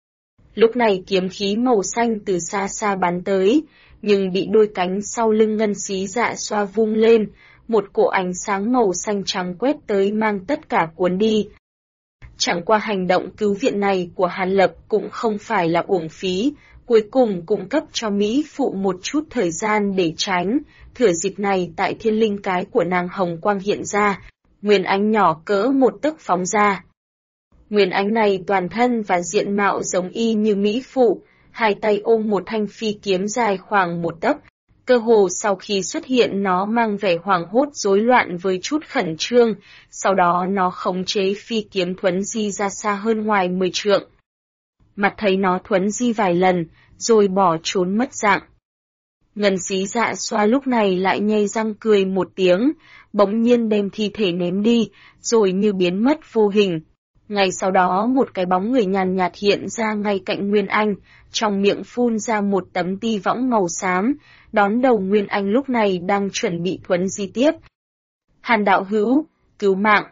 Lúc này kiếm khí màu xanh từ xa xa bắn tới, nhưng bị đôi cánh sau lưng Ngân Xí Dạ Xoa vung lên, một cỗ ánh sáng màu xanh trắng quét tới mang tất cả cuốn đi. Chẳng qua hành động cứu viện này của Hàn Lập cũng không phải là uổng phí, cuối cùng cung cấp cho Mỹ Phụ một chút thời gian để tránh, thừa dịp này tại thiên linh cái của nàng hồng quang hiện ra, nguyên ánh nhỏ cỡ một tấc phóng ra. Nguyên ánh này toàn thân và diện mạo giống y như Mỹ Phụ, hai tay ôm một thanh phi kiếm dài khoảng một tấc. Cơ hồ sau khi xuất hiện nó mang vẻ hoảng hốt rối loạn với chút khẩn trương, sau đó nó khống chế phi kiếm thuấn di ra xa hơn ngoài 10 trượng. Mặt thấy nó thuấn di vài lần, rồi bỏ trốn mất dạng. Ngân Xí Dạ Xoa lúc này lại nhây răng cười một tiếng, bỗng nhiên đem thi thể ném đi, rồi như biến mất vô hình. Ngay sau đó một cái bóng người nhàn nhạt hiện ra ngay cạnh Nguyên Anh, trong miệng phun ra một tấm ti võng màu xám, đón đầu Nguyên Anh lúc này đang chuẩn bị thuấn di tiếp. Hàn đạo hữu, cứu mạng.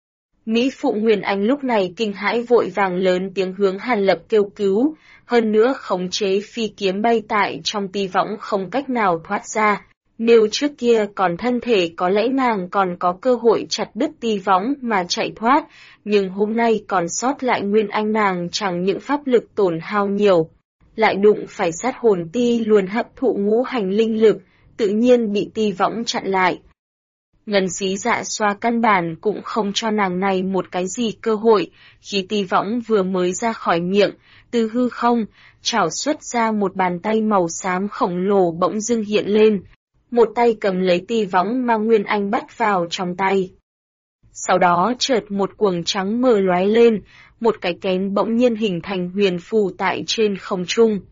Mỹ Phụ Nguyên Anh lúc này kinh hãi vội vàng lớn tiếng hướng Hàn Lập kêu cứu, hơn nữa khống chế phi kiếm bay tại trong ti võng không cách nào thoát ra. Nếu trước kia còn thân thể có lẽ nàng còn có cơ hội chặt đứt ti võng mà chạy thoát, nhưng hôm nay còn sót lại Nguyên Anh nàng chẳng những pháp lực tổn hao nhiều, lại đụng phải sát hồn ti luôn hấp thụ ngũ hành linh lực, tự nhiên bị ti võng chặn lại. Ngân Xí Dạ Xoa căn bản cũng không cho nàng này một cái gì cơ hội, khi ti võng vừa mới ra khỏi miệng, từ hư không, trảo xuất ra một bàn tay màu xám khổng lồ bỗng dưng hiện lên. Một tay cầm lấy ti võng mà Nguyên Anh bắt vào trong tay. Sau đó chợt một quầng trắng mờ lóe lên, một cái kén bỗng nhiên hình thành huyền phù tại trên không trung.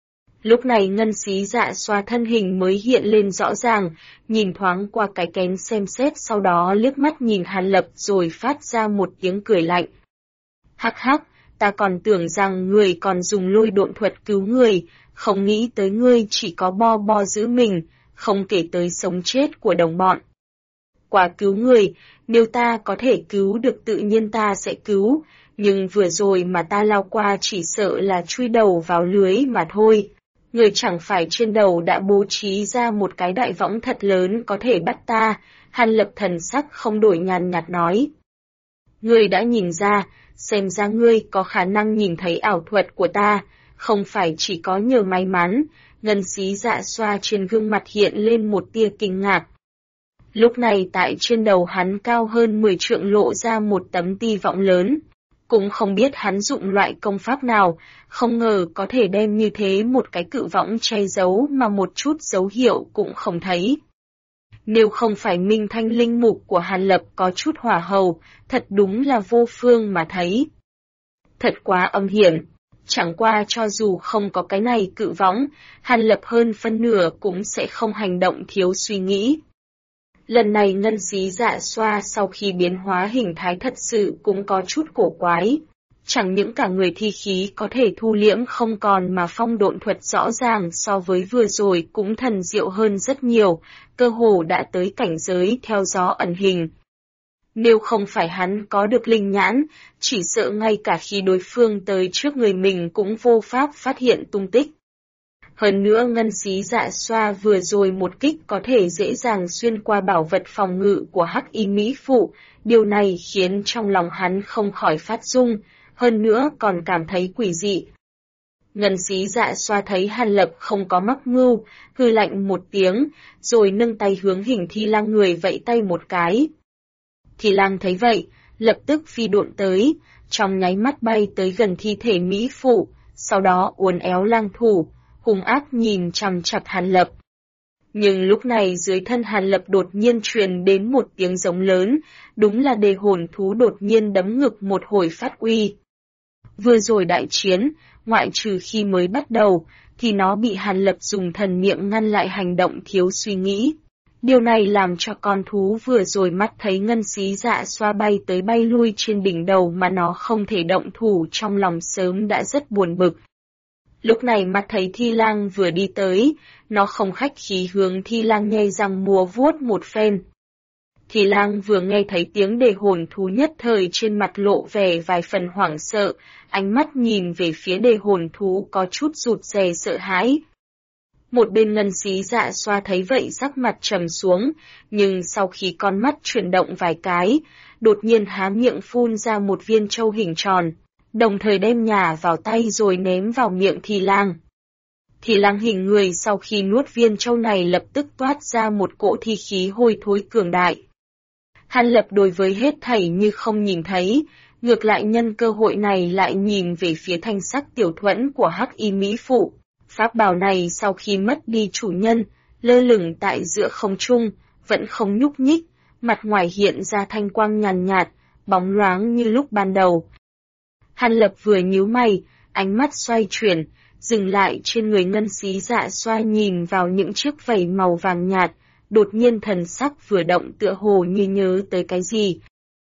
Lúc này Ngân Xí Dạ Xoa thân hình mới hiện lên rõ ràng, nhìn thoáng qua cái kén xem xét, sau đó liếc mắt nhìn Hàn Lập rồi phát ra một tiếng cười lạnh. Hắc hắc, ta còn tưởng rằng người còn dùng lôi độn thuật cứu người, không nghĩ tới ngươi chỉ có bo giữ mình, không kể tới sống chết của đồng bọn. Quả cứu người, nếu ta có thể cứu được tự nhiên ta sẽ cứu, nhưng vừa rồi mà ta lao qua chỉ sợ là chui đầu vào lưới mà thôi. Người chẳng phải trên đầu đã bố trí ra một cái đại võng thật lớn có thể bắt ta, Hàn Lập thần sắc không đổi, nhàn nhạt nói. Ngươi đã nhìn ra, xem ra ngươi có khả năng nhìn thấy ảo thuật của ta, không phải chỉ có nhờ may mắn. Ngân Xí Dạ Xoa trên gương mặt hiện lên một tia kinh ngạc. Lúc này tại trên đầu hắn cao hơn 10 trượng lộ ra một tấm ti võng lớn. Cũng không biết hắn dụng loại công pháp nào, không ngờ có thể đem như thế một cái cự võng che giấu mà một chút dấu hiệu cũng không thấy. Nếu không phải Minh Thanh linh mục của Hàn Lập có chút hỏa hầu, thật đúng là vô phương mà thấy. Thật quá âm hiểm, chẳng qua cho dù không có cái này cự võng, Hàn Lập hơn phân nửa cũng sẽ không hành động thiếu suy nghĩ. Lần này Ngân Xí Dạ Xoa sau khi biến hóa hình thái thật sự cũng có chút cổ quái. Chẳng những cả người thi khí có thể thu liễm không còn mà phong độn thuật rõ ràng so với vừa rồi cũng thần diệu hơn rất nhiều, cơ hồ đã tới cảnh giới theo gió ẩn hình. Nếu không phải hắn có được linh nhãn, chỉ sợ ngay cả khi đối phương tới trước người mình cũng vô pháp phát hiện tung tích. Hơn nữa Ngân Xí Dạ Xoa vừa rồi một kích có thể dễ dàng xuyên qua bảo vật phòng ngự của Hắc Y Mỹ Phụ, điều này khiến trong lòng hắn không khỏi phát rung, hơn nữa còn cảm thấy quỷ dị. Ngân Xí Dạ Xoa thấy Hàn Lập không có mắc mưu, hừ lạnh một tiếng, rồi nâng tay hướng hình Thi Lang người vẫy tay một cái. Thi Lang thấy vậy, lập tức phi độn tới, trong nháy mắt bay tới gần thi thể Mỹ Phụ, sau đó uốn éo lang thủ, hung ác nhìn chằm chằm Hàn Lập. Nhưng lúc này dưới thân Hàn Lập đột nhiên truyền đến một tiếng giống lớn, đúng là đề hồn thú đột nhiên đấm ngực một hồi phát uy. Vừa rồi đại chiến, ngoại trừ khi mới bắt đầu, thì nó bị Hàn Lập dùng thần niệm ngăn lại hành động thiếu suy nghĩ. Điều này làm cho con thú vừa rồi mắt thấy Ngân Xí Dạ Xoa bay tới bay lui trên đỉnh đầu mà nó không thể động thủ, trong lòng sớm đã rất buồn bực. Lúc này mắt thấy Thi Lang vừa đi tới, nó không khách khí hướng Thi Lang nhe răng múa vuốt một phen. Thi Lang vừa nghe thấy tiếng đề hồn thú nhất thời trên mặt lộ vẻ vài phần hoảng sợ, ánh mắt nhìn về phía đề hồn thú có chút rụt rè sợ hãi. Một bên Ngân Xí Dạ Xoa thấy vậy sắc mặt trầm xuống, nhưng sau khi con mắt chuyển động vài cái, đột nhiên há miệng phun ra một viên châu hình tròn, đồng thời đem nhả vào tay rồi ném vào miệng Thi Lang. Thi Lang hình người sau khi nuốt viên châu này lập tức toát ra một cỗ thi khí hôi thối cường đại. Hàn Lập đối với hết thảy như không nhìn thấy, ngược lại nhân cơ hội này lại nhìn về phía thanh sắc tiểu thuẫn của Hắc Y Mỹ Phụ. Pháp bảo này sau khi mất đi chủ nhân, lơ lửng tại giữa không trung, vẫn không nhúc nhích, mặt ngoài hiện ra thanh quang nhàn nhạt, bóng loáng như lúc ban đầu. Hàn Lập vừa nhíu mày, ánh mắt xoay chuyển, dừng lại trên người Ngân Xí Dạ Xoa nhìn vào những chiếc vảy màu vàng nhạt, đột nhiên thần sắc vừa động tựa hồ như nhớ tới cái gì.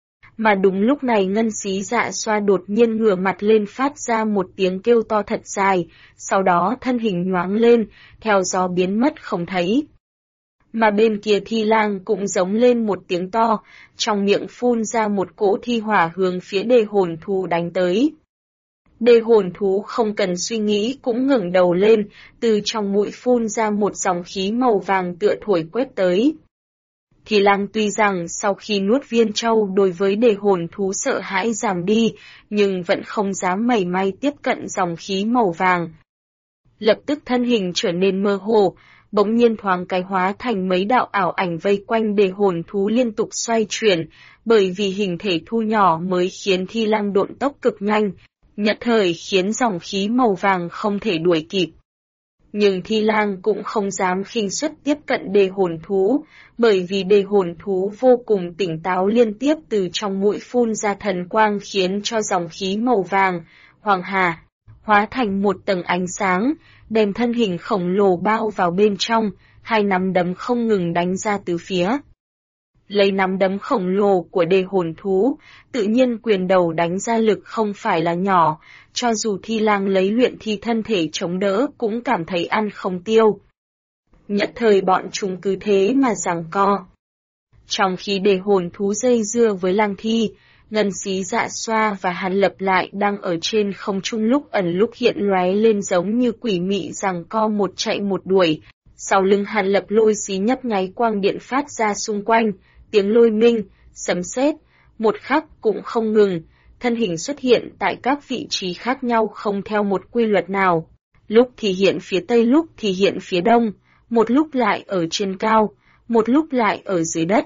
Mà đúng lúc này Ngân Xí Dạ Xoa đột nhiên ngửa mặt lên phát ra một tiếng kêu to thật dài, sau đó thân hình nhoáng lên, theo gió biến mất không thấy. Mà bên kia Thi Lang cũng giống lên một tiếng to, trong miệng phun ra một cỗ thi hỏa hướng phía đề hồn thú đánh tới. Đề hồn thú không cần suy nghĩ cũng ngẩng đầu lên, từ trong mũi phun ra một dòng khí màu vàng tựa thổi quét tới. Thi Lang tuy rằng sau khi nuốt viên châu đối với đề hồn thú sợ hãi giảm đi, nhưng vẫn không dám mảy may tiếp cận dòng khí màu vàng. Lập tức thân hình trở nên mơ hồ, bỗng nhiên thoáng cái hóa thành mấy đạo ảo ảnh vây quanh đề hồn thú liên tục xoay chuyển, bởi vì hình thể thu nhỏ mới khiến Thi Lang độn tốc cực nhanh, nhất thời khiến dòng khí màu vàng không thể đuổi kịp. Nhưng Thi Lang cũng không dám khinh suất tiếp cận đề hồn thú, bởi vì đề hồn thú vô cùng tỉnh táo, liên tiếp từ trong mũi phun ra thần quang khiến cho dòng khí màu vàng, hoàng hà, hóa thành một tầng ánh sáng, đem thân hình khổng lồ bao vào bên trong, hai nắm đấm không ngừng đánh ra từ phía. Lấy nắm đấm khổng lồ của đề hồn thú, tự nhiên quyền đầu đánh ra lực không phải là nhỏ, cho dù Thi Lang lấy luyện thi thân thể chống đỡ cũng cảm thấy ăn không tiêu. Nhất thời bọn chúng cứ thế mà giằng co. Trong khi đề hồn thú dây dưa với Lang Thi, Ngân Xí Dạ Xoa và Hàn Lập lại đang ở trên không trung lúc ẩn lúc hiện lóe lên giống như quỷ mị giằng co một chạy một đuổi. Sau lưng Hàn Lập lôi xí nhấp nháy quang điện phát ra xung quanh, tiếng lôi minh, sấm sét, một khắc cũng không ngừng, thân hình xuất hiện tại các vị trí khác nhau không theo một quy luật nào. Lúc thì hiện phía tây, lúc thì hiện phía đông, một lúc lại ở trên cao, một lúc lại ở dưới đất.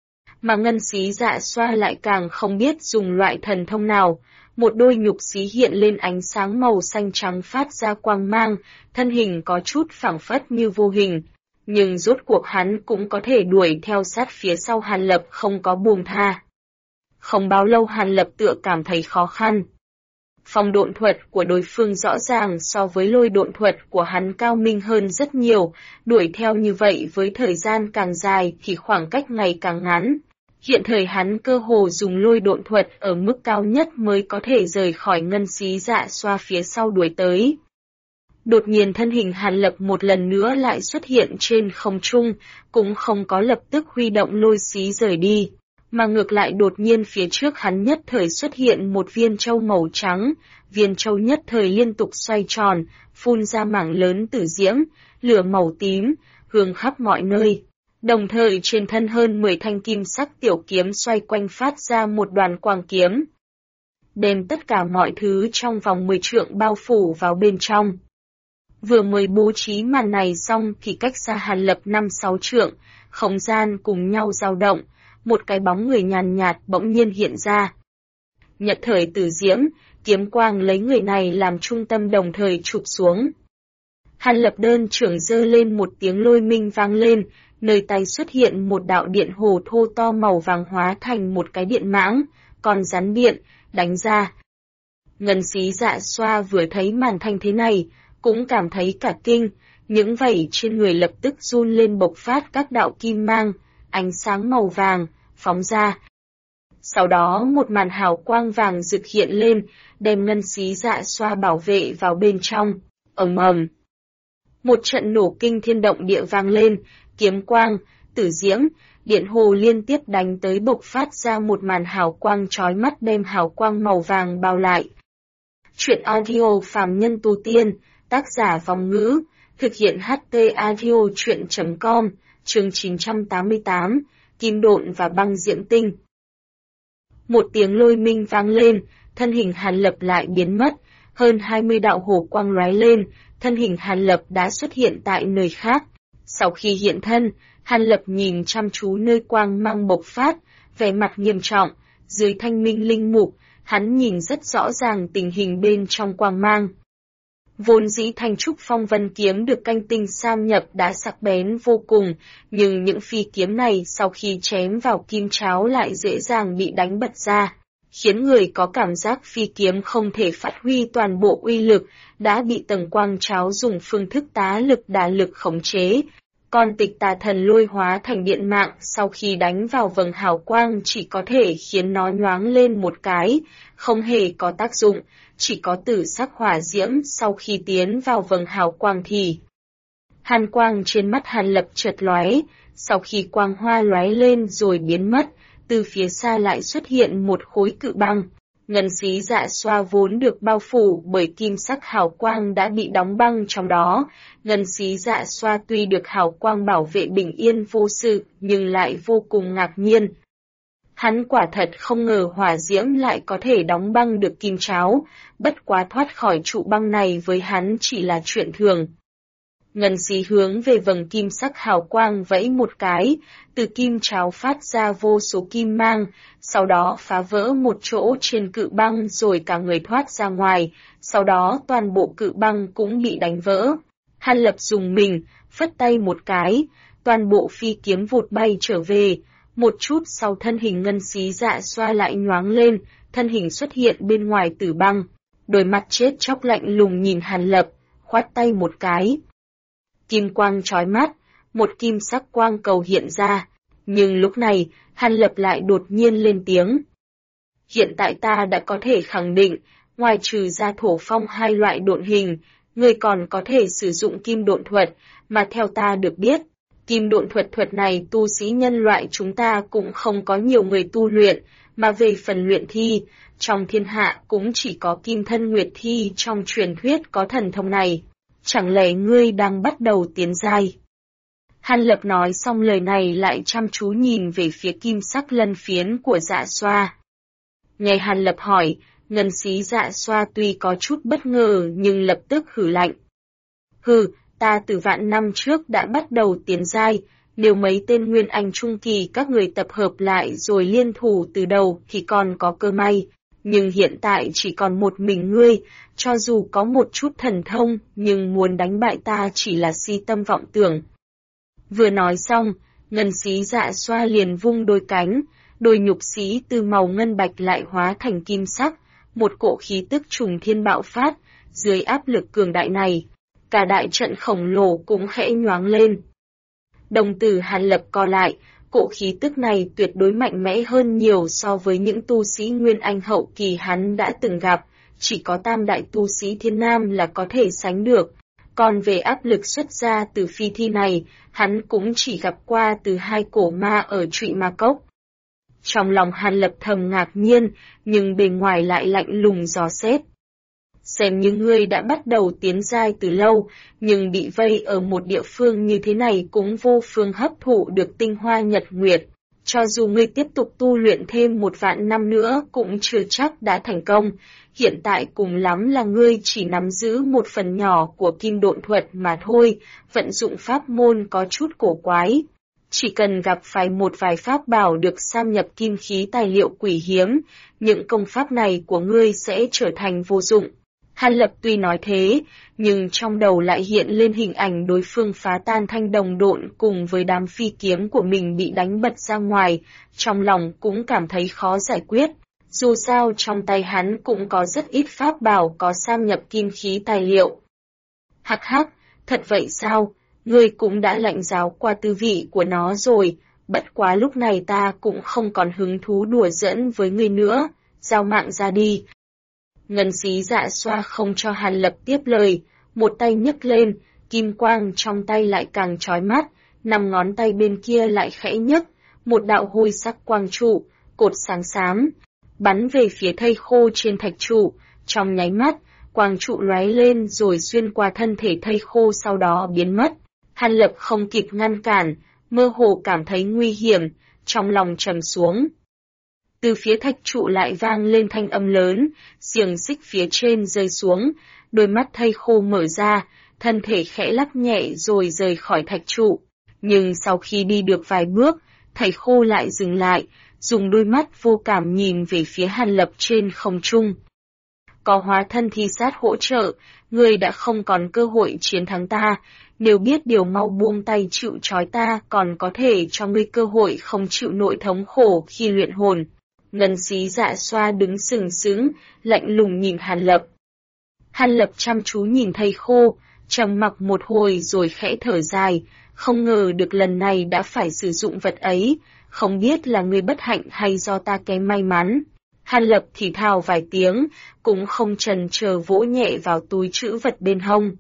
Mà Ngân Xí Dạ Xoa lại càng không biết dùng loại thần thông nào, một đôi nhục xí hiện lên ánh sáng màu xanh trắng phát ra quang mang, thân hình có chút phảng phất như vô hình, nhưng rốt cuộc hắn cũng có thể đuổi theo sát phía sau Hàn Lập không có buông tha. Không bao lâu Hàn Lập tựa cảm thấy khó khăn. Phong độn thuật của đối phương rõ ràng so với lôi độn thuật của hắn cao minh hơn rất nhiều, đuổi theo như vậy với thời gian càng dài thì khoảng cách ngày càng ngắn. Hiện thời hắn cơ hồ dùng lôi độn thuật ở mức cao nhất mới có thể rời khỏi Ngân Xí Dạ Xoa phía sau đuổi tới. Đột nhiên thân hình Hàn Lập một lần nữa lại xuất hiện trên không trung, cũng không có lập tức huy động lôi xí rời đi, mà ngược lại đột nhiên phía trước hắn nhất thời xuất hiện một viên châu màu trắng, viên châu nhất thời liên tục xoay tròn, phun ra mảng lớn tử diễm, lửa màu tím, hương khắp mọi nơi. Đồng thời trên thân hơn 10 thanh kim sắc tiểu kiếm xoay quanh phát ra một đoàn quang kiếm, đem tất cả mọi thứ trong vòng 10 trượng bao phủ vào bên trong. Vừa mới bố trí màn này xong thì cách xa Hàn Lập 5-6 trượng, không gian cùng nhau dao động, một cái bóng người nhàn nhạt bỗng nhiên hiện ra. Nhật thời tử diễm, kiếm quang lấy người này làm trung tâm đồng thời chụp xuống. Hàn Lập đơn trưởng giơ lên, một tiếng lôi minh vang lên, nơi tay xuất hiện một đạo điện hồ thô to màu vàng hóa thành một cái điện mãng, còn rắn điện, đánh ra. Ngân Xí Dạ Xoa vừa thấy màn thanh thế này, cũng cảm thấy cả kinh, những vảy trên người lập tức run lên bộc phát các đạo kim mang, ánh sáng màu vàng, phóng ra. Sau đó một màn hào quang vàng rực hiện lên, đem Ngân Xí Dạ Xoa bảo vệ vào bên trong, ầm ầm. Một trận nổ kinh thiên động địa vang lên, kiếm quang, tử diễm, điện hồ liên tiếp đánh tới bộc phát ra một màn hào quang chói mắt đem hào quang màu vàng bao lại. Truyện audio phàm nhân tu tiên, tác giả Vong Ngữ, thực hiện HT audio truyện.com, chương 988, Kim Độn và Băng Diễm Tinh. Một tiếng lôi minh vang lên, thân hình Hàn Lập lại biến mất, hơn 20 đạo hồ quang lóe lên, thân hình Hàn Lập đã xuất hiện tại nơi khác. Sau khi hiện thân, Hàn Lập nhìn chăm chú nơi quang mang bộc phát, vẻ mặt nghiêm trọng, dưới thanh minh linh mục, hắn nhìn rất rõ ràng tình hình bên trong quang mang. Vốn dĩ thanh trúc phong vân kiếm được canh tinh sam nhập đã sắc bén vô cùng, nhưng những phi kiếm này sau khi chém vào kim cháo lại dễ dàng bị đánh bật ra, khiến người có cảm giác phi kiếm không thể phát huy toàn bộ uy lực, đã bị tầng quang cháo dùng phương thức tá lực đả lực khống chế. Còn tịch tà thần lôi hóa thành điện mạng sau khi đánh vào vầng hào quang chỉ có thể khiến nó nhoáng lên một cái, không hề có tác dụng, chỉ có tử sắc hỏa diễm sau khi tiến vào vầng hào quang thì. Hàn quang trên mắt Hàn Lập chợt lóe, sau khi quang hoa lóe lên rồi biến mất, từ phía xa lại xuất hiện một khối cự băng. Ngân Xí Dạ Xoa vốn được bao phủ bởi kim sắc hào quang đã bị đóng băng trong đó. Ngân Xí Dạ Xoa tuy được hào quang bảo vệ bình yên vô sự nhưng lại vô cùng ngạc nhiên. Hắn quả thật không ngờ hỏa diễm lại có thể đóng băng được kim cháo, bất quá thoát khỏi trụ băng này với hắn chỉ là chuyện thường. Ngân xí hướng về vầng kim sắc hào quang vẫy một cái, từ kim cháo phát ra vô số kim mang, sau đó phá vỡ một chỗ trên cự băng rồi cả người thoát ra ngoài, sau đó toàn bộ cự băng cũng bị đánh vỡ. Hàn Lập dùng mình, phất tay một cái, toàn bộ phi kiếm vụt bay trở về, một chút sau thân hình ngân xí dạ xoa lại nhoáng lên, thân hình xuất hiện bên ngoài tử băng, đôi mắt chết chóc lạnh lùng nhìn Hàn Lập, khoát tay một cái. Kim quang chói mắt, một kim sắc quang cầu hiện ra, nhưng lúc này, Hàn Lập lại đột nhiên lên tiếng. Hiện tại ta đã có thể khẳng định, ngoài trừ ra thổ phong hai loại độn hình, người còn có thể sử dụng kim độn thuật, mà theo ta được biết, kim độn thuật này tu sĩ nhân loại chúng ta cũng không có nhiều người tu luyện, mà về phần luyện thi, trong thiên hạ cũng chỉ có Kim Thân Nguyệt Thi trong truyền thuyết có thần thông này. Chẳng lẽ ngươi đang bắt đầu tiến giai? Hàn Lập nói xong lời này lại chăm chú nhìn về phía kim sắc lân phiến của Dạ Xoa. Nghe Hàn Lập hỏi, ngân xí Dạ Xoa tuy có chút bất ngờ nhưng lập tức hử lạnh. Hừ, ta từ vạn năm trước đã bắt đầu tiến giai, nếu mấy tên nguyên anh trung kỳ các người tập hợp lại rồi liên thủ từ đầu thì còn có cơ may, nhưng hiện tại chỉ còn một mình ngươi, cho dù có một chút thần thông, nhưng muốn đánh bại ta chỉ là si tâm vọng tưởng. Vừa nói xong, ngân xí Dạ Xoa liền vung đôi cánh, đôi nhục xí từ màu ngân bạch lại hóa thành kim sắc, một cỗ khí tức trùng thiên bạo phát, dưới áp lực cường đại này, cả đại trận khổng lồ cũng khẽ nhoáng lên. Đồng tử Hàn Lập co lại, cỗ khí tức này tuyệt đối mạnh mẽ hơn nhiều so với những tu sĩ nguyên anh hậu kỳ hắn đã từng gặp, chỉ có tam đại tu sĩ thiên nam là có thể sánh được. Còn về áp lực xuất ra từ phi thi này, hắn cũng chỉ gặp qua từ hai cổ ma ở Trụy Ma Cốc. Trong lòng Hàn Lập thầm ngạc nhiên, nhưng bề ngoài lại lạnh lùng dò xét. Xem như ngươi đã bắt đầu tiến giai từ lâu, nhưng bị vây ở một địa phương như thế này cũng vô phương hấp thụ được tinh hoa nhật nguyệt. Cho dù ngươi tiếp tục tu luyện thêm 1.000 năm nữa cũng chưa chắc đã thành công, hiện tại cùng lắm là ngươi chỉ nắm giữ một phần nhỏ của kim độn thuật mà thôi, vận dụng pháp môn có chút cổ quái. Chỉ cần gặp phải một vài pháp bảo được xâm nhập kim khí tài liệu quý hiếm, những công pháp này của ngươi sẽ trở thành vô dụng. Hàn Lập tuy nói thế, nhưng trong đầu lại hiện lên hình ảnh đối phương phá tan thanh đồng độn cùng với đám phi kiếm của mình bị đánh bật ra ngoài, trong lòng cũng cảm thấy khó giải quyết. Dù sao trong tay hắn cũng có rất ít pháp bảo có xâm nhập kim khí tài liệu. Hắc hắc, thật vậy sao? Ngươi cũng đã lãnh giáo qua tư vị của nó rồi, bất quá lúc này ta cũng không còn hứng thú đùa giỡn với ngươi nữa, giao mạng ra đi. Ngân xí Dạ Xoa không cho Hàn Lập tiếp lời, một tay nhấc lên, kim quang trong tay lại càng chói mắt, 5 ngón tay bên kia lại khẽ nhấc, một đạo hôi sắc quang trụ, cột sáng xám, bắn về phía thây khô trên thạch trụ, trong nháy mắt, quang trụ lóe lên rồi xuyên qua thân thể thây khô sau đó biến mất. Hàn Lập không kịp ngăn cản, mơ hồ cảm thấy nguy hiểm, trong lòng trầm xuống. Từ phía thạch trụ lại vang lên thanh âm lớn, xiềng xích phía trên rơi xuống, đôi mắt thây khô mở ra, thân thể khẽ lắc nhẹ rồi rời khỏi thạch trụ. Nhưng sau khi đi được vài bước, thầy khô lại dừng lại, dùng đôi mắt vô cảm nhìn về phía Hàn Lập trên không trung. Có hóa thân thi sát hỗ trợ, ngươi đã không còn cơ hội chiến thắng ta, nếu biết điều mau buông tay chịu trói ta còn có thể cho ngươi cơ hội không chịu nỗi thống khổ khi luyện hồn. Ngân xí Dạ Xoa đứng sừng sững, lạnh lùng nhìn Hàn Lập. Hàn Lập chăm chú nhìn thầy khô, trầm mặc một hồi rồi khẽ thở dài, không ngờ được lần này đã phải sử dụng vật ấy, không biết là người bất hạnh hay do ta kém may mắn. Hàn Lập thì thào vài tiếng, cũng không chần chờ vỗ nhẹ vào túi trữ vật bên hông.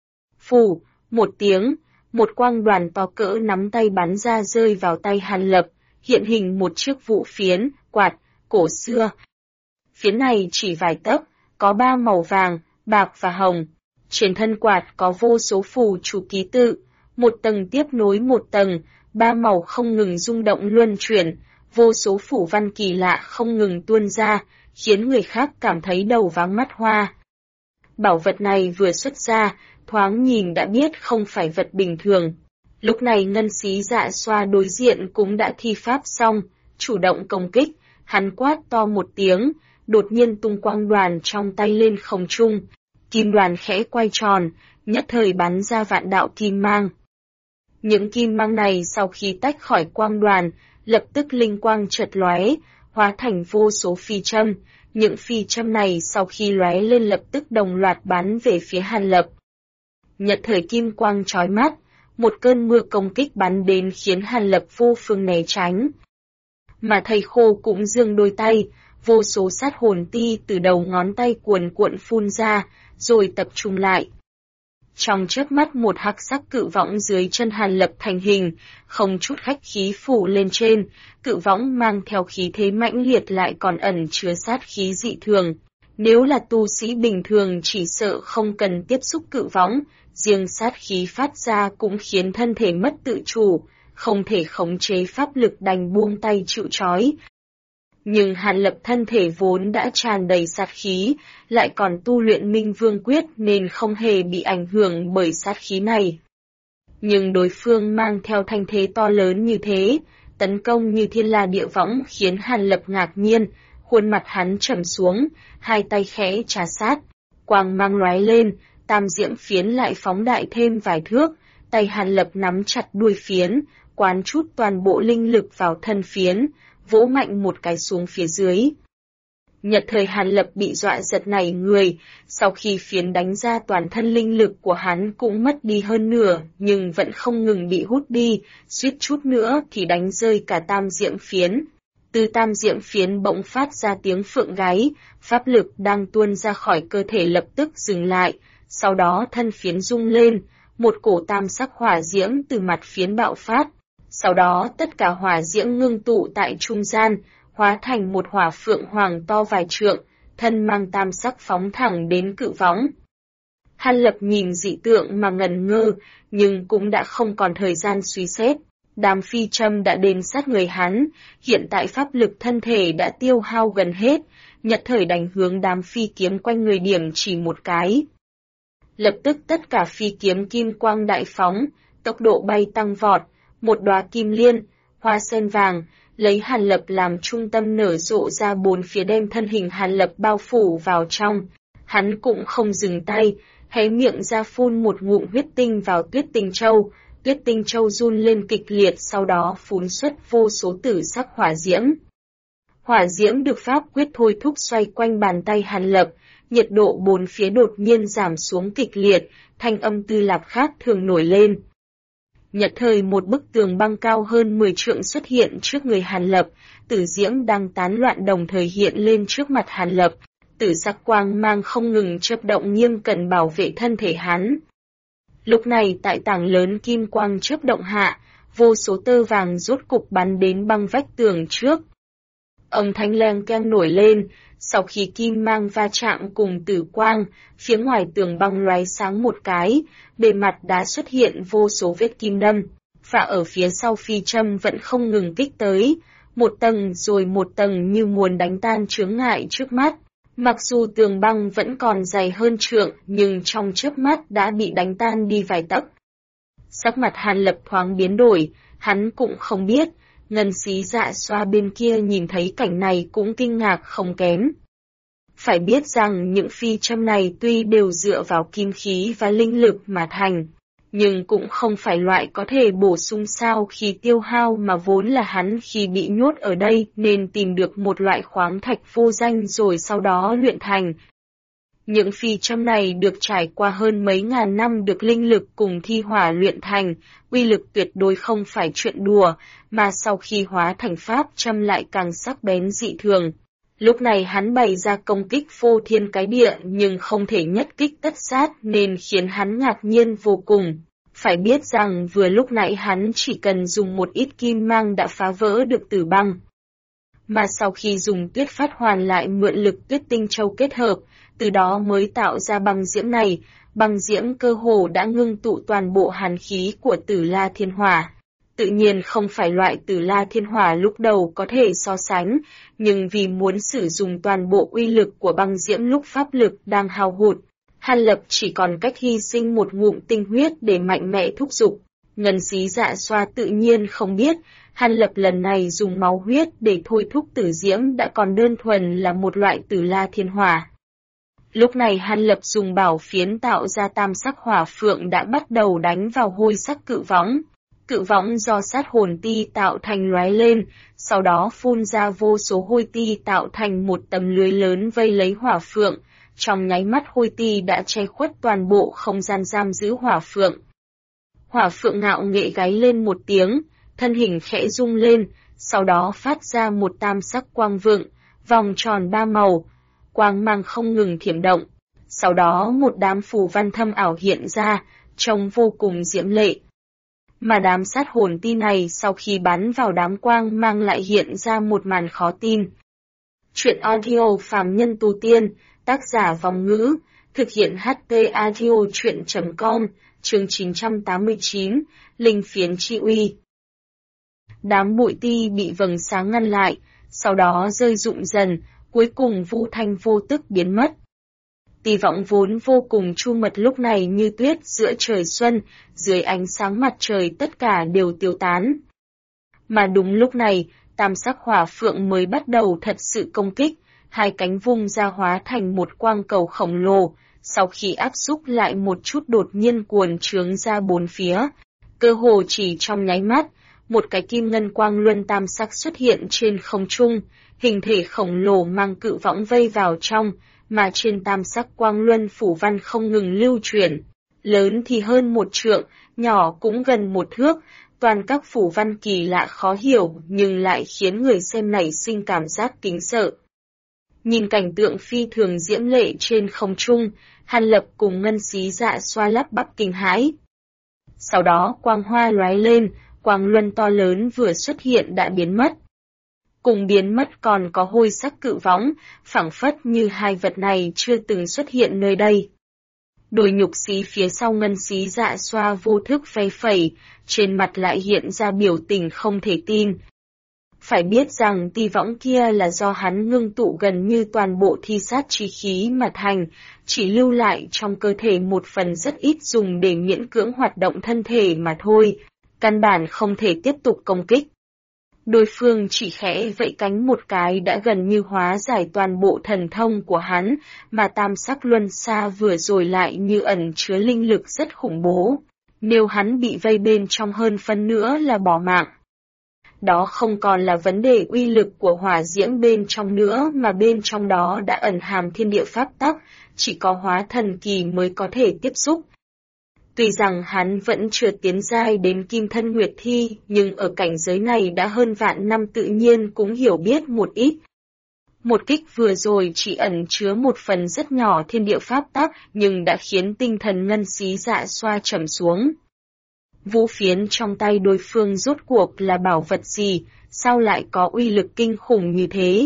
Phù, một tiếng, một quang đoàn to cỡ nắm tay bắn ra rơi vào tay Hàn Lập, hiện hình một chiếc vũ phiến, quạt, cổ xưa. Phiến này chỉ vài tấc, có 3 màu vàng, bạc và hồng. Trên thân quạt có vô số phù chú ký tự, một tầng tiếp nối một tầng, 3 màu không ngừng rung động luân chuyển, vô số phủ văn kỳ lạ không ngừng tuôn ra, khiến người khác cảm thấy đầu váng mắt hoa. Bảo vật này vừa xuất ra, thoáng nhìn đã biết không phải vật bình thường. Lúc này ngân xí dạ xoa đối diện cũng đã thi pháp xong, chủ động công kích, hắn quát to một tiếng, đột nhiên tung quang đoàn trong tay lên không trung. Kim đoàn khẽ quay tròn, nhất thời bắn ra vạn đạo kim mang. Những kim mang này sau khi tách khỏi quang đoàn, lập tức linh quang chợt lóe, hóa thành vô số phi châm. Những phi châm này sau khi lóe lên lập tức đồng loạt bắn về phía Hàn Lập. Nhất thời kim quang chói mắt, một cơn mưa công kích bắn đến khiến Hàn Lập vô phương né tránh. Mà thầy Khô cũng giương đôi tay, vô số sát hồn ti từ đầu ngón tay cuồn cuộn phun ra, rồi tập trung lại. Trong chớp mắt một hắc sắc cự võng dưới chân Hàn Lập thành hình, không chút khách khí phủ lên trên, cự võng mang theo khí thế mãnh liệt lại còn ẩn chứa sát khí dị thường. Nếu là tu sĩ bình thường chỉ sợ không cần tiếp xúc cự võng, riêng sát khí phát ra cũng khiến thân thể mất tự chủ, không thể khống chế pháp lực đành buông tay chịu trói. Nhưng Hàn Lập thân thể vốn đã tràn đầy sát khí, lại còn tu luyện Minh Vương Quyết nên không hề bị ảnh hưởng bởi sát khí này. Nhưng đối phương mang theo thanh thế to lớn như thế, tấn công như thiên la địa võng khiến Hàn Lập ngạc nhiên, khuôn mặt hắn trầm xuống, hai tay khẽ trà sát, quang mang lóe lên, tam diễm phiến lại phóng đại thêm vài thước, tay Hàn Lập nắm chặt đuôi phiến, quán chút toàn bộ linh lực vào thân phiến, vỗ mạnh một cái xuống phía dưới. Nhất thời Hàn Lập bị dọa giật nảy người, sau khi phiến đánh ra toàn thân linh lực của hắn cũng mất đi hơn nửa, nhưng vẫn không ngừng bị hút đi, suýt chút nữa thì đánh rơi cả tam diễm phiến. Từ tam diễm phiến bỗng phát ra tiếng phượng gáy, pháp lực đang tuôn ra khỏi cơ thể lập tức dừng lại, sau đó thân phiến rung lên, một cổ tam sắc hỏa diễm từ mặt phiến bạo phát. Sau đó tất cả hỏa diễm ngưng tụ tại trung gian, hóa thành một hỏa phượng hoàng to vài trượng, thân mang tam sắc phóng thẳng đến cự võng. Hàn Lập nhìn dị tượng mà ngẩn ngơ, nhưng cũng đã không còn thời gian suy xét. Đám phi châm đã đến sát người hắn, hiện tại pháp lực thân thể đã tiêu hao gần hết, nhất thời đánh hướng đám phi kiếm quanh người điểm chỉ một cái. Lập tức tất cả phi kiếm kim quang đại phóng, tốc độ bay tăng vọt, một đóa kim liên, hoa sen vàng, lấy Hàn Lập làm trung tâm nở rộ ra bốn phía đem thân hình Hàn Lập bao phủ vào trong. Hắn cũng không dừng tay, hé miệng ra phun một ngụm huyết tinh vào Tuyết Tinh Châu. Tuyết Tinh Châu run lên kịch liệt, sau đó phun xuất vô số tử sắc hỏa diễm. Hỏa diễm được pháp quyết thôi thúc xoay quanh bàn tay Hàn Lập, nhiệt độ bốn phía đột nhiên giảm xuống kịch liệt, thanh âm tư lạp khác thường nổi lên. Nhất thời một bức tường băng cao hơn 10 trượng xuất hiện trước người Hàn Lập, tử diễm đang tán loạn đồng thời hiện lên trước mặt Hàn Lập, tử sắc quang mang không ngừng chớp động nghiêm cẩn bảo vệ thân thể hắn. Lúc này tại tảng lớn kim quang chớp động hạ, vô số tơ vàng rốt cục bắn đến băng vách tường trước. Âm thanh leng keng nổi lên, sau khi kim mang va chạm cùng tử quang, phía ngoài tường băng lóe sáng một cái, bề mặt đá xuất hiện vô số vết kim đâm, và ở phía sau phi châm vẫn không ngừng kích tới, một tầng rồi một tầng như muốn đánh tan chướng ngại trước mắt. Mặc dù tường băng vẫn còn dày hơn trượng, nhưng trong chớp mắt đã bị đánh tan đi vài tấc. Sắc mặt Hàn Lập thoáng biến đổi, hắn cũng không biết, ngân xí dạ xoa bên kia nhìn thấy cảnh này cũng kinh ngạc không kém. Phải biết rằng những phi châm này tuy đều dựa vào kim khí và linh lực mà thành, nhưng cũng không phải loại có thể bổ sung sau khi tiêu hao mà vốn là hắn khi bị nhốt ở đây nên tìm được một loại khoáng thạch vô danh rồi sau đó luyện thành. Những phi châm này được trải qua hơn mấy ngàn năm được linh lực cùng thi hỏa luyện thành, uy lực tuyệt đối không phải chuyện đùa, mà sau khi hóa thành pháp châm lại càng sắc bén dị thường. Lúc này hắn bày ra công kích phô thiên cái địa nhưng không thể nhất kích tất sát nên khiến hắn ngạc nhiên vô cùng. Phải biết rằng vừa lúc nãy hắn chỉ cần dùng một ít kim mang đã phá vỡ được tử băng. Mà sau khi dùng tuyết phát hoàn lại mượn lực Tuyết Tinh Châu kết hợp, từ đó mới tạo ra băng diễm này, băng diễm cơ hồ đã ngưng tụ toàn bộ hàn khí của Tử La Thiên Hỏa. Tự nhiên không phải loại Tử La Thiên Hỏa lúc đầu có thể so sánh, nhưng vì muốn sử dụng toàn bộ uy lực của băng diễm lúc pháp lực đang hao hụt, Hàn Lập chỉ còn cách hy sinh một ngụm tinh huyết để mạnh mẽ thúc giục. Ngân Xí Dạ Xoa tự nhiên không biết, Hàn Lập lần này dùng máu huyết để thôi thúc tử diễm đã còn đơn thuần là một loại tử la thiên hỏa. Lúc này Hàn Lập dùng bảo phiến tạo ra tam sắc hỏa phượng đã bắt đầu đánh vào hôi sắc cự võng. Cự võng do sát hồn ti tạo thành lóe lên, sau đó phun ra vô số hôi ti tạo thành một tấm lưới lớn vây lấy hỏa phượng. Trong nháy mắt hôi ti đã che khuất toàn bộ không gian giam giữ hỏa phượng. Hỏa phượng ngạo nghệ gáy lên một tiếng, thân hình khẽ rung lên, sau đó phát ra một tam sắc quang vượng, vòng tròn ba màu, quang mang không ngừng thiểm động. Sau đó một đám phù văn thâm ảo hiện ra, trông vô cùng diễm lệ. Mà đám sát hồn ti này sau khi bắn vào đám quang mang lại hiện ra một màn khó tin. Truyện audio phàm nhân tu tiên, tác giả Vòng Ngữ, thực hiện HT audio truyện.com, chương 989, Linh phiến chi uy. Đám bụi ti bị vầng sáng ngăn lại, sau đó rơi rụng dần, cuối cùng vô thanh vô tức biến mất. Ti võng vốn vô cùng chu mật lúc này như tuyết giữa trời xuân, dưới ánh sáng mặt trời tất cả đều tiêu tán. Mà đúng lúc này, tam sắc hỏa phượng mới bắt đầu thật sự công kích, hai cánh vung ra hóa thành một quang cầu khổng lồ, sau khi áp xúc lại một chút đột nhiên cuồn trướng ra bốn phía. Cơ hồ chỉ trong nháy mắt, một cái kim ngân quang luân tam sắc xuất hiện trên không trung, hình thể khổng lồ mang cự võng vây vào trong, mà trên tam sắc quang luân phủ văn không ngừng lưu chuyển. Lớn thì hơn 1 trượng, nhỏ cũng gần 1 thước, toàn các phủ văn kỳ lạ khó hiểu nhưng lại khiến người xem nảy sinh cảm giác kính sợ. Nhìn cảnh tượng phi thường diễm lệ trên không trung, Hàn Lập cùng Ngân Xí Dạ Xoa lắp bắp kinh hãi. Sau đó quang hoa lóe lên, quang luân to lớn vừa xuất hiện đã biến mất. Cùng biến mất còn có hôi sắc cự võng, phảng phất như hai vật này chưa từng xuất hiện nơi đây. Đồi nhục xí phía sau Ngân Xí Dạ Xoa vô thức phay phẩy, trên mặt lại hiện ra biểu tình không thể tin. Phải biết rằng ti võng kia là do hắn ngưng tụ gần như toàn bộ thi sát chi khí mà thành, chỉ lưu lại trong cơ thể một phần rất ít dùng để miễn cưỡng hoạt động thân thể mà thôi, căn bản không thể tiếp tục công kích. Đối phương chỉ khẽ vẫy cánh một cái đã gần như hóa giải toàn bộ thần thông của hắn, mà tam sắc luân xa vừa rồi lại như ẩn chứa linh lực rất khủng bố. Nếu hắn bị vây bên trong hơn phân nữa là bỏ mạng. Đó không còn là vấn đề uy lực của hỏa diễm bên trong nữa mà bên trong đó đã ẩn hàm thiên địa pháp tắc, chỉ có hóa thần kỳ mới có thể tiếp xúc. Tuy rằng hắn vẫn chưa tiến giai đến kim thân nguyệt thi, nhưng ở cảnh giới này đã hơn vạn năm tự nhiên cũng hiểu biết một ít. Một kích vừa rồi chỉ ẩn chứa một phần rất nhỏ thiên địa pháp tắc nhưng đã khiến tinh thần Ngân Xí Dạ Xoa trầm xuống. Vũ phiến trong tay đối phương rốt cuộc là bảo vật gì, sao lại có uy lực kinh khủng như thế?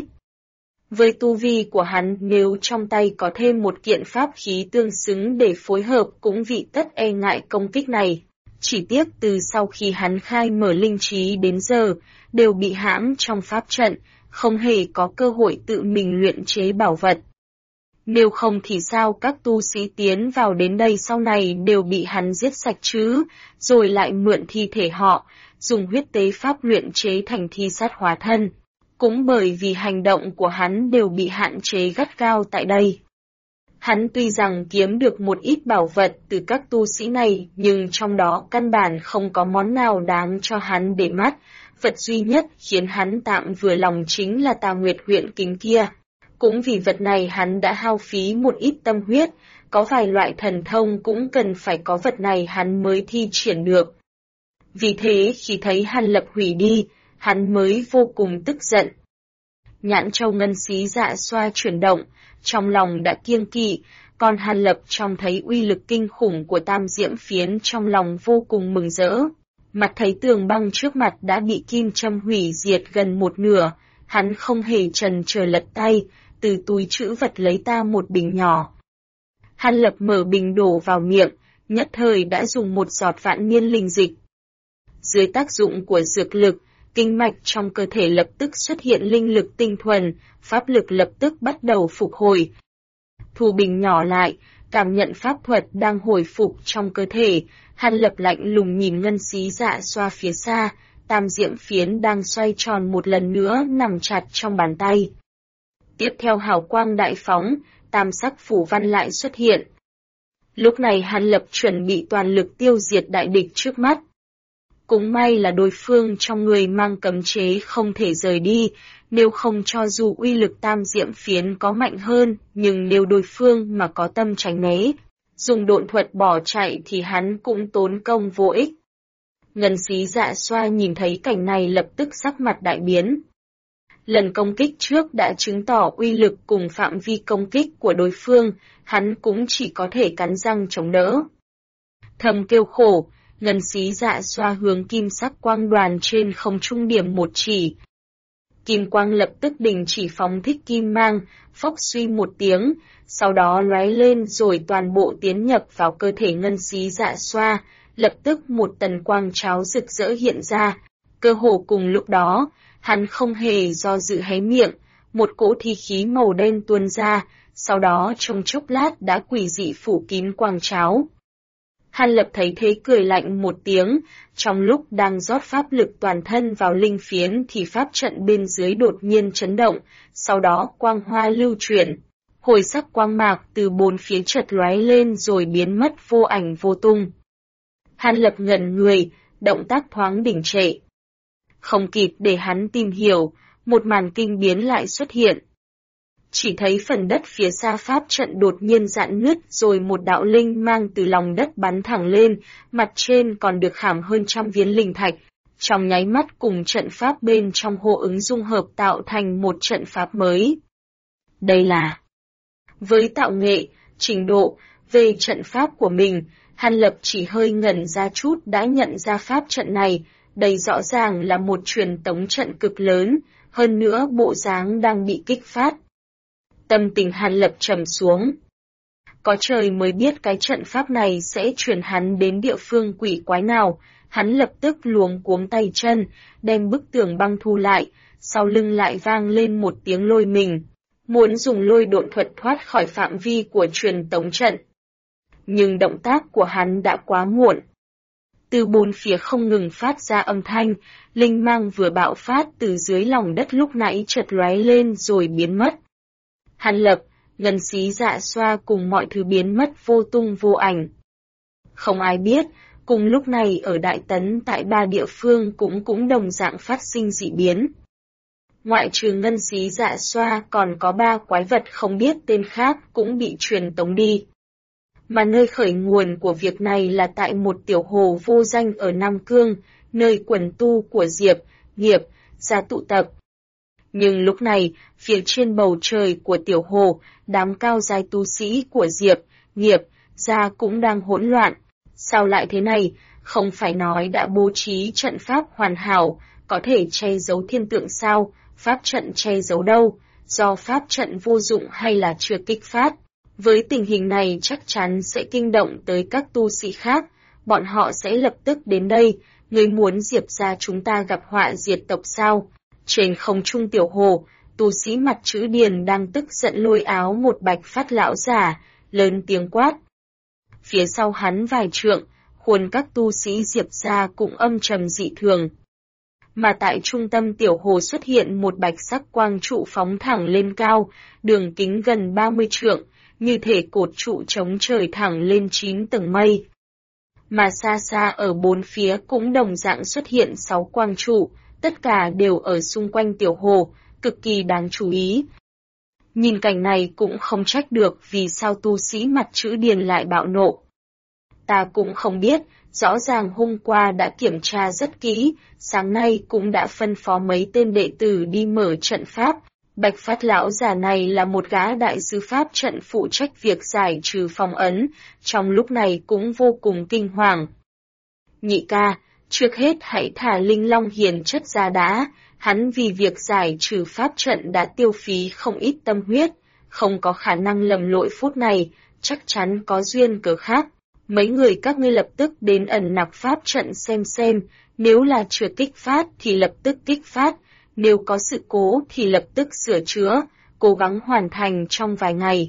Với tu vi của hắn nếu trong tay có thêm một kiện pháp khí tương xứng để phối hợp cũng vị tất e ngại công kích này. Chỉ tiếc từ sau khi hắn khai mở linh trí đến giờ, đều bị hãm trong pháp trận, không hề có cơ hội tự mình luyện chế bảo vật. Nếu không thì sao các tu sĩ tiến vào đến đây sau này đều bị hắn giết sạch chứ, rồi lại mượn thi thể họ, dùng huyết tế pháp luyện chế thành thi sát hóa thân. Cũng bởi vì hành động của hắn đều bị hạn chế gắt gao tại đây. Hắn tuy rằng kiếm được một ít bảo vật từ các tu sĩ này, nhưng trong đó căn bản không có món nào đáng cho hắn để mắt, vật duy nhất khiến hắn tạm vừa lòng chính là Tà Nguyệt Huyện kính kia. Cũng vì vật này hắn đã hao phí một ít tâm huyết, có vài loại thần thông cũng cần phải có vật này hắn mới thi triển được. Vì thế khi thấy Hàn Lập hủy đi, hắn mới vô cùng tức giận. Nhãn châu Ngân Xí Dạ Xoa chuyển động, trong lòng đã kiêng kỵ, còn Hàn Lập trông thấy uy lực kinh khủng của tam diễm phiến trong lòng vô cùng mừng rỡ. Mặt thấy tường băng trước mặt đã bị kim châm hủy diệt gần một nửa, hắn không hề chần chờ lật tay, từ túi trữ vật lấy ta một bình nhỏ. Hàn Lập mở bình đổ vào miệng, nhất thời đã dùng một giọt vạn niên linh dịch. Dưới tác dụng của dược lực, kinh mạch trong cơ thể lập tức xuất hiện linh lực tinh thuần, pháp lực lập tức bắt đầu phục hồi. Thu bình nhỏ lại, Cảm nhận pháp thuật đang hồi phục trong cơ thể, Hàn Lập lạnh lùng nhìn ngân xí dạ xoa phía xa, tam diệm phiến đang xoay tròn một lần nữa nằm chặt trong bàn tay. Tiếp theo hào quang đại phóng, tam sắc phủ văn lại xuất hiện. Lúc này Hàn Lập chuẩn bị toàn lực tiêu diệt đại địch trước mắt. Cũng may là đối phương trong người mang cấm chế không thể rời đi, nếu không cho dù uy lực tam diệm phiến có mạnh hơn, nhưng nếu đối phương mà có tâm tránh né, dùng độn thuật bỏ chạy thì hắn cũng tốn công vô ích. Ngân xí dạ xoa nhìn thấy cảnh này lập tức sắc mặt đại biến. Lần công kích trước đã chứng tỏ uy lực cùng phạm vi công kích của đối phương, hắn cũng chỉ có thể cắn răng chống đỡ. Thầm kêu khổ, ngân xí dạ xoa hướng kim sắc quang đoàn trên không trung điểm một chỉ. Kim quang lập tức đình chỉ phóng thích kim mang, phốc suy một tiếng, sau đó lóe lên rồi toàn bộ tiến nhập vào cơ thể ngân xí dạ xoa, lập tức một tần quang cháo rực rỡ hiện ra. Cơ hồ cùng lúc đó, hắn không hề do dự hé miệng, một cỗ thi khí màu đen tuôn ra, sau đó trong chốc lát đã quỷ dị phủ kín quang cháo. Hàn Lập thấy thế cười lạnh một tiếng, trong lúc đang rót pháp lực toàn thân vào linh phiến thì pháp trận bên dưới đột nhiên chấn động, sau đó quang hoa lưu chuyển. Hồi sắc quang mạc từ bốn phía chợt lóe lên rồi biến mất vô ảnh vô tung. Hàn Lập ngẩn người, động tác thoáng đình trệ. Không kịp để hắn tìm hiểu, một màn kinh biến lại xuất hiện. Chỉ thấy phần đất phía xa pháp trận đột nhiên rạn nứt rồi một đạo linh mang từ lòng đất bắn thẳng lên, mặt trên còn được khảm hơn trăm viên linh thạch, trong nháy mắt cùng trận pháp bên trong hô ứng dung hợp tạo thành một trận pháp mới. Đây là... Với tạo nghệ, trình độ, về trận pháp của mình, Hàn Lập chỉ hơi ngẩn ra chút đã nhận ra pháp trận này, đây rõ ràng là một truyền tống trận cực lớn, hơn nữa bộ dáng đang bị kích phát. Tâm tình Hàn Lập trầm xuống. Có trời mới biết cái trận pháp này sẽ chuyển hắn đến địa phương quỷ quái nào, hắn lập tức luống cuống tay chân, đem bức tường băng thu lại, sau lưng lại vang lên một tiếng lôi mình, muốn dùng lôi độn thuật thoát khỏi phạm vi của truyền tống trận. Nhưng động tác của hắn đã quá muộn. Từ bốn phía không ngừng phát ra âm thanh, linh mang vừa bạo phát từ dưới lòng đất lúc nãy chợt lóe lên rồi biến mất. Hàn Lập, ngân xí dạ xoa cùng mọi thứ biến mất vô tung vô ảnh. Không ai biết, cùng lúc này ở Đại Tấn tại ba địa phương cũng đồng dạng phát sinh dị biến. Ngoại trừ ngân xí dạ xoa còn có ba quái vật không biết tên khác cũng bị truyền tống đi. Mà nơi khởi nguồn của việc này là tại một tiểu hồ vô danh ở Nam Cương, nơi quần tu của Diệp, Nghiệp, ra tụ tập. Nhưng lúc này, phía trên bầu trời của tiểu hồ, đám cao giai tu sĩ của Diệp, Nghiệp, ra cũng đang hỗn loạn. Sao lại thế này, không phải nói đã bố trí trận pháp hoàn hảo, có thể che giấu thiên tượng sao, pháp trận che giấu đâu, do pháp trận vô dụng hay là chưa kích phát. Với tình hình này chắc chắn sẽ kinh động tới các tu sĩ khác, bọn họ sẽ lập tức đến đây, người muốn Diệp gia chúng ta gặp họa diệt tộc sao? Trên không trung tiểu hồ, tu sĩ mặt chữ Điền đang tức giận lôi áo một bạch phát lão giả, lớn tiếng quát. Phía sau hắn vài trượng, khuôn các tu sĩ Diệp gia cũng âm trầm dị thường. Mà tại trung tâm tiểu hồ xuất hiện một bạch sắc quang trụ phóng thẳng lên cao, đường kính gần 30 trượng, như thể cột trụ chống trời thẳng lên 9 tầng mây. Mà xa xa ở bốn phía cũng đồng dạng xuất hiện 6 quang trụ, tất cả đều ở xung quanh tiểu hồ, cực kỳ đáng chú ý. Nhìn cảnh này cũng không trách được vì sao tu sĩ mặt chữ Điền lại bạo nộ. Ta cũng không biết, rõ ràng hôm qua đã kiểm tra rất kỹ, sáng nay cũng đã phân phó mấy tên đệ tử đi mở trận pháp. Bạch phát lão già này là một gã đại sư pháp trận phụ trách việc giải trừ phong ấn, trong lúc này cũng vô cùng kinh hoàng. Nhị ca, trước hết hãy thả Linh Long Hiền chất ra đã, hắn vì việc giải trừ pháp trận đã tiêu phí không ít tâm huyết, không có khả năng lầm lỗi phút này, chắc chắn có duyên cớ khác. Mấy người các ngươi lập tức đến ẩn nặc pháp trận xem, nếu là chưa kích phát thì lập tức kích phát, nếu có sự cố thì lập tức sửa chữa, cố gắng hoàn thành trong vài ngày.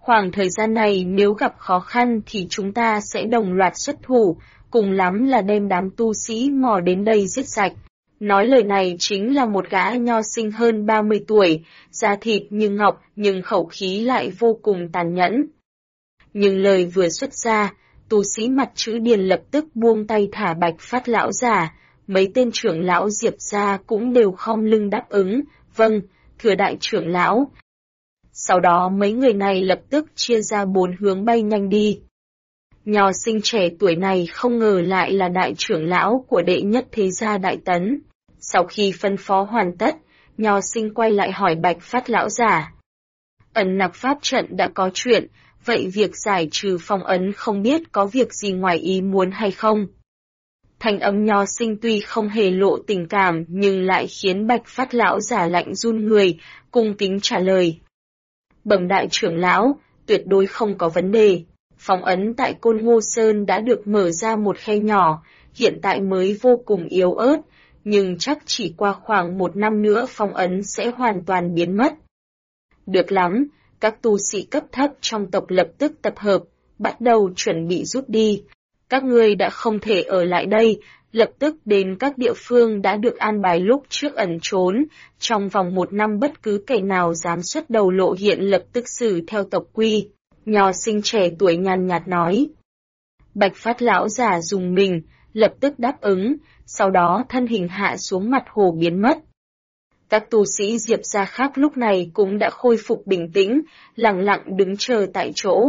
Khoảng thời gian này nếu gặp khó khăn thì chúng ta sẽ đồng loạt xuất thủ, cùng lắm là đem đám tu sĩ mò đến đây giết sạch. Nói lời này chính là một gã nho sinh hơn 30 tuổi, da thịt như ngọc nhưng khẩu khí lại vô cùng tàn nhẫn. Nhưng lời vừa xuất ra, tu sĩ mặt chữ Điền lập tức buông tay thả Bạch Phát lão giả, mấy tên trưởng lão Diệp gia cũng đều khom lưng đáp ứng, vâng, thưa đại trưởng lão. Sau đó mấy người này lập tức chia ra 4 hướng bay nhanh đi. Nho sinh trẻ tuổi này không ngờ lại là đại trưởng lão của đệ nhất thế gia Đại Tấn. Sau khi phân phó hoàn tất, nho sinh quay lại hỏi Bạch Phát lão giả. Ẩn nặc pháp trận đã có chuyện, vậy việc giải trừ phong ấn không biết có việc gì ngoài ý muốn hay không? Thanh âm nho sinh tuy không hề lộ tình cảm nhưng lại khiến Bạch Phát lão giả lạnh run người, cung kính trả lời. Bẩm đại trưởng lão, tuyệt đối không có vấn đề. Phong ấn tại Côn Ngô Sơn đã được mở ra một khe nhỏ, hiện tại mới vô cùng yếu ớt, nhưng chắc chỉ qua khoảng 1 năm nữa phong ấn sẽ hoàn toàn biến mất. Được lắm, các tu sĩ cấp thấp trong tộc lập tức tập hợp, bắt đầu chuẩn bị rút đi. Các ngươi đã không thể ở lại đây, lập tức đến các địa phương đã được an bài lúc trước ẩn trốn, trong vòng 1 năm bất cứ kẻ nào dám xuất đầu lộ hiện lập tức xử theo tộc quy. Nho sinh trẻ tuổi nhàn nhạt nói. Bạch Phát lão giả dùng mình, lập tức đáp ứng, sau đó thân hình hạ xuống mặt hồ biến mất. Các tu sĩ Diệp gia khác lúc này cũng đã khôi phục bình tĩnh, lặng lặng đứng chờ tại chỗ.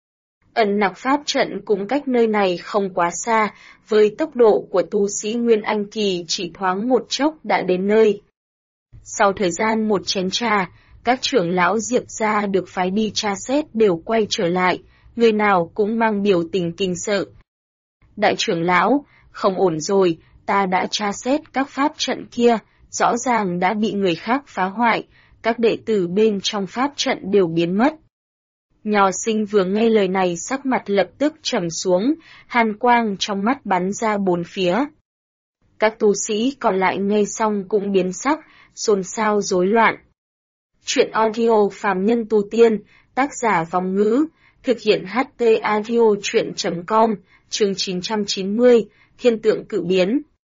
Ẩn nặc pháp trận cũng cách nơi này không quá xa, với tốc độ của tu sĩ Nguyên Anh Kỳ chỉ thoáng một chốc đã đến nơi. Sau thời gian một chén trà, các trưởng lão Diệp gia được phái đi tra xét đều quay trở lại, người nào cũng mang biểu tình kinh sợ. Đại trưởng lão, không ổn rồi, ta đã tra xét các pháp trận kia, rõ ràng đã bị người khác phá hoại, các đệ tử bên trong pháp trận đều biến mất. Nho sinh vừa nghe lời này sắc mặt lập tức trầm xuống, hàn quang trong mắt bắn ra 4 phía. Các tu sĩ còn lại nghe xong cũng biến sắc, xôn xao rối loạn. Chuyện audio phàm nhân tu tiên, tác giả Vong Ngữ, thực hiện HT audio chuyện.com, chương 990, Thiên tượng cự biến.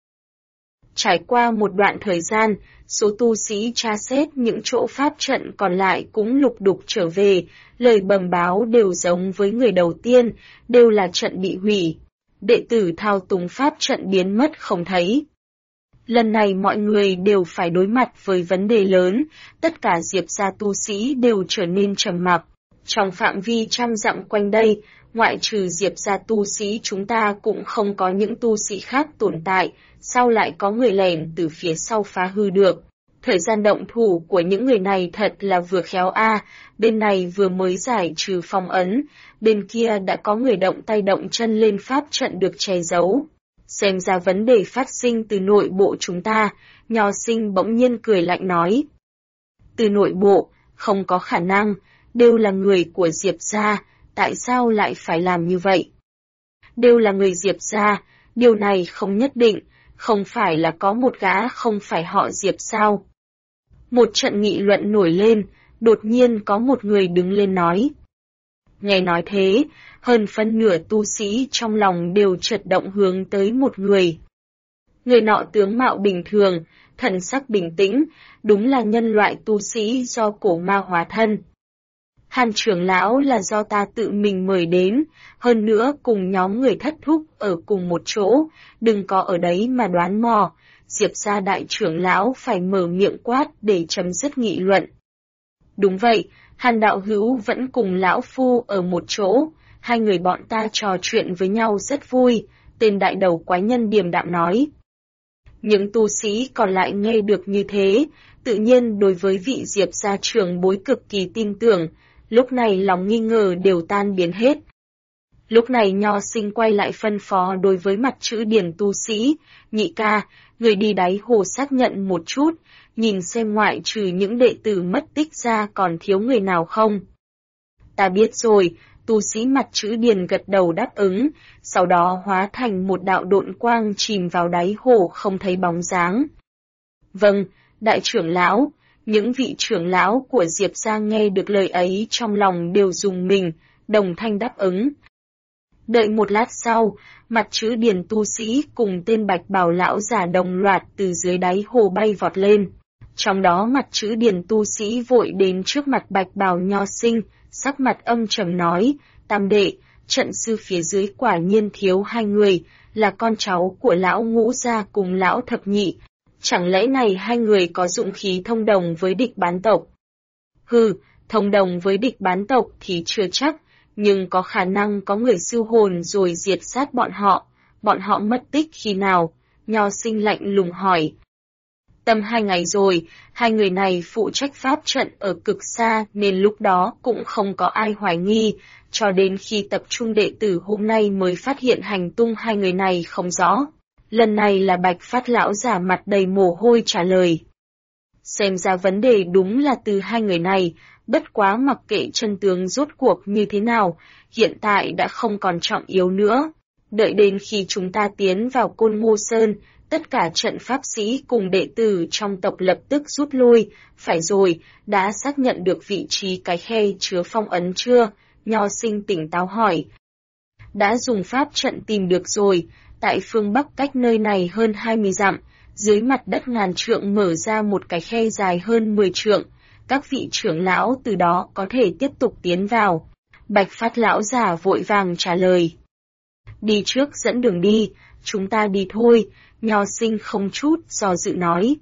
Trải qua một đoạn thời gian, số tu sĩ tra xét những chỗ pháp trận còn lại cũng lục đục trở về, lời bẩm báo đều giống với người đầu tiên, đều là trận bị hủy. Đệ tử thao túng pháp trận biến mất không thấy. Lần này mọi người đều phải đối mặt với vấn đề lớn, tất cả Diệp gia tu sĩ đều trở nên trầm mặc. Trong phạm vi 100 dặm quanh đây, ngoại trừ Diệp gia tu sĩ chúng ta cũng không có những tu sĩ khác tồn tại, sao lại có người lẻn từ phía sau phá hư được. Thời gian động thủ của những người này thật là vừa khéo bên này vừa mới giải trừ phong ấn, bên kia đã có người động tay động chân lên pháp trận được che giấu. Xem ra vấn đề phát sinh từ nội bộ chúng ta, Nho sinh bỗng nhiên cười lạnh nói. Từ nội bộ, không có khả năng, đều là người của Diệp gia, tại sao lại phải làm như vậy? Đều là người Diệp gia, điều này không nhất định, không phải là có một gã không phải họ Diệp sao? Một trận nghị luận nổi lên, đột nhiên có một người đứng lên nói. Nghe nói thế, hơn phân nửa tu sĩ trong lòng đều chợt động hướng tới một người. Người nọ tướng mạo bình thường, thần sắc bình tĩnh, đúng là nhân loại tu sĩ do cổ ma hóa thân. Hàn trưởng lão là do ta tự mình mời đến, hơn nữa cùng nhóm người thất thúc ở cùng một chỗ, đừng có ở đấy mà đoán mò. Diệp gia đại trưởng lão phải mở miệng quát để chấm dứt nghị luận. Đúng vậy, Hàn đạo hữu vẫn cùng lão phu ở một chỗ, hai người bọn ta trò chuyện với nhau rất vui, tên đại đầu quái nhân điềm đạm nói. Những tu sĩ còn lại nghe được như thế, tự nhiên đối với vị Diệp gia trưởng bối cực kỳ tin tưởng, lúc này lòng nghi ngờ đều tan biến hết. Lúc này Nho sinh quay lại phân phó đối với mặt chữ Điền tu sĩ, nhị ca, người đi đáy hồ xác nhận một chút, nhìn xem ngoại trừ những đệ tử mất tích ra còn thiếu người nào không. Ta biết rồi, tu sĩ mặt chữ Điền gật đầu đáp ứng, sau đó hóa thành một đạo độn quang chìm vào đáy hồ không thấy bóng dáng. Vâng, đại trưởng lão, Những vị trưởng lão của Diệp gia nghe được lời ấy trong lòng đều rùng mình, đồng thanh đáp ứng. Đợi một lát sau, mặt chữ điền tu sĩ cùng tên bạch bào lão giả đồng loạt từ dưới đáy hồ bay vọt lên. Trong đó mặt chữ điền tu sĩ vội đến trước mặt bạch bào nho sinh, sắc mặt âm trầm nói, tam đệ, trận sư phía dưới quả nhiên thiếu hai người, là con cháu của lão ngũ gia cùng lão thập nhị. Chẳng lẽ này hai người có dụng khí thông đồng với địch bán tộc? Hừ, thông đồng với địch bán tộc thì chưa chắc, nhưng có khả năng có người siêu hồn rồi diệt sát bọn họ mất tích khi nào? Nho sinh lạnh lùng hỏi. Tầm 2 ngày rồi, hai người này phụ trách pháp trận ở cực xa nên lúc đó cũng không có ai hoài nghi, cho đến khi tập trung đệ tử hôm nay mới phát hiện hành tung hai người này không rõ. Lần này là Bạch Phát lão giả mặt đầy mồ hôi trả lời. Xem ra vấn đề đúng là từ hai người này, bất quá mặc kệ chân tướng rốt cuộc như thế nào, hiện tại đã không còn trọng yếu nữa. Đợi đến khi chúng ta tiến vào Côn Ngô Sơn, tất cả trận pháp sĩ cùng đệ tử trong tộc lập tức rút lui. Phải rồi, đã xác nhận được vị trí cái khe chứa phong ấn chưa? Nho sinh tỉnh táo hỏi. Đã dùng pháp trận tìm được rồi, tại phương Bắc cách nơi này hơn 20 dặm, dưới mặt đất ngàn trượng mở ra một cái khe dài hơn 10 trượng, các vị trưởng lão từ đó có thể tiếp tục tiến vào. Bạch Phát lão giả vội vàng trả lời. Đi trước dẫn đường đi, chúng ta đi thôi, Nho sinh không chút do dự nói.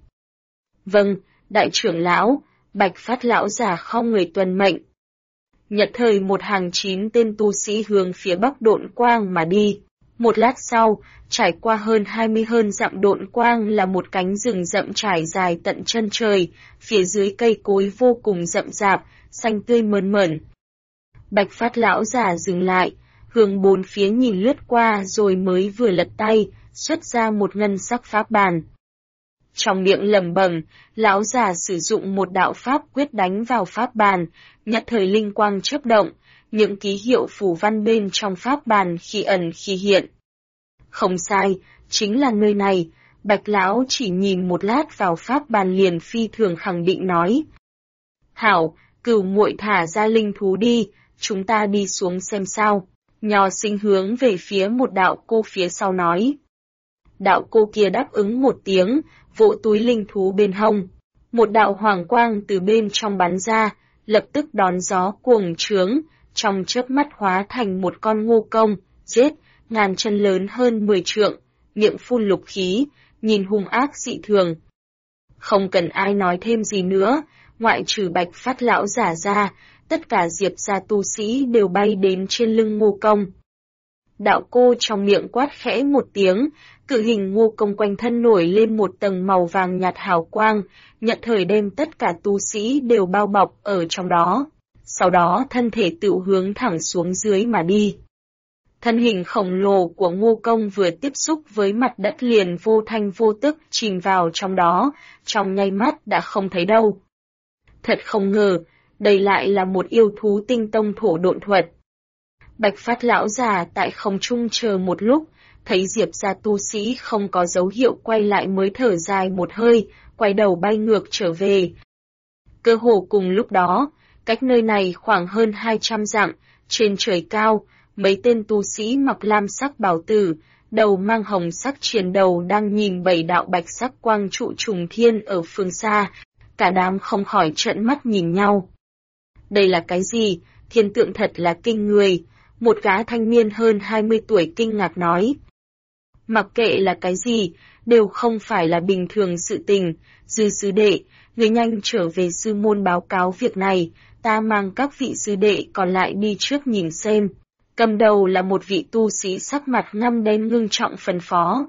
Vâng, đại trưởng lão, Bạch Phát lão giả không người tuân mệnh. Nhật thời một hàng 9 tên tu sĩ hướng phía bắc độn quang mà đi. Một lát sau, trải qua hơn 20 dặm độn quang là một cánh rừng rậm trải dài tận chân trời, phía dưới cây cối vô cùng rậm rạp, xanh tươi mơn mởn. Bạch Phát lão giả dừng lại, hướng bốn phía nhìn lướt qua rồi mới vừa lật tay, xuất ra một ngân sắc pháp bàn. Trong miệng lẩm bẩm, lão già sử dụng một đạo pháp quyết đánh vào pháp bàn, nhất thời linh quang chớp động, những ký hiệu phù văn bên trong pháp bàn khi ẩn khi hiện. Không sai, chính là nơi này, Bạch lão chỉ nhìn một lát vào pháp bàn liền phi thường khẳng định nói. Hảo, Cửu muội thả ra linh thú đi, chúng ta đi xuống xem sao. Nho sinh hướng về phía một đạo cô phía sau nói. Đạo cô kia đáp ứng một tiếng, vỗ túi linh thú bên hông. Một đạo hoàng quang từ bên trong bắn ra, lập tức đón gió cuồng trướng, trong chớp mắt hóa thành một con ngô công, giết, ngàn chân lớn hơn 10 trượng, miệng phun lục khí, nhìn hung ác dị thường. Không cần ai nói thêm gì nữa, ngoại trừ Bạch Phát lão giả ra, tất cả Diệp gia tu sĩ đều bay đến trên lưng ngô công. Đạo cô trong miệng quát khẽ một tiếng, cự hình ngô công quanh thân nổi lên một tầng màu vàng nhạt hào quang, nhận thời đem tất cả tu sĩ đều bao bọc ở trong đó. Sau đó thân thể tự hướng thẳng xuống dưới mà đi. Thân hình khổng lồ của ngô công vừa tiếp xúc với mặt đất liền vô thanh vô tức chìm vào trong đó, trong nháy mắt đã không thấy đâu. Thật không ngờ, đây lại là một yêu thú tinh tông thổ độn thuật. Bạch Phát lão già tại không trung chờ một lúc, thấy Diệp gia tu sĩ không có dấu hiệu quay lại mới thở dài một hơi, quay đầu bay ngược trở về. Cơ hồ cùng lúc đó, cách nơi này khoảng hơn 200 dặm, trên trời cao, mấy tên tu sĩ mặc lam sắc bào tử, đầu mang hồng sắc triền đầu đang nhìn 7 đạo bạch sắc quang trụ trùng thiên ở phương xa, cả đám không khỏi trợn mắt nhìn nhau. Đây là cái gì? Thiên tượng thật là kinh người, một gã thanh niên hơn 20 tuổi kinh ngạc nói. Mặc kệ là cái gì, đều không phải là bình thường sự tình, Dư sư đệ, người nhanh trở về sư môn báo cáo việc này, ta mang các vị sư đệ còn lại đi trước nhìn xem. Cầm đầu là một vị tu sĩ sắc mặt ngăm đen ngưng trọng phân phó.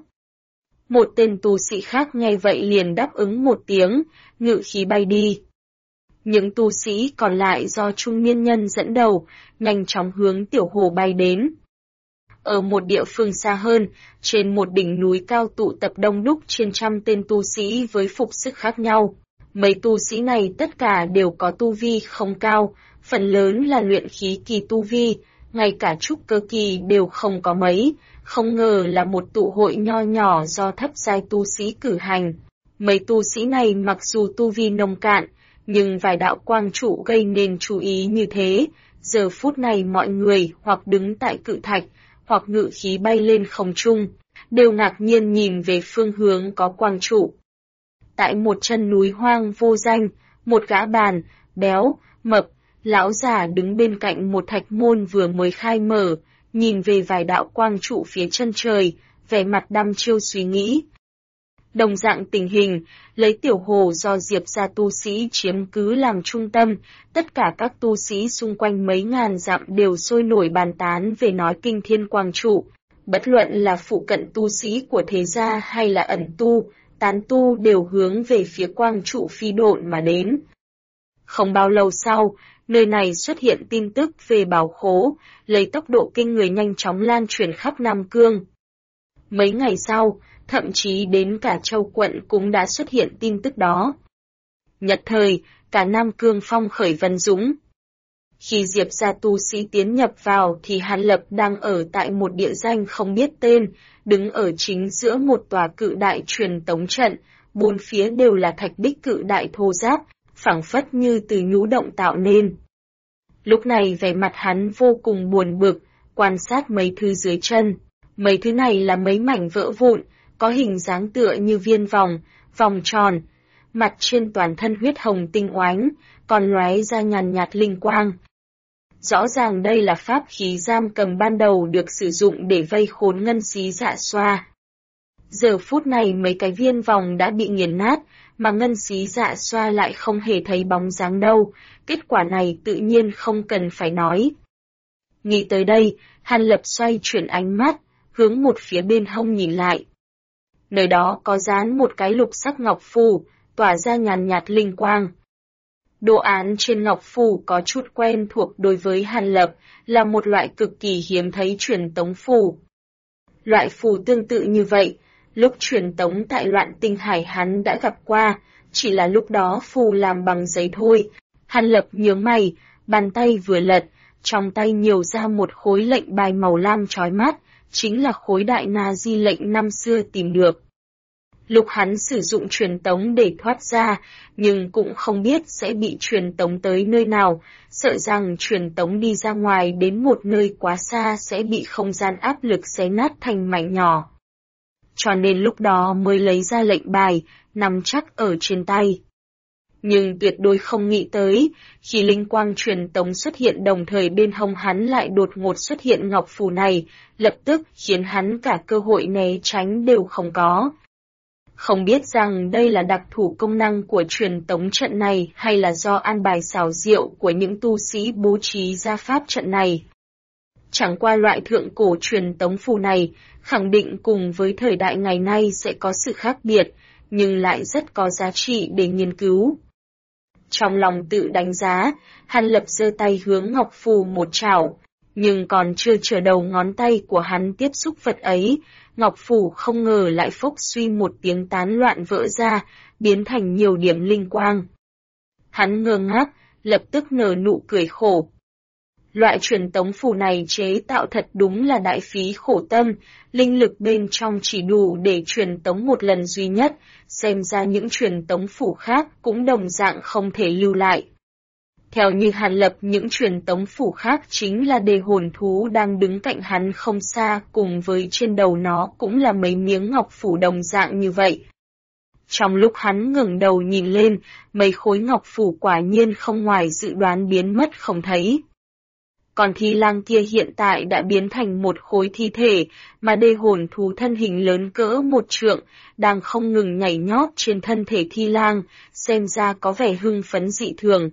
Một tên tu sĩ khác nghe vậy liền đáp ứng một tiếng, ngự khí bay đi. Những tu sĩ còn lại do trung niên nhân dẫn đầu, nhanh chóng hướng tiểu hồ bay đến. Ở một địa phương xa hơn, trên một đỉnh núi cao tụ tập đông đúc trên trăm tên tu sĩ với phục sức khác nhau. Mấy tu sĩ này tất cả đều có tu vi không cao, phần lớn là luyện khí kỳ tu vi, ngay cả trúc cơ kỳ đều không có mấy, không ngờ là một tụ hội nho nhỏ do thấp giai tu sĩ cử hành. Mấy tu sĩ này mặc dù tu vi nông cạn, Nhưng vài đạo quang trụ gây nên chú ý như thế, giờ phút này mọi người hoặc đứng tại cự thạch, hoặc ngự khí bay lên không trung, đều ngạc nhiên nhìn về phương hướng có quang trụ. Tại một chân núi hoang vô danh, một gã bàn, béo, mập, lão già đứng bên cạnh một thạch môn vừa mới khai mở, nhìn về vài đạo quang trụ phía chân trời, vẻ mặt đăm chiêu suy nghĩ. Đồng dạng tình hình, lấy tiểu hồ do Diệp gia tu sĩ chiếm cứ làm trung tâm, tất cả các tu sĩ xung quanh mấy ngàn dặm đều sôi nổi bàn tán về nói kinh thiên quang trụ. Bất luận là phụ cận tu sĩ của thế gia hay là ẩn tu, tán tu đều hướng về phía quang trụ phi độn mà đến. Không bao lâu sau, nơi này xuất hiện tin tức về bảo khố, lấy tốc độ kinh người nhanh chóng lan truyền khắp Nam Cương. Mấy ngày sau, thậm chí đến cả Châu quận cũng đã xuất hiện tin tức đó. Nhật thời, cả Nam Cương phong khởi vân dũng. Khi Diệp gia tu sĩ tiến nhập vào thì Hàn Lập đang ở tại một địa danh không biết tên, đứng ở chính giữa một tòa cự đại truyền tống trận, bốn phía đều là thạch bích cự đại thô ráp, phảng phất như từ nhũ động tạo nên. Lúc này vẻ mặt hắn vô cùng buồn bực, quan sát mấy thứ dưới chân. Mấy thứ này là mấy mảnh vỡ vụn, có hình dáng tựa như viên vòng, vòng tròn, mặt trên toàn thân huyết hồng tinh oánh, còn lóe ra nhàn nhạt linh quang. Rõ ràng đây là pháp khí giam cầm ban đầu được sử dụng để vây khốn ngân xí dạ xoa. Giờ phút này mấy cái viên vòng đã bị nghiền nát, mà ngân xí dạ xoa lại không hề thấy bóng dáng đâu, kết quả này tự nhiên không cần phải nói. Nghĩ tới đây, Hàn Lập xoay chuyển ánh mắt, hướng một phía bên hông nhìn lại. Nơi đó có dán một cái lục sắc ngọc phù, tỏa ra nhàn nhạt linh quang. Đồ án trên ngọc phù có chút quen thuộc đối với Hàn Lập, là một loại cực kỳ hiếm thấy truyền tống phù. Loại phù tương tự như vậy, lúc truyền tống tại Loạn Tinh Hải hắn đã gặp qua, chỉ là lúc đó phù làm bằng giấy thôi. Hàn Lập nhướng mày, bàn tay vừa lật, trong tay nhiều ra một khối lệnh bài màu lam chói mắt, chính là khối đại na di lệnh năm xưa tìm được. Lúc hắn sử dụng truyền tống để thoát ra, nhưng cũng không biết sẽ bị truyền tống tới nơi nào, sợ rằng truyền tống đi ra ngoài đến một nơi quá xa sẽ bị không gian áp lực xé nát thành mảnh nhỏ. Cho nên lúc đó mới lấy ra lệnh bài, nắm chắc ở trên tay. Nhưng tuyệt đối không nghĩ tới, khi linh quang truyền tống xuất hiện đồng thời bên hông hắn lại đột ngột xuất hiện ngọc phù này, lập tức khiến hắn cả cơ hội né tránh đều không có. Không biết rằng đây là đặc thù công năng của truyền tống trận này hay là do an bài xảo diệu của những tu sĩ bố trí ra pháp trận này. Chẳng qua loại thượng cổ truyền tống phù này, khẳng định cùng với thời đại ngày nay sẽ có sự khác biệt, nhưng lại rất có giá trị để nghiên cứu. Trong lòng tự đánh giá, Hàn Lập giơ tay hướng ngọc phù một chảo, nhưng còn chưa chờ đầu ngón tay của hắn tiếp xúc vật ấy, ngọc phù không ngờ lại phốc suy một tiếng tán loạn vỡ ra, biến thành nhiều điểm linh quang. Hắn ngơ ngác, lập tức nở nụ cười khổ. Loại truyền tống phù này chế tạo thật đúng là đại phí khổ tâm, linh lực bên trong chỉ đủ để truyền tống một lần duy nhất, xem ra những truyền tống phù khác cũng đồng dạng không thể lưu lại. Theo như Hàn Lập, những truyền tống phù khác chính là đề hồn thú đang đứng cạnh hắn không xa, cùng với trên đầu nó cũng là mấy miếng ngọc phù đồng dạng như vậy. Trong lúc hắn ngẩng đầu nhìn lên, mấy khối ngọc phù quả nhiên không ngoài dự đoán biến mất không thấy. Còn thi lang kia hiện tại đã biến thành một khối thi thể, mà đê hồn thú thân hình lớn cỡ một trượng, đang không ngừng nhảy nhót trên thân thể thi lang, xem ra có vẻ hưng phấn dị thường.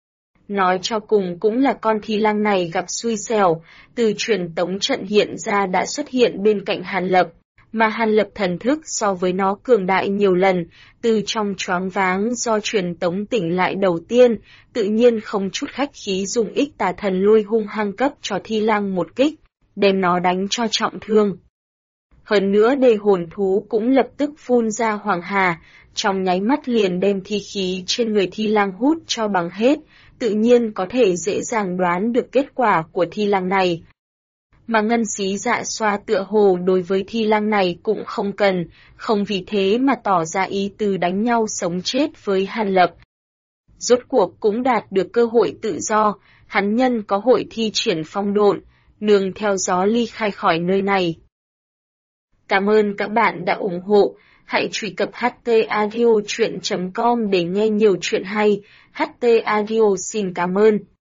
Nói cho cùng cũng là con thi lang này gặp xui xẻo, từ truyền tống trận hiện ra đã xuất hiện bên cạnh Hàn Lập, mà Hàn Lập thần thức so với nó cường đại nhiều lần, từ trong choáng váng do truyền tống tỉnh lại đầu tiên, tự nhiên không chút khách khí dùng ích tà thần lôi hung hăng cấp cho thi lang một kích, đem nó đánh cho trọng thương. Hơn nữa đề hồn thú cũng lập tức phun ra hoàng hà, trong nháy mắt liền đem thi khí trên người thi lang hút cho bằng hết, tự nhiên có thể dễ dàng đoán được kết quả của thi lang này. Mà ngân xí dạ xoa tựa hồ đối với thi lang này cũng không cần, không vì thế mà tỏ ra ý từ đánh nhau sống chết với Hàn Lập. rốt cuộc cũng đạt được cơ hội tự do, hắn nhân có hội thi triển phong độn, nương theo gió ly khai khỏi nơi này. Cảm ơn các bạn đã ủng hộ, hãy truy cập htaudio.com để nghe nhiều chuyện hay, HT Audio xin cảm ơn.